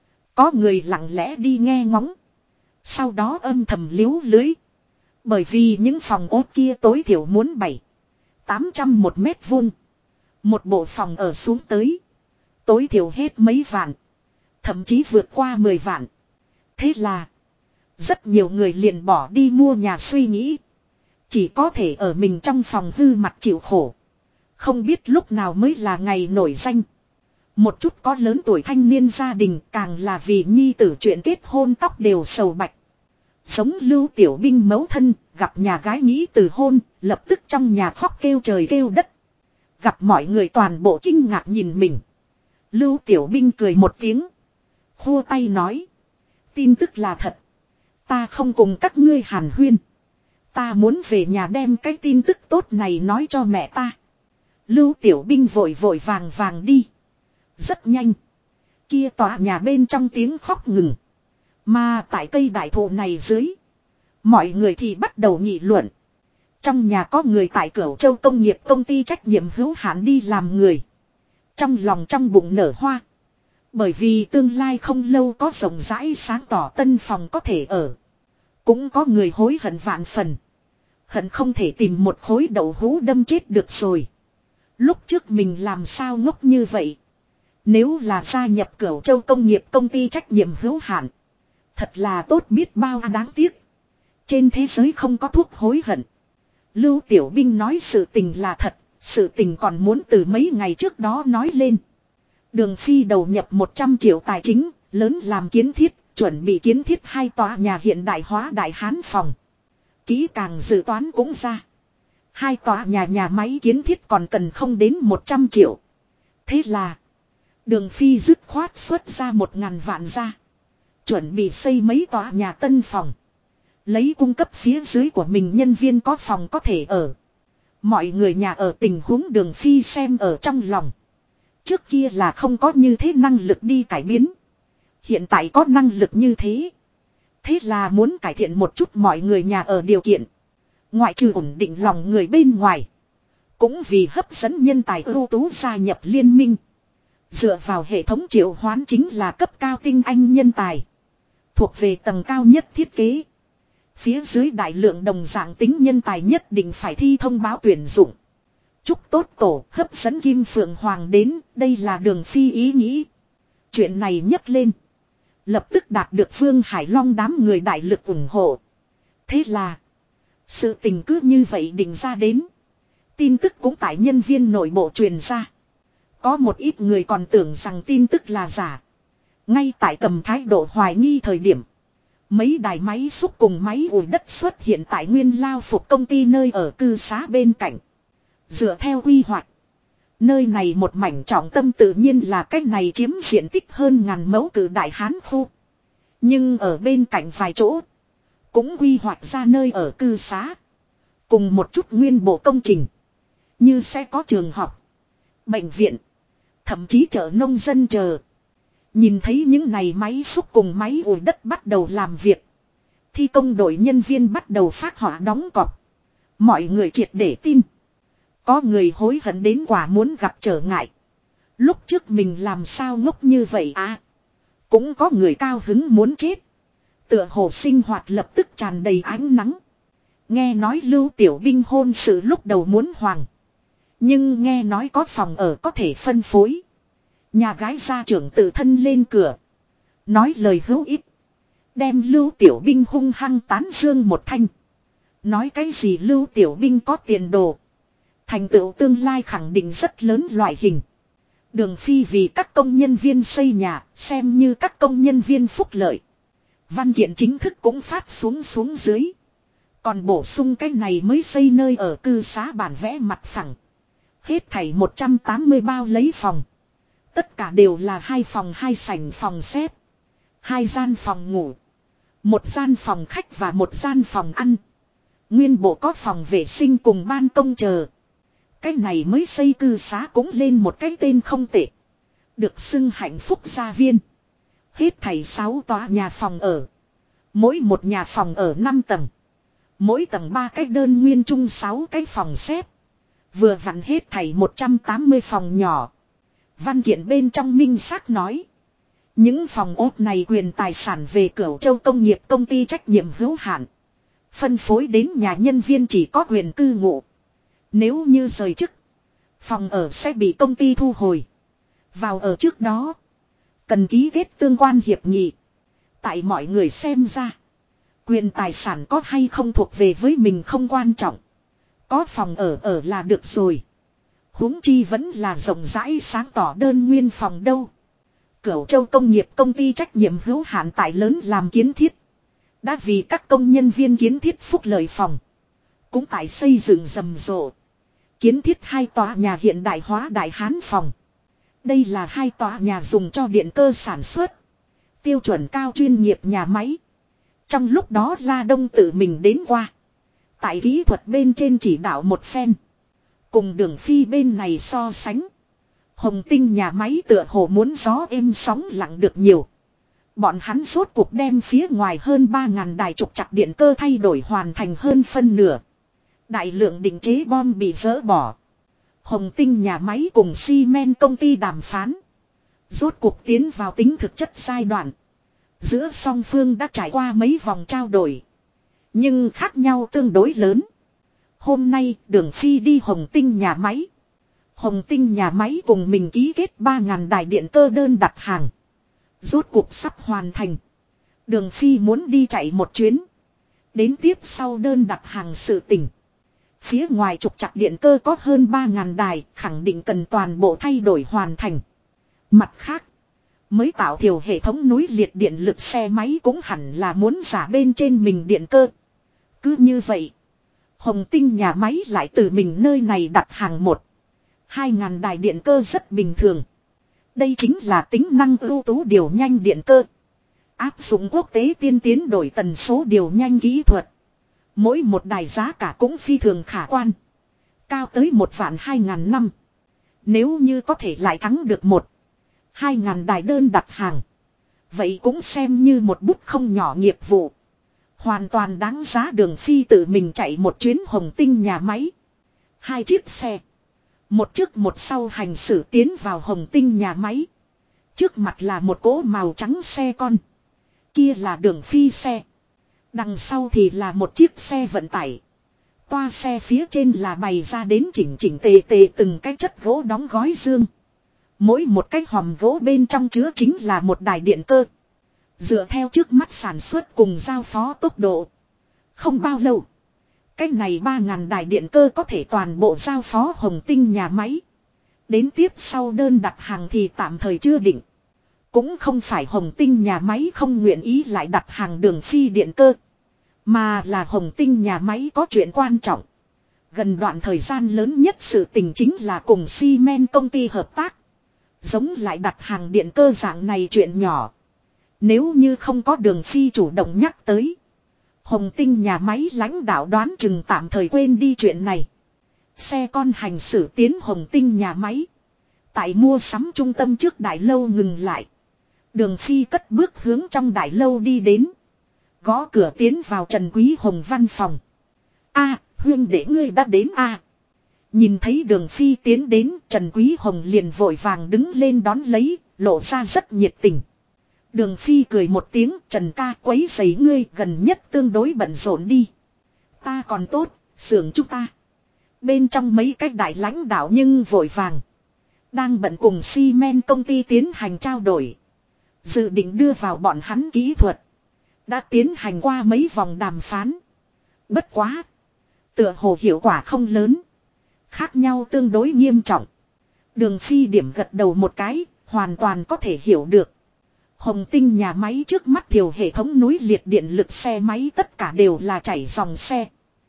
Có người lặng lẽ đi nghe ngóng. Sau đó âm thầm liếu lưới. Bởi vì những phòng ốt kia tối thiểu muốn 700-800 một mét vuông. Một bộ phòng ở xuống tới. Tối thiểu hết mấy vạn. Thậm chí vượt qua 10 vạn. Thế là. Rất nhiều người liền bỏ đi mua nhà suy nghĩ. Chỉ có thể ở mình trong phòng hư mặt chịu khổ. Không biết lúc nào mới là ngày nổi danh. Một chút có lớn tuổi thanh niên gia đình càng là vì nhi tử chuyện kết hôn tóc đều sầu bạch. Giống Lưu Tiểu Binh mẫu thân, gặp nhà gái nghĩ từ hôn, lập tức trong nhà khóc kêu trời kêu đất. Gặp mọi người toàn bộ kinh ngạc nhìn mình. Lưu Tiểu Binh cười một tiếng. Khua tay nói. Tin tức là thật. Ta không cùng các ngươi hàn huyên. Ta muốn về nhà đem cái tin tức tốt này nói cho mẹ ta. Lưu Tiểu Binh vội vội vàng vàng đi. Rất nhanh. Kia tòa nhà bên trong tiếng khóc ngừng. Mà tại cây đại thụ này dưới. Mọi người thì bắt đầu nghị luận. Trong nhà có người tại Cửu Châu Công nghiệp công ty trách nhiệm hữu hạn đi làm người. Trong lòng trong bụng nở hoa. Bởi vì tương lai không lâu có rộng rãi sáng tỏ tân phòng có thể ở. Cũng có người hối hận vạn phần. Hận không thể tìm một khối đậu hũ đâm chết được rồi. Lúc trước mình làm sao ngốc như vậy. Nếu là gia nhập Cửu Châu Công nghiệp công ty trách nhiệm hữu hạn. Thật là tốt biết bao đáng tiếc. Trên thế giới không có thuốc hối hận. Lưu Tiểu Binh nói sự tình là thật. Sự tình còn muốn từ mấy ngày trước đó nói lên. Đường Phi đầu nhập 100 triệu tài chính, lớn làm kiến thiết, chuẩn bị kiến thiết 2 tòa nhà hiện đại hóa Đại Hán phòng. Kỹ càng dự toán cũng ra. 2 tòa nhà máy kiến thiết còn cần không đến 100 triệu. Thế là, Đường Phi dứt khoát xuất ra 1.000 vạn ra. Chuẩn bị xây mấy tòa nhà tân phòng. Lấy cung cấp phía dưới của mình nhân viên có phòng có thể ở. Mọi người nhà ở tình huống Đường Phi xem ở trong lòng. Trước kia là không có như thế năng lực đi cải biến. Hiện tại có năng lực như thế. Thế là muốn cải thiện một chút mọi người nhà ở điều kiện. Ngoại trừ ổn định lòng người bên ngoài. Cũng vì hấp dẫn nhân tài ưu tú gia nhập liên minh. Dựa vào hệ thống triệu hoán chính là cấp cao tinh anh nhân tài. Thuộc về tầng cao nhất thiết kế. Phía dưới đại lượng đồng dạng tính nhân tài nhất định phải thi thông báo tuyển dụng. Chúc tốt tổ hấp dẫn Kim Phượng Hoàng đến, đây là Đường Phi ý nghĩ. Chuyện này nhấc lên. Lập tức đạt được Vương Hải Long đám người đại lực ủng hộ. Thế là, sự tình cứ như vậy định ra đến. Tin tức cũng tại nhân viên nội bộ truyền ra. Có một ít người còn tưởng rằng tin tức là giả. Ngay tại cầm thái độ hoài nghi thời điểm. Mấy đài máy xúc cùng máy ủi đất xuất hiện tại Nguyên Lao Phục công ty nơi ở cư xá bên cạnh. Dựa theo quy hoạch. Nơi này một mảnh trọng tâm tự nhiên là cách này chiếm diện tích hơn 1000 mẫu cử đại hán khu. Nhưng ở bên cạnh vài chỗ. Cũng quy hoạch ra nơi ở cư xá. Cùng một chút nguyên bộ công trình. Như sẽ có trường học. Bệnh viện. Thậm chí chợ nông dân chờ. Nhìn thấy những này máy xúc cùng máy ủi đất bắt đầu làm việc. Thi công đội nhân viên bắt đầu phát họa đóng cọc. Mọi người triệt để tin. Có người hối hận đến quả muốn gặp trở ngại. Lúc trước mình làm sao ngốc như vậy à. Cũng có người cao hứng muốn chết. Tựa hồ sinh hoạt lập tức tràn đầy ánh nắng. Nghe nói Lưu Tiểu Binh hôn sự lúc đầu muốn hoàng. Nhưng nghe nói có phòng ở có thể phân phối. Nhà gái gia trưởng tự thân lên cửa. Nói lời hữu ích. Đem Lưu Tiểu Binh hung hăng tán dương một thanh. Nói cái gì Lưu Tiểu Binh có tiền đồ. Thành tựu tương lai khẳng định rất lớn loại hình. Đường Phi vì các công nhân viên xây nhà, xem như các công nhân viên phúc lợi. Văn kiện chính thức cũng phát xuống dưới. Còn bổ sung cái này mới xây nơi ở cư xá bản vẽ mặt phẳng. Hết thảy 180 bao lấy phòng. Tất cả đều là 2 phòng 2 sảnh phòng xếp. 2 gian phòng ngủ. 1 gian phòng khách và 1 gian phòng ăn. Nguyên bộ có phòng vệ sinh cùng ban công chờ. Cái này mới xây cư xá cũng lên một cái tên không tệ. Được xưng hạnh phúc gia viên. Hết thảy 6 tòa nhà phòng ở. Mỗi một nhà phòng ở 5 tầng. Mỗi tầng 3 cái đơn nguyên chung 6 cái phòng xếp. Vừa vặn hết thảy 180 phòng nhỏ. Văn kiện bên trong minh xác nói. Những phòng ốt này quyền tài sản về Cửu Châu Công nghiệp công ty trách nhiệm hữu hạn. Phân phối đến nhà nhân viên chỉ có quyền cư ngụ. Nếu như rời chức, phòng ở sẽ bị công ty thu hồi. Vào ở trước đó, cần ký kết tương quan hiệp nghị. Tại mọi người xem ra, quyền tài sản có hay không thuộc về với mình không quan trọng. Có phòng ở là được rồi. Huống chi vẫn là rộng rãi sáng tỏ đơn nguyên phòng đâu. Cửu Châu Công nghiệp công ty trách nhiệm hữu hạn tại lớn làm kiến thiết. Đã vì các công nhân viên kiến thiết phúc lợi phòng. Cũng tại xây dựng rầm rộ. Kiến thiết 2 tòa nhà hiện đại hóa đại hán phòng. Đây là 2 tòa nhà dùng cho điện cơ sản xuất. Tiêu chuẩn cao chuyên nghiệp nhà máy. Trong lúc đó La Đông tự mình đến qua. Tại kỹ thuật bên trên chỉ đạo một phen. Cùng Đường Phi bên này so sánh. Hồng Tinh nhà máy tựa hồ muốn gió êm sóng lặng được nhiều. Bọn hắn rốt cuộc đem phía ngoài hơn 3.000 đài trục chặt điện cơ thay đổi hoàn thành hơn phân nửa. Đại lượng định chế bom bị dỡ bỏ. Hồng Tinh nhà máy cùng xi men công ty đàm phán. Rốt cuộc tiến vào tính thực chất giai đoạn. Giữa song phương đã trải qua mấy vòng trao đổi. Nhưng khác nhau tương đối lớn. Hôm nay Đường Phi đi Hồng Tinh nhà máy. Hồng Tinh nhà máy cùng mình ký kết 3.000 đài điện cơ đơn đặt hàng. Rốt cuộc sắp hoàn thành. Đường Phi muốn đi chạy một chuyến. Đến tiếp sau đơn đặt hàng sự tình. Phía ngoài trục chặt điện cơ có hơn 3.000 đài, khẳng định cần toàn bộ thay đổi hoàn thành. Mặt khác, mới tạo thiểu hệ thống núi liệt điện lực xe máy cũng hẳn là muốn giả bên trên mình điện cơ. Cứ như vậy, Hồng Tinh nhà máy lại từ mình nơi này đặt hàng 2.000 đài điện cơ rất bình thường. Đây chính là tính năng ưu tú điều nhanh điện cơ. Áp dụng quốc tế tiên tiến đổi tần số điều nhanh kỹ thuật. Mỗi một đài giá cả cũng phi thường khả quan. Cao tới 1.200.000 năm. Nếu như có thể lại thắng được 2.000 đài đơn đặt hàng. Vậy cũng xem như một bút không nhỏ nghiệp vụ. Hoàn toàn đáng giá Đường Phi tự mình chạy một chuyến Hồng Tinh nhà máy. 2 chiếc xe. Một trước một sau hành xử tiến vào Hồng Tinh nhà máy. Trước mặt là một cỗ màu trắng xe con. Kia là Đường Phi xe. Đằng sau thì là một chiếc xe vận tải. Toa xe phía trên là bày ra đến chỉnh tề từng cái chất gỗ đóng gói dương. Mỗi một cái hòm gỗ bên trong chứa chính là một đài điện cơ. Dựa theo trước mắt sản xuất cùng giao phó tốc độ. Không bao lâu. Cái này 3.000 đài điện cơ có thể toàn bộ giao phó Hồng Tinh nhà máy. Đến tiếp sau đơn đặt hàng thì tạm thời chưa định. Cũng không phải Hồng Tinh nhà máy không nguyện ý lại đặt hàng Đường Phi điện cơ. Mà là Hồng Tinh nhà máy có chuyện quan trọng. Gần đoạn thời gian lớn nhất sự tình chính là cùng xi men công ty hợp tác. Giống lại đặt hàng điện cơ dạng này chuyện nhỏ. Nếu như không có Đường Phi chủ động nhắc tới. Hồng Tinh nhà máy lãnh đạo đoán chừng tạm thời quên đi chuyện này. Xe con hành xử tiến Hồng Tinh nhà máy. Tại mua sắm trung tâm trước đại lâu ngừng lại. Đường Phi cất bước hướng trong đại lâu đi đến. Gõ cửa tiến vào Trần Quý Hồng văn phòng. Huynh đệ ngươi đã đến Nhìn thấy Đường Phi tiến đến, Trần Quý Hồng liền vội vàng đứng lên đón lấy, lộ ra rất nhiệt tình. Đường Phi cười một tiếng, Trần ca quấy rầy ngươi, gần nhất tương đối bận rộn đi. Ta còn tốt, xưởng chúng ta. Bên trong mấy cái đại lãnh đạo nhưng vội vàng. Đang bận cùng xi men công ty tiến hành trao đổi. Dự định đưa vào bọn hắn kỹ thuật. Đã tiến hành qua mấy vòng đàm phán. Bất quá. Tựa hồ hiệu quả không lớn. Khác nhau tương đối nghiêm trọng. Đường Phi điểm gật đầu một cái, hoàn toàn có thể hiểu được. Hồng Tinh nhà máy trước mắt thiểu hệ thống núi liệt điện lực xe máy tất cả đều là chảy dòng xe.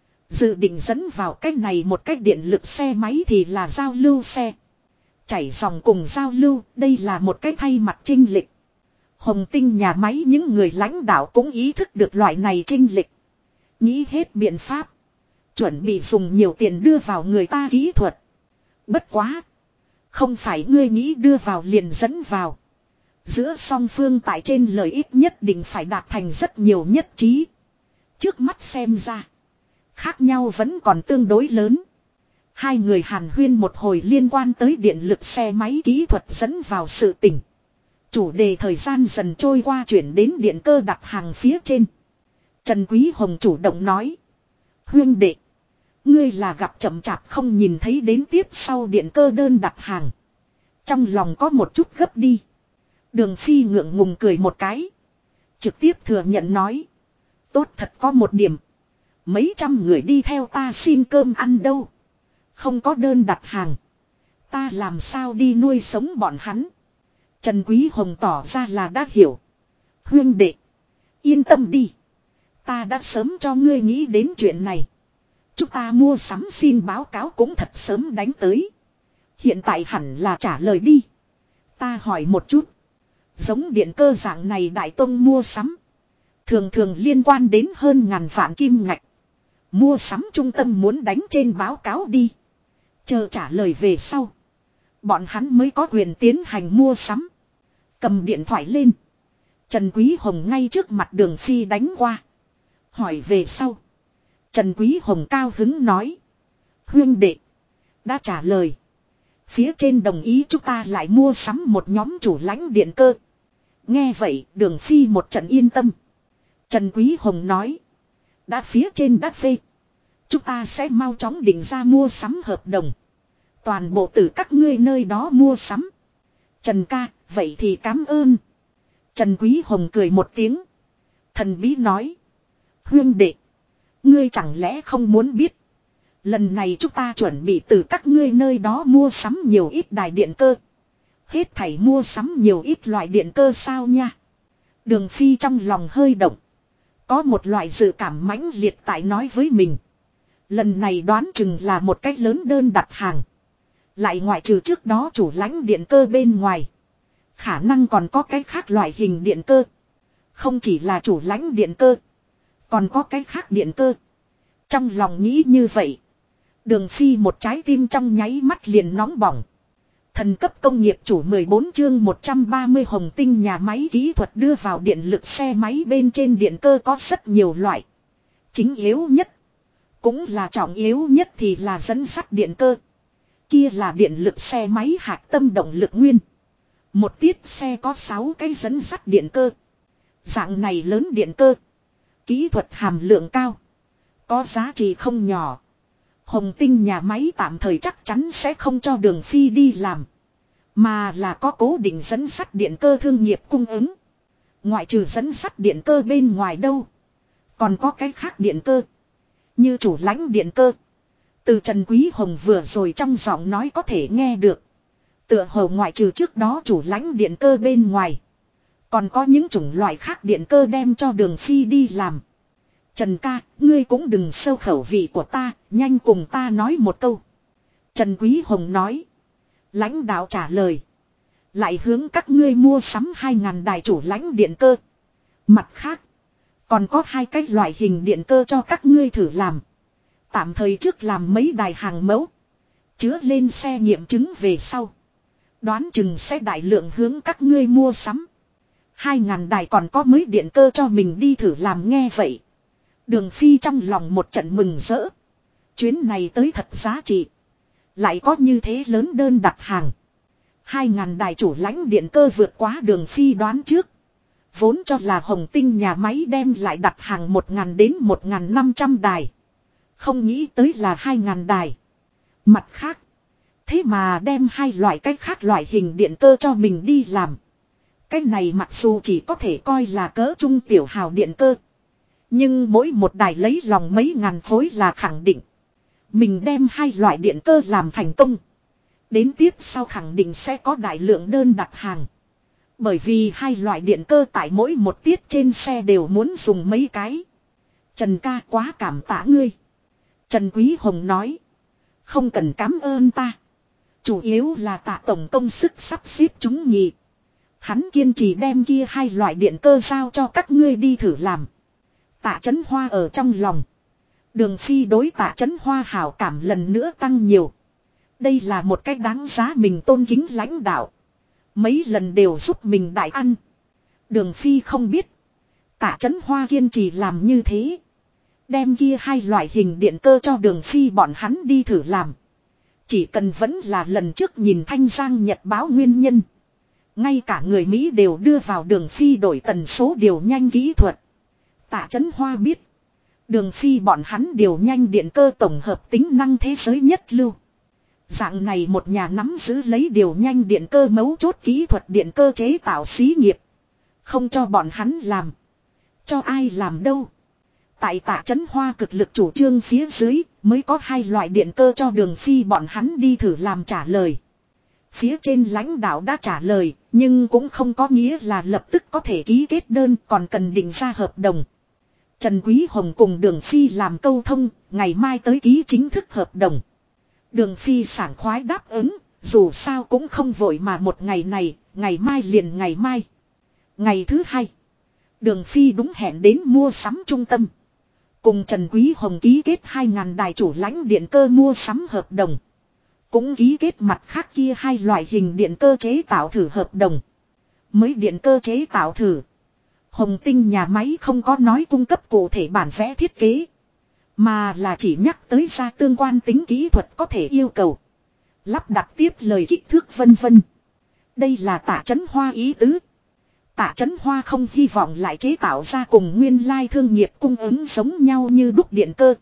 Dự định dẫn vào cách này một cách điện lực xe máy thì là giao lưu xe. Chảy dòng cùng giao lưu, đây là một cách thay mặt chênh lệch. Hồng Tinh nhà máy những người lãnh đạo cũng ý thức được loại này chênh lệch. Nghĩ hết biện pháp. Chuẩn bị dùng nhiều tiền đưa vào người ta kỹ thuật. Bất quá. Không phải ngươi nghĩ đưa vào liền dẫn vào. Giữa song phương tại trên lợi ích nhất định phải đạt thành rất nhiều nhất trí. Trước mắt xem ra. Khác nhau vẫn còn tương đối lớn. Hai người hàn huyên một hồi liên quan tới điện lực xe máy kỹ thuật dẫn vào sự tỉnh. Chủ đề thời gian dần trôi qua chuyển đến điện cơ đặt hàng phía trên. Trần Quý Hồng chủ động nói. Huyên đệ. Ngươi là gặp chậm chạp không nhìn thấy đến tiếp sau điện cơ đơn đặt hàng. Trong lòng có một chút gấp đi. Đường Phi ngượng ngùng cười một cái. Trực tiếp thừa nhận nói. Tốt thật có một điểm. Mấy trăm người đi theo ta xin cơm ăn đâu. Không có đơn đặt hàng. Ta làm sao đi nuôi sống bọn hắn. Trần Quý Hồng tỏ ra là đã hiểu. Huyên đệ. Yên tâm đi. Ta đã sớm cho ngươi nghĩ đến chuyện này. Chúng ta mua sắm xin báo cáo cũng thật sớm đánh tới. Hiện tại hẳn là trả lời đi. Ta hỏi một chút. Giống điện cơ dạng này đại tông mua sắm. Thường thường liên quan đến hơn ngàn vạn kim ngạch. Mua sắm trung tâm muốn đánh trên báo cáo đi. Chờ trả lời về sau. Bọn hắn mới có quyền tiến hành mua sắm. Cầm điện thoại lên. Trần Quý Hồng ngay trước mặt Đường Phi đánh qua. Hỏi về sau. Trần Quý Hồng cao hứng nói. Huyên đệ. Đã trả lời. Phía trên đồng ý chúng ta lại mua sắm một nhóm chủ lãnh điện cơ. Nghe vậy Đường Phi một trận yên tâm. Trần Quý Hồng nói. Đã phía trên đã phê. Chúng ta sẽ mau chóng định ra mua sắm hợp đồng. Toàn bộ từ các ngươi nơi đó mua sắm. Trần ca, vậy thì cảm ơn. Trần Quý Hồng cười một tiếng. Thần bí nói. Huyên đệ. Ngươi chẳng lẽ không muốn biết. Lần này chúng ta chuẩn bị từ các ngươi nơi đó mua sắm nhiều ít đài điện cơ. Hết thảy mua sắm nhiều ít loại điện cơ sao nha. Đường Phi trong lòng hơi động. Có một loại dự cảm mãnh liệt tại nói với mình. Lần này đoán chừng là một cách lớn đơn đặt hàng. Lại ngoại trừ trước đó chủ lãnh điện cơ bên ngoài. Khả năng còn có cái khác loại hình điện cơ. Không chỉ là chủ lãnh điện cơ. Còn có cái khác điện cơ. Trong lòng nghĩ như vậy. Đường Phi một trái tim trong nháy mắt liền nóng bỏng. Thần cấp công nghiệp chủ 14 chương 130 Hồng Tinh nhà máy kỹ thuật đưa vào điện lực xe máy bên trên điện cơ có rất nhiều loại. Chính yếu nhất. Cũng là trọng yếu nhất thì là dẫn sắt điện cơ. Kia là điện lực xe máy hạt tâm động lực nguyên. Một tiết xe có 6 cái dẫn sắt điện cơ. Dạng này lớn điện cơ. Kỹ thuật hàm lượng cao. Có giá trị không nhỏ. Hồng Tinh nhà máy tạm thời chắc chắn sẽ không cho Đường Phi đi làm. Mà là có cố định dẫn sắt điện cơ thương nghiệp cung ứng. Ngoại trừ dẫn sắt điện cơ bên ngoài đâu. Còn có cái khác điện cơ. Như chủ lãnh điện cơ. Từ Trần Quý Hồng vừa rồi trong giọng nói có thể nghe được. Tựa hồ ngoại trừ trước đó chủ lãnh điện cơ bên ngoài. Còn có những chủng loại khác điện cơ đem cho Đường Phi đi làm. Trần ca, ngươi cũng đừng sâu khẩu vị của ta, nhanh cùng ta nói một câu. Trần Quý Hồng nói. Lãnh đạo trả lời. Lại hướng các ngươi mua sắm 2.000 đài chủ lãnh điện cơ. Mặt khác. Còn có 2 cái loại hình điện cơ cho các ngươi thử làm. Tạm thời trước làm mấy đài hàng mẫu. Chứa lên xe nghiệm chứng về sau. Đoán chừng sẽ đại lượng hướng các ngươi mua sắm. 2.000 đài còn có mới điện cơ cho mình đi thử làm nghe vậy. Đường Phi trong lòng một trận mừng rỡ. Chuyến này tới thật giá trị. Lại có như thế lớn đơn đặt hàng. 2.000 đài chủ lãnh điện cơ vượt quá Đường Phi đoán trước. Vốn cho là Hồng Tinh nhà máy đem lại đặt hàng 1.000 đến 1.500 đài. Không nghĩ tới là 2.000 đài. Mặt khác. Thế mà đem 2 loại cách khác loại hình điện cơ cho mình đi làm. Cái này mặc dù chỉ có thể coi là cỡ trung tiểu hào điện cơ. Nhưng mỗi một đài lấy lòng mấy ngàn khối là khẳng định. mình đem hai loại điện cơ làm thành công. Đến tiếp sau khẳng định sẽ có đại lượng đơn đặt hàng. Bởi vì hai loại điện cơ tại mỗi một tiết trên xe đều muốn dùng mấy cái. Trần ca quá cảm tạ ngươi. Trần Quý Hồng nói. Không cần cảm ơn ta. Chủ yếu là tạ tổng công sức sắp xếp chúng nhị. Hắn kiên trì đem kia hai loại điện cơ giao cho các ngươi đi thử làm. Tạ Chấn Hoa ở trong lòng. Đường Phi đối Tạ Chấn Hoa hảo cảm lần nữa tăng nhiều. Đây là một cách đáng giá mình tôn kính lãnh đạo. Mấy lần đều giúp mình đại ăn. Đường Phi không biết. Tạ Chấn Hoa kiên trì làm như thế. Đem kia hai loại hình điện cơ cho Đường Phi bọn hắn đi thử làm. Chỉ cần vẫn là lần trước nhìn Thanh Giang Nhật báo nguyên nhân. Ngay cả người Mỹ đều đưa vào Đường Phi đổi tần số điều nhanh kỹ thuật. Tạ Chấn Hoa biết. Đường Phi bọn hắn điều nhanh điện cơ tổng hợp tính năng thế giới nhất lưu. Dạng này một nhà nắm giữ lấy điều nhanh điện cơ mấu chốt kỹ thuật điện cơ chế tạo xí nghiệp. Không cho bọn hắn làm. Cho ai làm đâu. Tại Tạ Chấn Hoa cực lực chủ trương phía dưới mới có hai loại điện cơ cho Đường Phi bọn hắn đi thử làm trả lời. Phía trên lãnh đạo đã trả lời, nhưng cũng không có nghĩa là lập tức có thể ký kết đơn, còn cần định ra hợp đồng. Trần Quý Hồng cùng Đường Phi làm câu thông, ngày mai tới ký chính thức hợp đồng. Đường Phi sảng khoái đáp ứng, dù sao cũng không vội mà một ngày này, ngày mai liền ngày mai. Ngày thứ hai, Đường Phi đúng hẹn đến mua sắm trung tâm. Cùng Trần Quý Hồng ký kết 2.000 đài chủ lãnh điện cơ mua sắm hợp đồng. Cũng ký kết mặt khác kia hai loại hình điện cơ chế tạo thử hợp đồng. Mới điện cơ chế tạo thử. Hồng Tinh nhà máy không có nói cung cấp cụ thể bản vẽ thiết kế. Mà là chỉ nhắc tới ra tương quan tính kỹ thuật có thể yêu cầu. Lắp đặt tiếp lời kích thước vân vân. Đây là Tạ Chấn Hoa ý tứ. Tạ Chấn Hoa không hy vọng lại chế tạo ra cùng nguyên lai thương nghiệp cung ứng giống nhau như đúc điện cơ.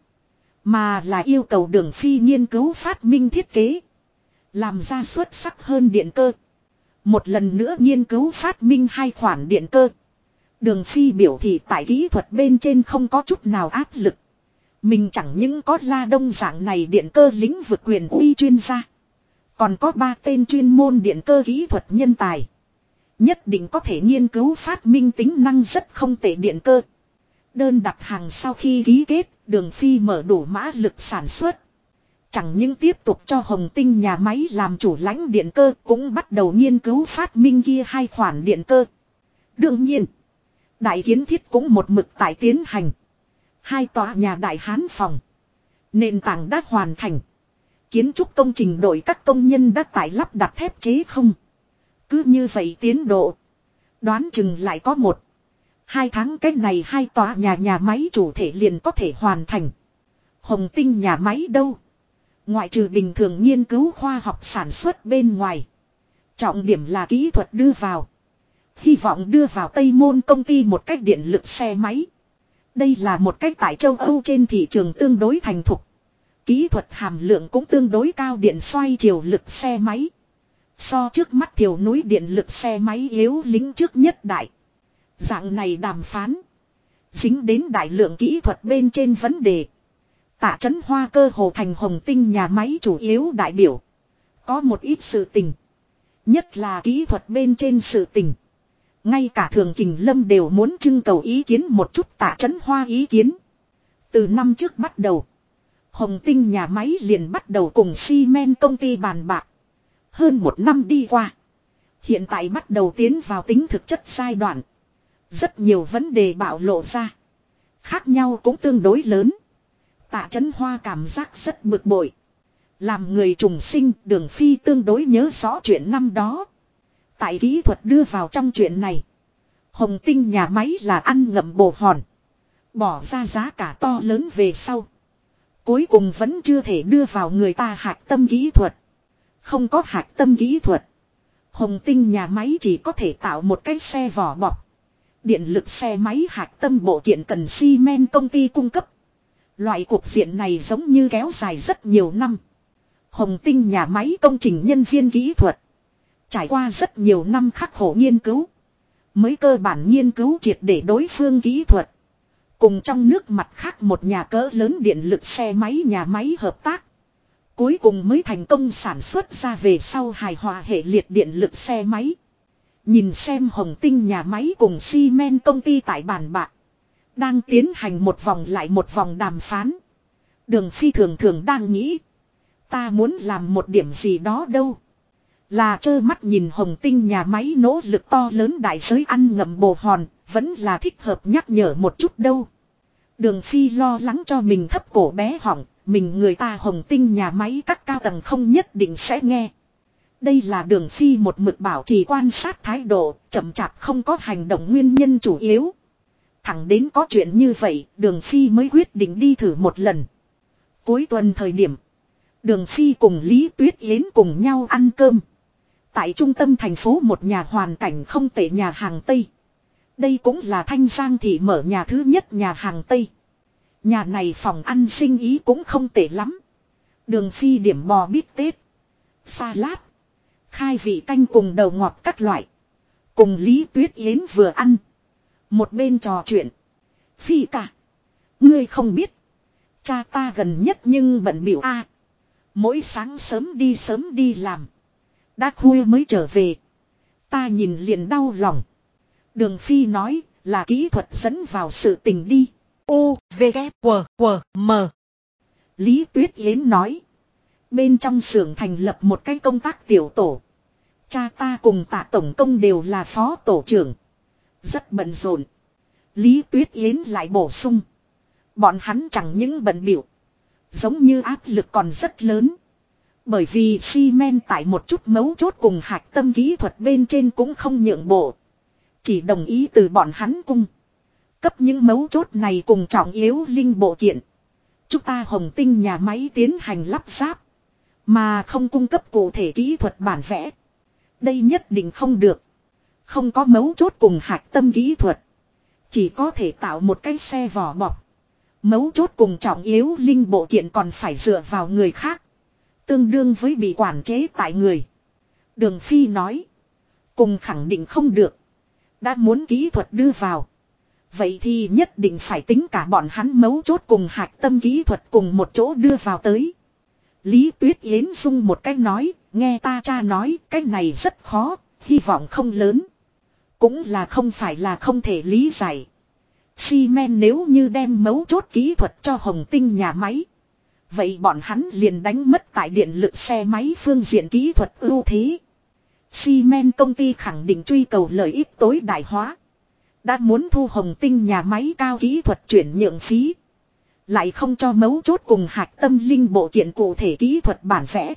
Mà là yêu cầu Đường Phi nghiên cứu phát minh thiết kế. Làm ra xuất sắc hơn điện cơ. Một lần nữa nghiên cứu phát minh hai khoản điện cơ. Đường Phi biểu thị tại kỹ thuật bên trên không có chút nào áp lực. Mình chẳng những có La Đông dạng này điện cơ lĩnh vực quyền uy chuyên gia. Còn có 3 tên chuyên môn điện cơ kỹ thuật nhân tài. Nhất định có thể nghiên cứu phát minh tính năng rất không tệ điện cơ. Đơn đặt hàng sau khi ký kết, Đường Phi mở đủ mã lực sản xuất. Chẳng những tiếp tục cho Hồng Tinh nhà máy làm chủ lãnh điện cơ, cũng bắt đầu nghiên cứu phát minh kia hai khoản điện cơ. Đương nhiên, đại kiến thiết cũng một mực tại tiến hành. Hai tòa nhà Đại Hán phòng, nền tảng đã hoàn thành. Kiến trúc công trình đội các công nhân đã tải lắp đặt thép chế không. Cứ như vậy tiến độ, đoán chừng lại có 1-2 tháng cái này hai tòa nhà máy chủ thể liền có thể hoàn thành. Hồng Tinh nhà máy đâu? Ngoại trừ bình thường nghiên cứu khoa học sản xuất bên ngoài, trọng điểm là kỹ thuật đưa vào. Hy vọng đưa vào Tây Môn công ty một cách điện lực xe máy. Đây là một cách tại châu Âu trên thị trường tương đối thành thục. Kỹ thuật hàm lượng cũng tương đối cao điện xoay chiều lực xe máy. So trước mắt thiểu núi điện lực xe máy yếu lính trước nhất đại. Dạng này đàm phán dính đến đại lượng kỹ thuật bên trên vấn đề. Tạ Chấn Hoa cơ hồ thành Hồng Tinh nhà máy chủ yếu đại biểu. Có một ít sự tình, nhất là kỹ thuật bên trên sự tình. Ngay cả Thường Kình Lâm đều muốn trưng cầu ý kiến một chút Tạ Chấn Hoa ý kiến. Từ năm trước bắt đầu, Hồng Tinh nhà máy liền bắt đầu cùng xi men công ty bàn bạc. Hơn 1 năm đi qua, hiện tại bắt đầu tiến vào tính thực chất giai đoạn. Rất nhiều vấn đề bạo lộ ra, khác nhau cũng tương đối lớn. Tạ Chấn Hoa cảm giác rất bực bội. Làm người trùng sinh, Đường Phi tương đối nhớ rõ chuyện năm đó. Tại kỹ thuật đưa vào trong chuyện này, Hồng Tinh nhà máy là ăn ngậm bồ hòn. Bỏ ra giá cả to lớn về sau, cuối cùng vẫn chưa thể đưa vào người ta hạch tâm kỹ thuật. Không có hạch tâm kỹ thuật, Hồng Tinh nhà máy chỉ có thể tạo một cái xe vỏ bọc. Điện lực xe máy hạch tâm bộ kiện cần xi men công ty cung cấp. Loại cục diện này giống như kéo dài rất nhiều năm. Hồng Tinh nhà máy công trình nhân viên kỹ thuật trải qua rất nhiều năm khắc khổ nghiên cứu, mới cơ bản nghiên cứu triệt để đối phương kỹ thuật. Cùng trong nước mặt khác một nhà cỡ lớn điện lực xe máy nhà máy hợp tác. Cuối cùng mới thành công sản xuất ra về sau hài hòa hệ liệt điện lực xe máy. Nhìn xem Hồng Tinh nhà máy cùng xi men công ty tại bàn bạc. Đang tiến hành một vòng lại một vòng đàm phán. Đường Phi thường thường đang nghĩ. Ta muốn làm một điểm gì đó đâu. Là trơ mắt nhìn Hồng Tinh nhà máy nỗ lực to lớn đại giới ăn ngậm bồ hòn. Vẫn là thích hợp nhắc nhở một chút đâu. Đường Phi lo lắng cho mình thấp cổ bé họng. Mình người ta Hồng Tinh nhà máy các cao tầng không nhất định sẽ nghe. Đây là Đường Phi một mực bảo trì quan sát thái độ, chậm chạp không có hành động nguyên nhân chủ yếu. Thẳng đến có chuyện như vậy, Đường Phi mới quyết định đi thử một lần. Cuối tuần thời điểm, Đường Phi cùng Lý Tuyết Yến cùng nhau ăn cơm. Tại trung tâm thành phố một nhà hoàn cảnh không tệ nhà hàng Tây. Đây cũng là Thanh Giang thị mở nhà thứ nhất nhà hàng Tây. Nhà này phòng ăn sinh ý cũng không tệ lắm. Đường Phi điểm bò bít tết, salad, khai vị canh cùng đầu ngọt các loại. Cùng Lý Tuyết Yến vừa ăn, một bên trò chuyện. Phi cả, ngươi không biết, cha ta gần nhất nhưng bận bịu a. Mỗi sáng sớm đi làm, đã khuya mới trở về. Ta nhìn liền đau lòng. Đường Phi nói là kỹ thuật dẫn vào sự tình đi. U, V, K, W, W, M. Lý Tuyết Yến nói. Bên trong xưởng thành lập một cái công tác tiểu tổ. Cha ta cùng Tạ tổng công đều là phó tổ trưởng. Rất bận rộn. Lý Tuyết Yến lại bổ sung. Bọn hắn chẳng những bận bịu, giống như áp lực còn rất lớn. Bởi vì xi men tại một chút mấu chốt cùng hạch tâm kỹ thuật bên trên cũng không nhượng bộ. Chỉ đồng ý từ bọn hắn cung cấp những mấu chốt này cùng trọng yếu linh bộ kiện. Chúng ta Hồng Tinh nhà máy tiến hành lắp ráp, mà không cung cấp cụ thể kỹ thuật bản vẽ. Đây nhất định không được. Không có mấu chốt cùng hạch tâm kỹ thuật, chỉ có thể tạo một cái xe vỏ bọc. Mấu chốt cùng trọng yếu linh bộ kiện còn phải dựa vào người khác. Tương đương với bị quản chế tại người. Đường Phi nói. Cùng khẳng định không được. Đã muốn kỹ thuật đưa vào, vậy thì nhất định phải tính cả bọn hắn mấu chốt cùng hạch tâm kỹ thuật cùng một chỗ đưa vào tới. Lý Tuyết Yến dung một cách nói, nghe ta cha nói cái này rất khó, hy vọng không lớn. Cũng là không phải là không thể lý giải. Xi men nếu như đem mấu chốt kỹ thuật cho Hồng Tinh nhà máy, vậy bọn hắn liền đánh mất tại điện lực xe máy phương diện kỹ thuật ưu thế. Xi men công ty khẳng định truy cầu lợi ích tối đại hóa. Đã muốn thu Hồng Tinh nhà máy cao kỹ thuật chuyển nhượng phí, lại không cho mấu chốt cùng hạch tâm linh bộ kiện cụ thể kỹ thuật bản vẽ,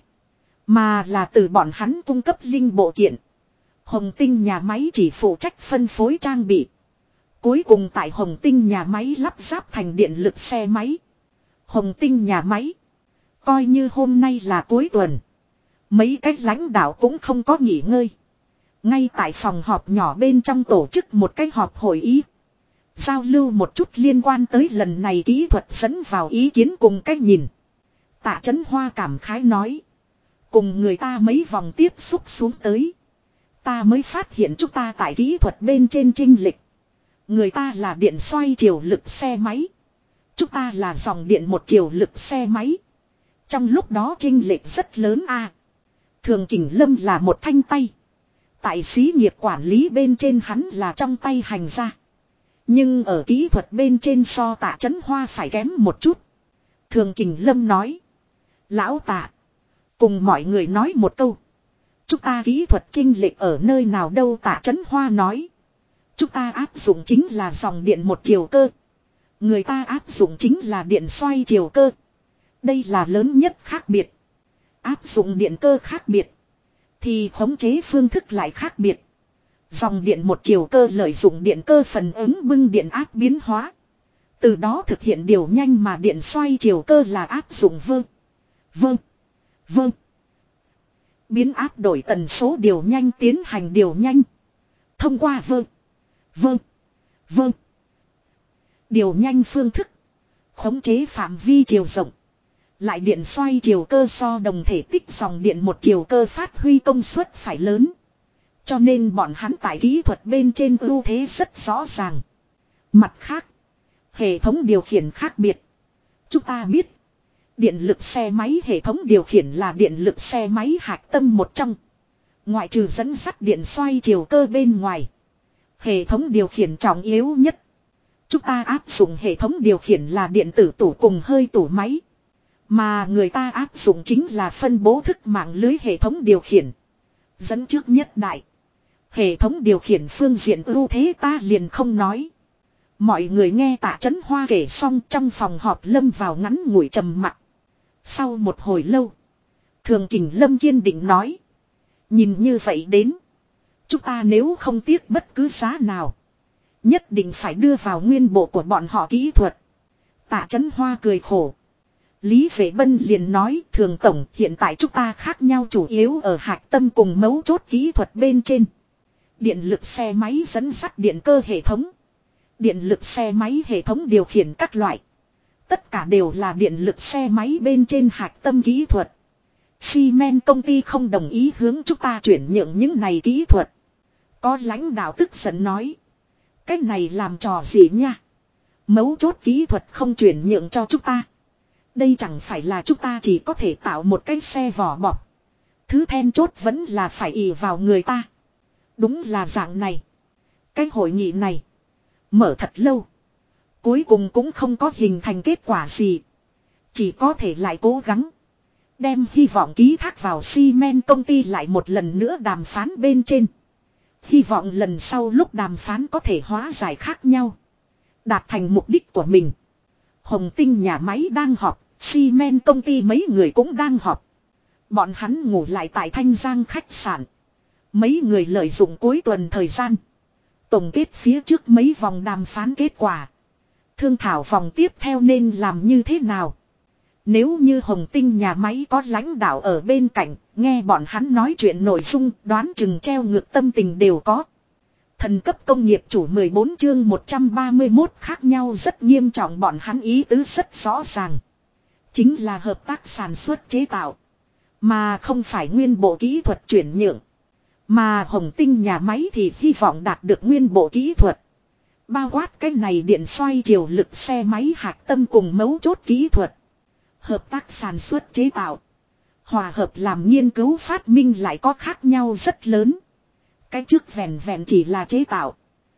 mà là từ bọn hắn cung cấp linh bộ kiện. Hồng Tinh nhà máy chỉ phụ trách phân phối trang bị. Cuối cùng tại Hồng Tinh nhà máy lắp ráp thành điện lực xe máy. Hồng Tinh nhà máy, coi như hôm nay là cuối tuần, mấy cách lãnh đạo cũng không có nghỉ ngơi. Ngay tại phòng họp nhỏ bên trong tổ chức một cái họp hội ý. Giao lưu một chút liên quan tới lần này kỹ thuật dẫn vào ý kiến cùng cách nhìn. Tạ Chấn Hoa cảm khái nói. Cùng người ta mấy vòng tiếp xúc xuống tới, ta mới phát hiện chúng ta tại kỹ thuật bên trên chênh lệch. Người ta là điện xoay chiều lực xe máy, chúng ta là dòng điện một chiều lực xe máy. Trong lúc đó chênh lệch rất lớn a. Thường Kình Lâm là một thanh tay. Tại xí nghiệp quản lý bên trên hắn là trong tay hành ra. Nhưng ở kỹ thuật bên trên so Tạ Chấn Hoa phải kém một chút. Thường Kình Lâm nói. Lão Tạ, cùng mọi người nói một câu. Chúng ta kỹ thuật chênh lệch ở nơi nào đâu? Tạ Chấn Hoa nói. Chúng ta áp dụng chính là dòng điện một chiều cơ. Người ta áp dụng chính là điện xoay chiều cơ. Đây là lớn nhất khác biệt. Áp dụng điện cơ khác biệt, thì khống chế phương thức lại khác biệt. Dòng điện một chiều cơ lợi dụng điện cơ phần ứng bưng điện áp biến hóa, từ đó thực hiện điều nhanh, mà điện xoay chiều cơ là áp dụng biến áp đổi tần số điều nhanh tiến hành điều nhanh. Thông qua điều nhanh phương thức khống chế phạm vi chiều rộng. Lại điện xoay chiều cơ so đồng thể tích dòng điện một chiều cơ phát huy công suất phải lớn. Cho nên bọn hắn tại kỹ thuật bên trên ưu thế rất rõ ràng. Mặt khác, Hệ thống điều khiển khác biệt. Chúng ta biết. Điện lực xe máy hệ thống điều khiển là điện lực xe máy hạch tâm một trong. Ngoại trừ dẫn dắt điện xoay chiều cơ bên ngoài. Hệ thống điều khiển trọng yếu nhất. Chúng ta áp dụng hệ thống điều khiển là điện tử tủ cùng hơi tủ máy. Mà người ta áp dụng chính là phân bố thức mạng lưới hệ thống điều khiển. Dẫn trước nhất đại. Hệ thống điều khiển phương diện ưu thế ta liền không nói. Mọi người nghe Tạ Chấn Hoa kể xong trong phòng họp lâm vào ngắn ngủi trầm mặc. Sau một hồi lâu. Thường Kình Lâm kiên định nói. Nhìn như vậy đến. Chúng ta nếu không tiếc bất cứ giá nào. Nhất định phải đưa vào nguyên bộ của bọn họ kỹ thuật. Tạ Chấn Hoa cười khổ. Lý Vệ Bân liền nói Thường Tổng hiện tại chúng ta khác nhau chủ yếu ở hạch tâm cùng mấu chốt kỹ thuật bên trên. Điện lực xe máy dẫn dắt điện cơ hệ thống. Điện lực xe máy hệ thống điều khiển các loại. Tất cả đều là điện lực xe máy bên trên hạch tâm kỹ thuật. Siemens công ty không đồng ý hướng chúng ta chuyển nhượng những này kỹ thuật. Có lãnh đạo tức giận nói. Cái này làm trò gì nha. Mấu chốt kỹ thuật không chuyển nhượng cho chúng ta. Đây chẳng phải là chúng ta chỉ có thể tạo một cái xe vỏ bọc. Thứ then chốt vẫn là phải ỷ vào người ta. Đúng là dạng này. Cái hội nghị này. Mở thật lâu. Cuối cùng cũng không có hình thành kết quả gì. Chỉ có thể lại cố gắng. Đem hy vọng ký thác vào Siemens công ty lại một lần nữa đàm phán bên trên. Hy vọng lần sau lúc đàm phán có thể hóa giải khác nhau. Đạt thành mục đích của mình. Hồng Tinh nhà máy đang họp. Siemens công ty mấy người cũng đang họp. Bọn hắn ngủ lại tại Thanh Giang khách sạn. Mấy người lợi dụng cuối tuần thời gian. Tổng kết phía trước mấy vòng đàm phán kết quả. Thương thảo vòng tiếp theo nên làm như thế nào. Nếu như Hồng Tinh nhà máy có lãnh đạo ở bên cạnh. Nghe bọn hắn nói chuyện nội dung đoán chừng treo ngược tâm tình đều có. Thần cấp công nghiệp chủ 14 chương 131 khác nhau rất nghiêm trọng bọn hắn ý tứ rất rõ ràng. Chính là hợp tác sản xuất chế tạo. Mà không phải nguyên bộ kỹ thuật chuyển nhượng. Mà Hồng Tinh nhà máy thì hy vọng đạt được nguyên bộ kỹ thuật. Bao quát cái này điện xoay chiều lực xe máy hạch tâm cùng mấu chốt kỹ thuật. Hợp tác sản xuất chế tạo. Hòa hợp làm nghiên cứu phát minh lại có khác nhau rất lớn. Cái trước vẹn vẹn chỉ là chế tạo.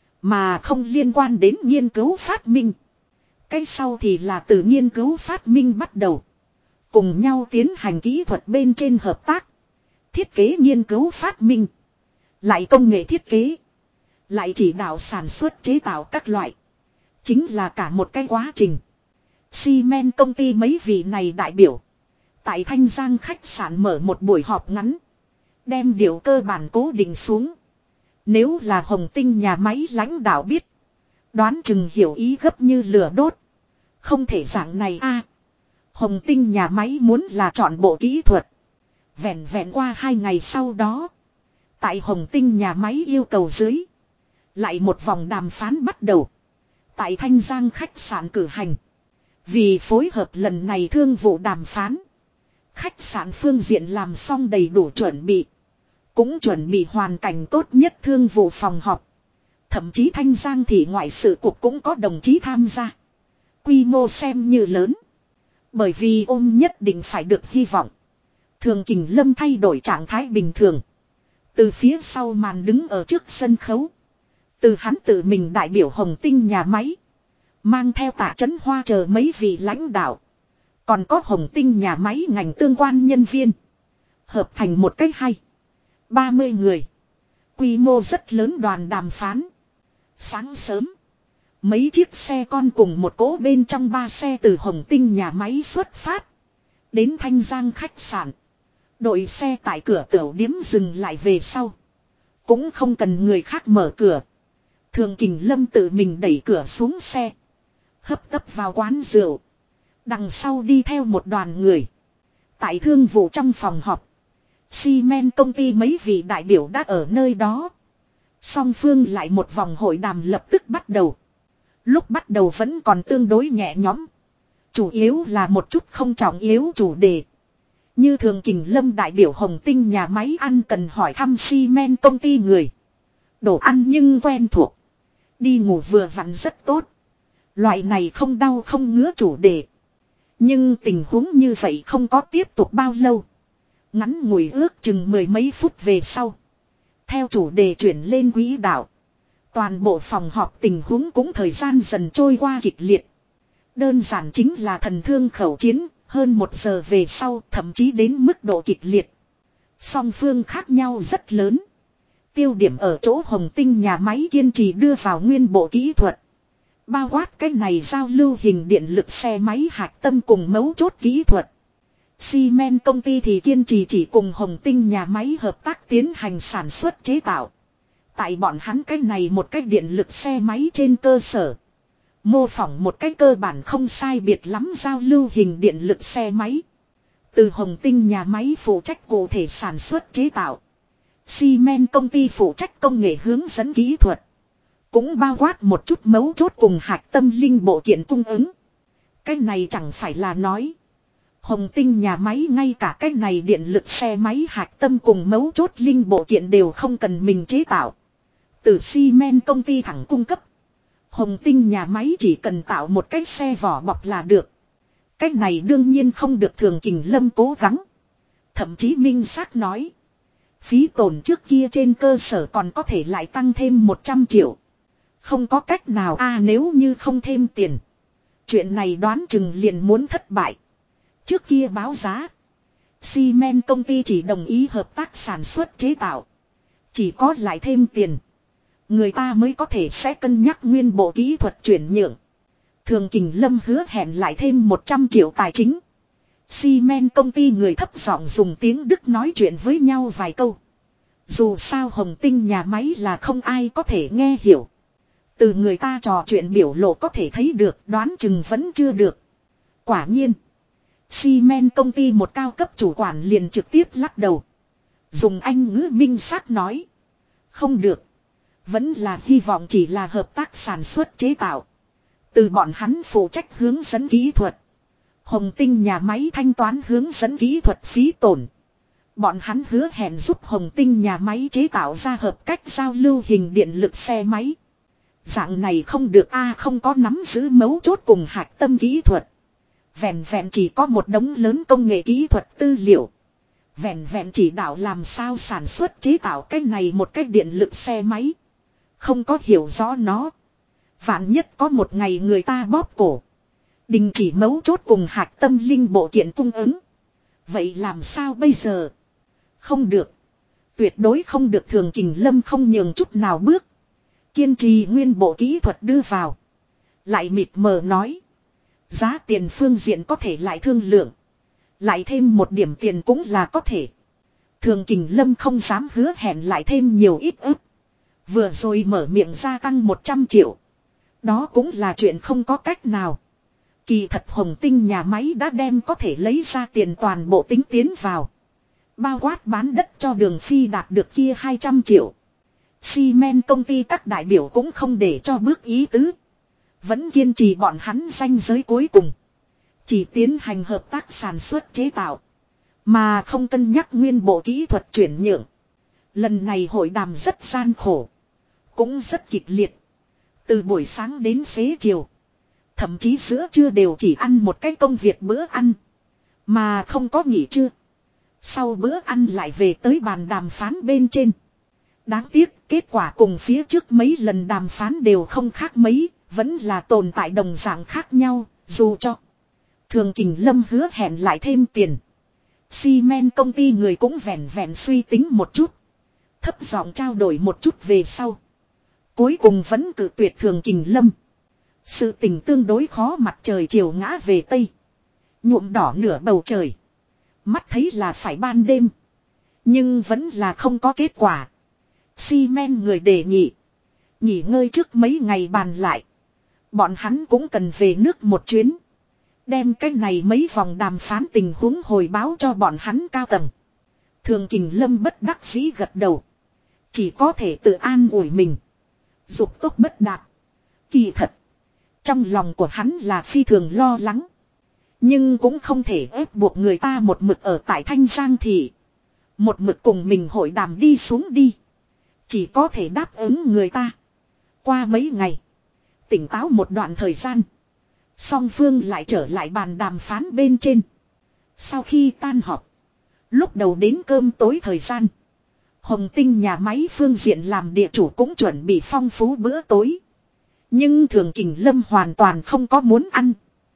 Mà không liên quan đến nghiên cứu phát minh. Cái sau thì là từ nghiên cứu phát minh bắt đầu. Cùng nhau tiến hành kỹ thuật bên trên hợp tác. Thiết kế nghiên cứu phát minh. Lại công nghệ thiết kế. Lại chỉ đạo sản xuất chế tạo các loại. Chính là cả một cái quá trình. Siemens công ty mấy vị này đại biểu. Tại Thanh Giang khách sạn mở một buổi họp ngắn. Đem điều cơ bản cố định xuống. Nếu là Hồng Tinh nhà máy lãnh đạo biết. Đoán chừng hiểu ý gấp như lửa đốt. Không thể dạng này a. Hồng Tinh nhà máy muốn là chọn bộ kỹ thuật. Vẹn vẹn qua 2 ngày sau đó. Tại Hồng Tinh nhà máy yêu cầu dưới. Lại một vòng đàm phán bắt đầu. Tại Thanh Giang khách sạn cử hành. Vì phối hợp lần này thương vụ đàm phán. Khách sạn phương diện làm xong đầy đủ chuẩn bị. Cũng chuẩn bị hoàn cảnh tốt nhất thương vụ phòng họp. Thậm chí Thanh Giang thị ngoại sự cục cũng có đồng chí tham gia. Quy mô xem như lớn. Bởi vì ôm nhất định phải được hy vọng. Thường Kình Lâm thay đổi trạng thái bình thường. Từ phía sau màn đứng ở trước sân khấu. Từ hắn tự mình đại biểu Hồng Tinh nhà máy. Mang theo Tạ Chấn Hoa chờ mấy vị lãnh đạo. Còn có Hồng Tinh nhà máy ngành tương quan nhân viên. Hợp thành một cách hay. 30 người. Quy mô rất lớn đoàn đàm phán. Sáng sớm. Mấy chiếc xe con cùng một cỗ bên trong 3 xe từ Hồng Tinh nhà máy xuất phát. Đến Thanh Giang khách sạn. Đội xe tại cửa tiểu điếm dừng lại về sau. Cũng không cần người khác mở cửa. Thường Kình Lâm tự mình đẩy cửa xuống xe. Hấp tấp vào quán rượu. Đằng sau đi theo một đoàn người. Tại thương vụ trong phòng họp. Siemens công ty mấy vị đại biểu đã ở nơi đó. Song phương lại một vòng hội đàm lập tức bắt đầu. Lúc bắt đầu vẫn còn tương đối nhẹ nhõm. Chủ yếu là một chút không trọng yếu chủ đề. Như Thường Kình Lâm đại biểu Hồng Tinh nhà máy ăn cần hỏi thăm Siemens công ty người. Đồ ăn nhưng quen thuộc. Đi ngủ vừa vặn rất tốt. Loại này không đau không ngứa chủ đề. Nhưng tình huống như vậy không có tiếp tục bao lâu. Ngắn ngủi ước chừng mười mấy phút về sau. Theo chủ đề chuyển lên quỹ đạo. Toàn bộ phòng họp tình huống cũng thời gian dần trôi qua kịch liệt. Đơn giản chính là thần thương khẩu chiến, hơn 1 giờ về sau thậm chí đến mức độ kịch liệt. Song phương khác nhau rất lớn. Tiêu điểm ở chỗ Hồng Tinh nhà máy kiên trì đưa vào nguyên bộ kỹ thuật. Bao quát cái này giao lưu hình điện lực xe máy hạch tâm cùng mấu chốt kỹ thuật. Xi Men công ty thì kiên trì chỉ cùng Hồng Tinh nhà máy hợp tác tiến hành sản xuất chế tạo. Tại bọn hắn cái này một cái điện lực xe máy trên cơ sở. Mô phỏng một cái cơ bản không sai biệt lắm giao lưu hình điện lực xe máy. Từ Hồng Tinh nhà máy phụ trách cụ thể sản xuất chế tạo. Xi Men công ty phụ trách công nghệ hướng dẫn kỹ thuật. Cũng bao quát một chút mấu chốt cùng hạch tâm linh bộ kiện cung ứng. Cái này chẳng phải là nói. Hồng Tinh nhà máy ngay cả cái này điện lực xe máy hạch tâm cùng mấu chốt linh bộ kiện đều không cần mình chế tạo. Từ Xi Men công ty thẳng cung cấp. Hồng Tinh nhà máy chỉ cần tạo một cái xe vỏ bọc là được. Cái này đương nhiên không được Thường Kình Lâm cố gắng. Thậm chí minh xác nói. Phí tổn trước kia trên cơ sở còn có thể lại tăng thêm 100 triệu. Không có cách nào nếu như không thêm tiền. Chuyện này đoán chừng liền muốn thất bại. Trước kia báo giá. Xi Men công ty chỉ đồng ý hợp tác sản xuất chế tạo. Chỉ có lại thêm tiền. Người ta mới có thể sẽ cân nhắc nguyên bộ kỹ thuật chuyển nhượng. Thường Kình Lâm hứa hẹn lại thêm 100 triệu tài chính. Xi Men công ty người thấp giọng dùng tiếng Đức nói chuyện với nhau vài câu. Dù sao Hồng Tinh nhà máy là không ai có thể nghe hiểu. Từ người ta trò chuyện biểu lộ có thể thấy được, đoán chừng vẫn chưa được. Quả nhiên. Xi Men công ty một cao cấp chủ quản liền trực tiếp lắc đầu. Dùng Anh ngữ minh xác nói. Không được. Vẫn là hy vọng chỉ là hợp tác sản xuất chế tạo. Từ bọn hắn phụ trách hướng dẫn kỹ thuật. Hồng Tinh nhà máy thanh toán hướng dẫn kỹ thuật phí tổn. Bọn hắn hứa hẹn giúp Hồng Tinh nhà máy chế tạo ra hợp cách giao lưu hình điện lực xe máy. Dạng này không được không có nắm giữ mấu chốt cùng hạch tâm kỹ thuật. Vẹn vẹn chỉ có một đống lớn công nghệ kỹ thuật tư liệu. Vẹn vẹn chỉ đạo làm sao sản xuất chế tạo cái này một cái điện lực xe máy. Không có hiểu rõ nó. Vạn nhất có một ngày người ta bóp cổ. Đình chỉ mấu chốt cùng hạch tâm linh bộ kiện cung ứng. Vậy làm sao bây giờ? Không được. Tuyệt đối không được. Thường Kình Lâm không nhường chút nào bước. Kiên trì nguyên bộ kỹ thuật đưa vào. Lại mịt mờ nói. Giá tiền phương diện có thể lại thương lượng. Lại thêm một điểm tiền cũng là có thể. Thường Kình Lâm không dám hứa hẹn lại thêm nhiều ít ức. Vừa rồi mở miệng gia tăng 100 triệu. Đó cũng là chuyện không có cách nào. Kỳ thật Hồng Tinh nhà máy đã đem có thể lấy ra tiền toàn bộ tính tiến vào. Bao quát bán đất cho Đường Phi đạt được kia 200 triệu. Xi Men công ty các đại biểu cũng không để cho bước ý tứ. Vẫn kiên trì bọn hắn ranh giới cuối cùng. Chỉ tiến hành hợp tác sản xuất chế tạo. Mà không cân nhắc nguyên bộ kỹ thuật chuyển nhượng. Lần này hội đàm rất gian khổ. Cũng rất kịch liệt. Từ buổi sáng đến xế chiều. Thậm chí giữa trưa đều chỉ ăn một cái công việc bữa ăn. Mà không có nghỉ trưa. Sau bữa ăn lại về tới bàn đàm phán bên trên. Đáng tiếc kết quả cùng phía trước mấy lần đàm phán đều không khác mấy. Vẫn là tồn tại đồng dạng khác nhau. Dù cho Thường Kình Lâm hứa hẹn lại thêm tiền. Xi Men công ty người cũng vẹn vẹn suy tính một chút. Thấp giọng trao đổi một chút về sau. Cuối cùng vẫn cự tuyệt Thường Kình Lâm. Sự tình tương đối khó, mặt trời chiều ngã về Tây. Nhuộm đỏ nửa bầu trời. Mắt thấy là phải ban đêm. Nhưng vẫn là không có kết quả. Xi Men người đề nghị. Nghỉ ngơi trước mấy ngày bàn lại. Bọn hắn cũng cần về nước một chuyến. Đem cái này mấy vòng đàm phán tình huống hồi báo cho bọn hắn cao tầng. Thường Kình Lâm bất đắc dĩ gật đầu. Chỉ có thể tự an ủi mình. Dục tốc bất đạt. Kỳ thật. Trong lòng của hắn là phi thường lo lắng. Nhưng cũng không thể ép buộc người ta một mực ở tại Thanh Giang thị. Một mực cùng mình hội đàm đi xuống đi. Chỉ có thể đáp ứng người ta. Qua mấy ngày. Tỉnh táo một đoạn thời gian. Song phương lại trở lại bàn đàm phán bên trên. Sau khi tan họp. Lúc đầu đến cơm tối thời gian. Hồng Tinh nhà máy phương diện làm địa chủ cũng chuẩn bị phong phú bữa tối. Nhưng Thường Kình Lâm hoàn toàn không có muốn ăn.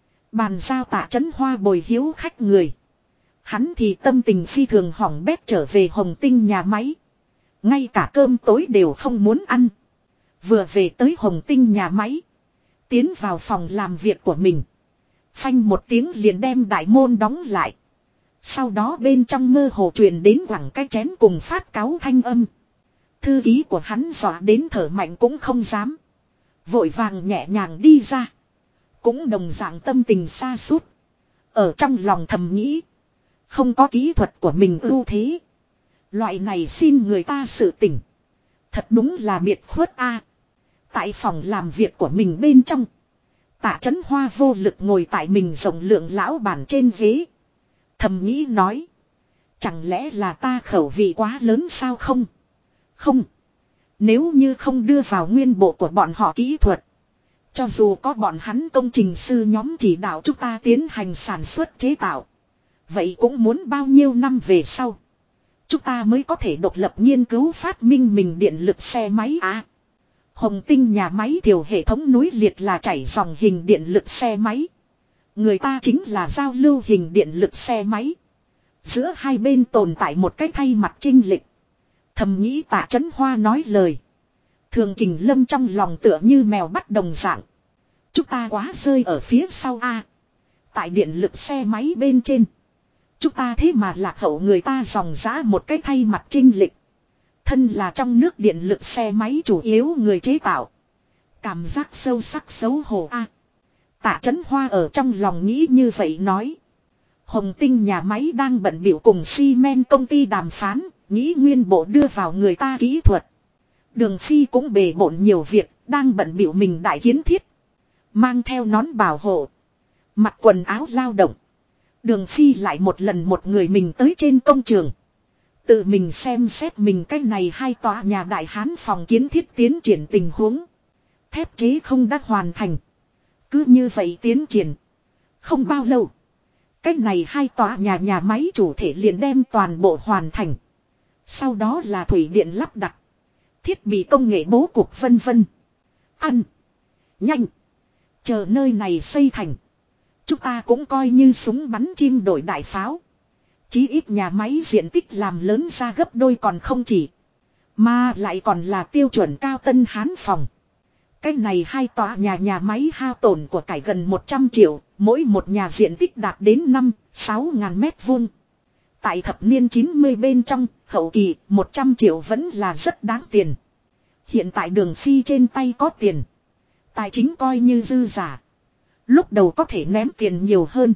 Bàn giao Tạ Chấn Hoa bồi hiếu khách người. Hắn thì tâm tình phi thường hỏng bét trở về Hồng Tinh nhà máy. Ngay cả cơm tối đều không muốn ăn. Vừa về tới Hồng Tinh nhà máy. Tiến vào phòng làm việc của mình. Phanh một tiếng liền đem đại môn đóng lại. Sau đó bên trong mơ hồ truyền đến quẳng cái chén cùng phát cáu thanh âm. Thư ký của hắn dọa đến thở mạnh cũng không dám. Vội vàng nhẹ nhàng đi ra. Cũng đồng dạng tâm tình xa sút Ở trong lòng thầm nghĩ. Không có kỹ thuật của mình ưu thế. Loại này xin người ta sự tỉnh. Thật đúng là biệt khuất a. Tại phòng làm việc của mình bên trong. Tạ Chấn Hoa vô lực ngồi tại mình rộng lượng lão bàn trên ghế. Thầm nghĩ nói. Chẳng lẽ là ta khẩu vị quá lớn sao không? Không. Nếu như không đưa vào nguyên bộ của bọn họ kỹ thuật. Cho dù có bọn hắn công trình sư nhóm chỉ đạo chúng ta tiến hành sản xuất chế tạo. Vậy cũng muốn bao nhiêu năm về sau. Chúng ta mới có thể độc lập nghiên cứu phát minh mình điện lực xe máy à. Hồng Tinh nhà máy thiểu hệ thống núi liệt là chảy dòng hình điện lực xe máy. Người ta chính là giao lưu hình điện lực xe máy. Giữa hai bên tồn tại một cái thay mặt chênh lệch. Thầm nghĩ Tạ Chấn Hoa nói lời. Thường Kình Lâm trong lòng tựa như mèo bắt đồng dạng. Chúng ta quá rơi ở phía sau a. Tại điện lực xe máy bên trên. Chúng ta thế mà lạc hậu người ta dòng giá một cái thay mặt chênh lệch. Thân là trong nước điện lực xe máy chủ yếu người chế tạo. Cảm giác sâu sắc xấu hổ a. Tạ Chấn Hoa ở trong lòng nghĩ như vậy nói. Hồng Tinh nhà máy đang bận bịu cùng xi men công ty đàm phán, nghĩ nguyên bộ đưa vào người ta kỹ thuật. Đường Phi cũng bề bộn nhiều việc, đang bận bịu mình đại kiến thiết. Mang theo nón bảo hộ, mặc quần áo lao động. Đường Phi lại một lần một người mình tới trên công trường. Tự mình xem xét mình cái này hai tòa nhà đại hán phòng kiến thiết tiến triển tình huống. Thép chế không đã hoàn thành. Cứ như vậy tiến triển. Không bao lâu. Cái này hai tòa nhà máy chủ thể liền đem toàn bộ hoàn thành. Sau đó là thủy điện lắp đặt. Thiết bị công nghệ bố cục vân vân. Ăn. Nhanh. Chờ nơi này xây thành. Chúng ta cũng coi như súng bắn chim đổi đại pháo. Chí ít nhà máy diện tích làm lớn ra gấp đôi còn không chỉ. Mà lại còn là tiêu chuẩn cao tân hán phòng. Cái này hai tòa nhà máy hao tổn của cải gần 100 triệu. Mỗi một nhà diện tích đạt đến 5-6 ngàn mét vuông. Tại thập niên 90 bên trong, hậu kỳ 100 triệu vẫn là rất đáng tiền. Hiện tại Đường Phi trên tay có tiền. Tài chính coi như dư giả. Lúc đầu có thể ném tiền nhiều hơn.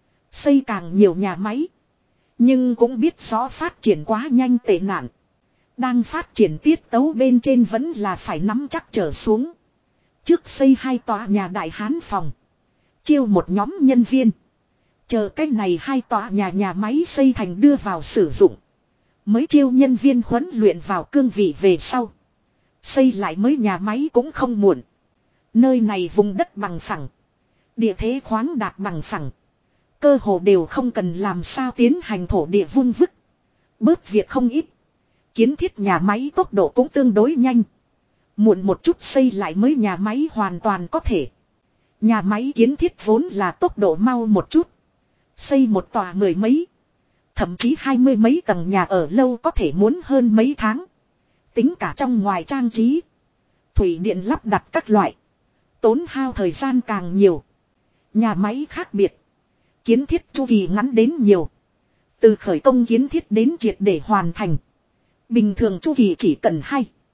Xây càng nhiều nhà máy. Nhưng cũng biết rõ phát triển quá nhanh tệ nạn. Đang phát triển tiết tấu bên trên vẫn là phải nắm chắc trở xuống. Trước xây hai tòa nhà đại hán phòng. Chiêu một nhóm nhân viên. Chờ cái này hai tòa nhà máy xây thành đưa vào sử dụng. Mới chiêu nhân viên huấn luyện vào cương vị về sau. Xây lại mới nhà máy cũng không muộn. Nơi này vùng đất bằng phẳng. Địa thế khoáng đạt bằng phẳng. Cơ hồ đều không cần làm sao tiến hành thổ địa vung vức. Bớt việc không ít. Kiến thiết nhà máy tốc độ cũng tương đối nhanh. Muộn một chút xây lại mới nhà máy hoàn toàn có thể. Nhà máy kiến thiết vốn là tốc độ mau một chút. Xây một tòa 10 mấy. Thậm chí 20 mấy tầng nhà ở lâu có thể muốn hơn mấy tháng. Tính cả trong ngoài trang trí. Thủy điện lắp đặt các loại. Tốn hao thời gian càng nhiều. Nhà máy khác biệt. Kiến thiết chu kỳ ngắn đến nhiều. Từ khởi công kiến thiết đến triệt để hoàn thành. Bình thường chu kỳ chỉ cần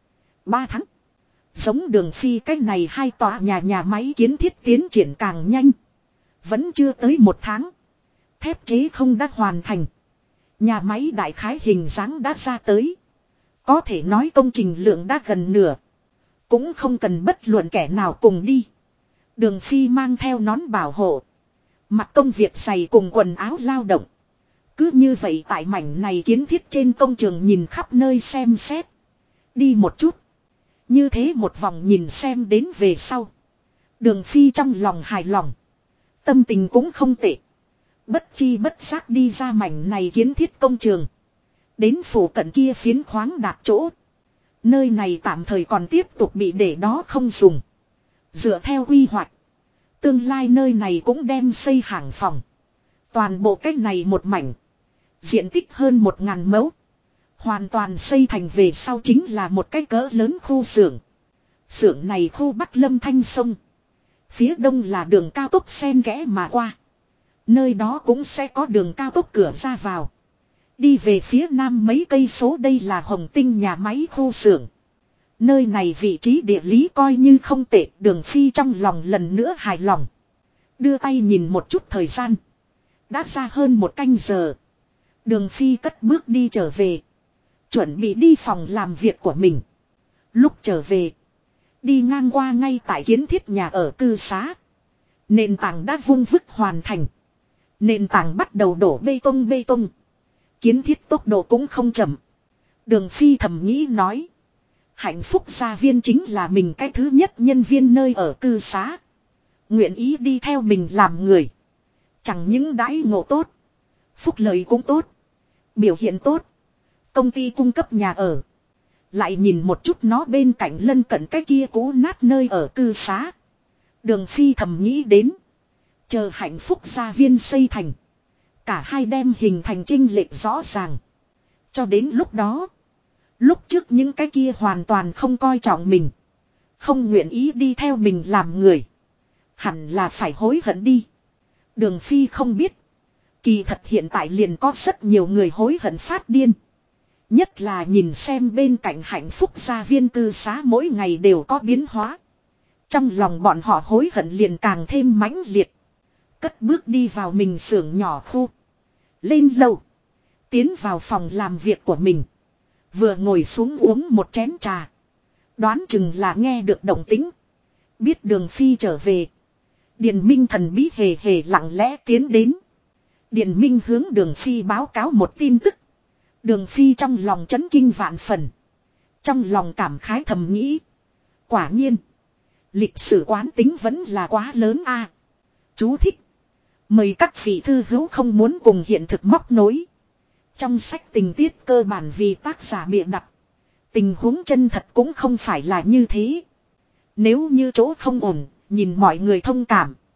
2-3 tháng. Giống Đường Phi cách này hai tòa nhà máy kiến thiết tiến triển càng nhanh. Vẫn chưa tới 1 tháng. Thép chế không đã hoàn thành. Nhà máy đại khái hình dáng đã ra tới. Có thể nói công trình lượng đã gần nửa. Cũng không cần bất luận kẻ nào cùng đi. Đường Phi mang theo nón bảo hộ. Mặc công việc giày cùng quần áo lao động. Cứ như vậy tại mảnh này kiến thiết trên công trường nhìn khắp nơi xem xét. Đi một chút. Như thế một vòng nhìn xem đến về sau. Đường Phi trong lòng hài lòng. Tâm tình cũng không tệ. Bất chi bất giác đi ra mảnh này kiến thiết công trường. Đến phủ cận kia phiến khoáng đạt chỗ. Nơi này tạm thời còn tiếp tục bị để đó không dùng. Dựa theo quy hoạch. Tương lai nơi này cũng đem xây hàng phòng. Toàn bộ cách này một mảnh. Diện tích hơn 1000 mẫu. Hoàn toàn xây thành về sau chính là một cái cỡ lớn khu xưởng. Xưởng này khu Bắc Lâm Thanh Sông. Phía đông là đường cao tốc xen kẽ mà qua. Nơi đó cũng sẽ có đường cao tốc cửa ra vào. Đi về phía nam mấy cây số đây là Hồng Tinh nhà máy khu xưởng. Nơi này vị trí địa lý coi như không tệ, Đường Phi trong lòng lần nữa hài lòng. Đưa tay nhìn một chút thời gian. Đã ra hơn 1 canh giờ. Đường Phi cất bước đi trở về. Chuẩn bị đi phòng làm việc của mình. Lúc trở về. Đi ngang qua ngay tại kiến thiết nhà ở cư xá. Nền tảng đã vung vức hoàn thành. Nền tảng bắt đầu đổ bê tông. Kiến thiết tốc độ cũng không chậm. Đường Phi thầm nghĩ nói. Hạnh phúc gia viên chính là mình cái thứ nhất nhân viên nơi ở cư xá. Nguyện ý đi theo mình làm người. Chẳng những đãi ngộ tốt. Phúc lợi cũng tốt. Biểu hiện tốt. Công ty cung cấp nhà ở. Lại nhìn một chút nó bên cạnh lân cận cái kia cũ nát nơi ở cư xá. Đường Phi thầm nghĩ đến. Chờ hạnh phúc gia viên xây thành. Cả hai đem hình thành chênh lệch rõ ràng. Cho đến lúc đó. Lúc trước những cái kia hoàn toàn không coi trọng mình. Không nguyện ý đi theo mình làm người. Hẳn là phải hối hận đi. Đường Phi không biết. Kỳ thật hiện tại liền có rất nhiều người hối hận phát điên. Nhất là nhìn xem bên cạnh hạnh phúc gia viên cư xá mỗi ngày đều có biến hóa. Trong lòng bọn họ hối hận liền càng thêm mãnh liệt. Cất bước đi vào mình xưởng nhỏ khu. Lên lầu. Tiến vào phòng làm việc của mình. Vừa ngồi xuống uống một chén trà. Đoán chừng là nghe được động tĩnh. Biết Đường Phi trở về. Điền Minh thần bí hề hề lặng lẽ tiến đến. Điền Minh hướng Đường Phi báo cáo một tin tức. Đường Phi trong lòng chấn kinh vạn phần. Trong lòng cảm khái thầm nghĩ. Quả nhiên. Lịch sử quán tính vẫn là quá lớn a. Chú thích. Mời các vị thư hữu không muốn cùng hiện thực móc nối. Trong sách tình tiết cơ bản vì tác giả bịa đặt. Tình huống chân thật cũng không phải là như thế. Nếu như chỗ không ổn, nhìn mọi người thông cảm.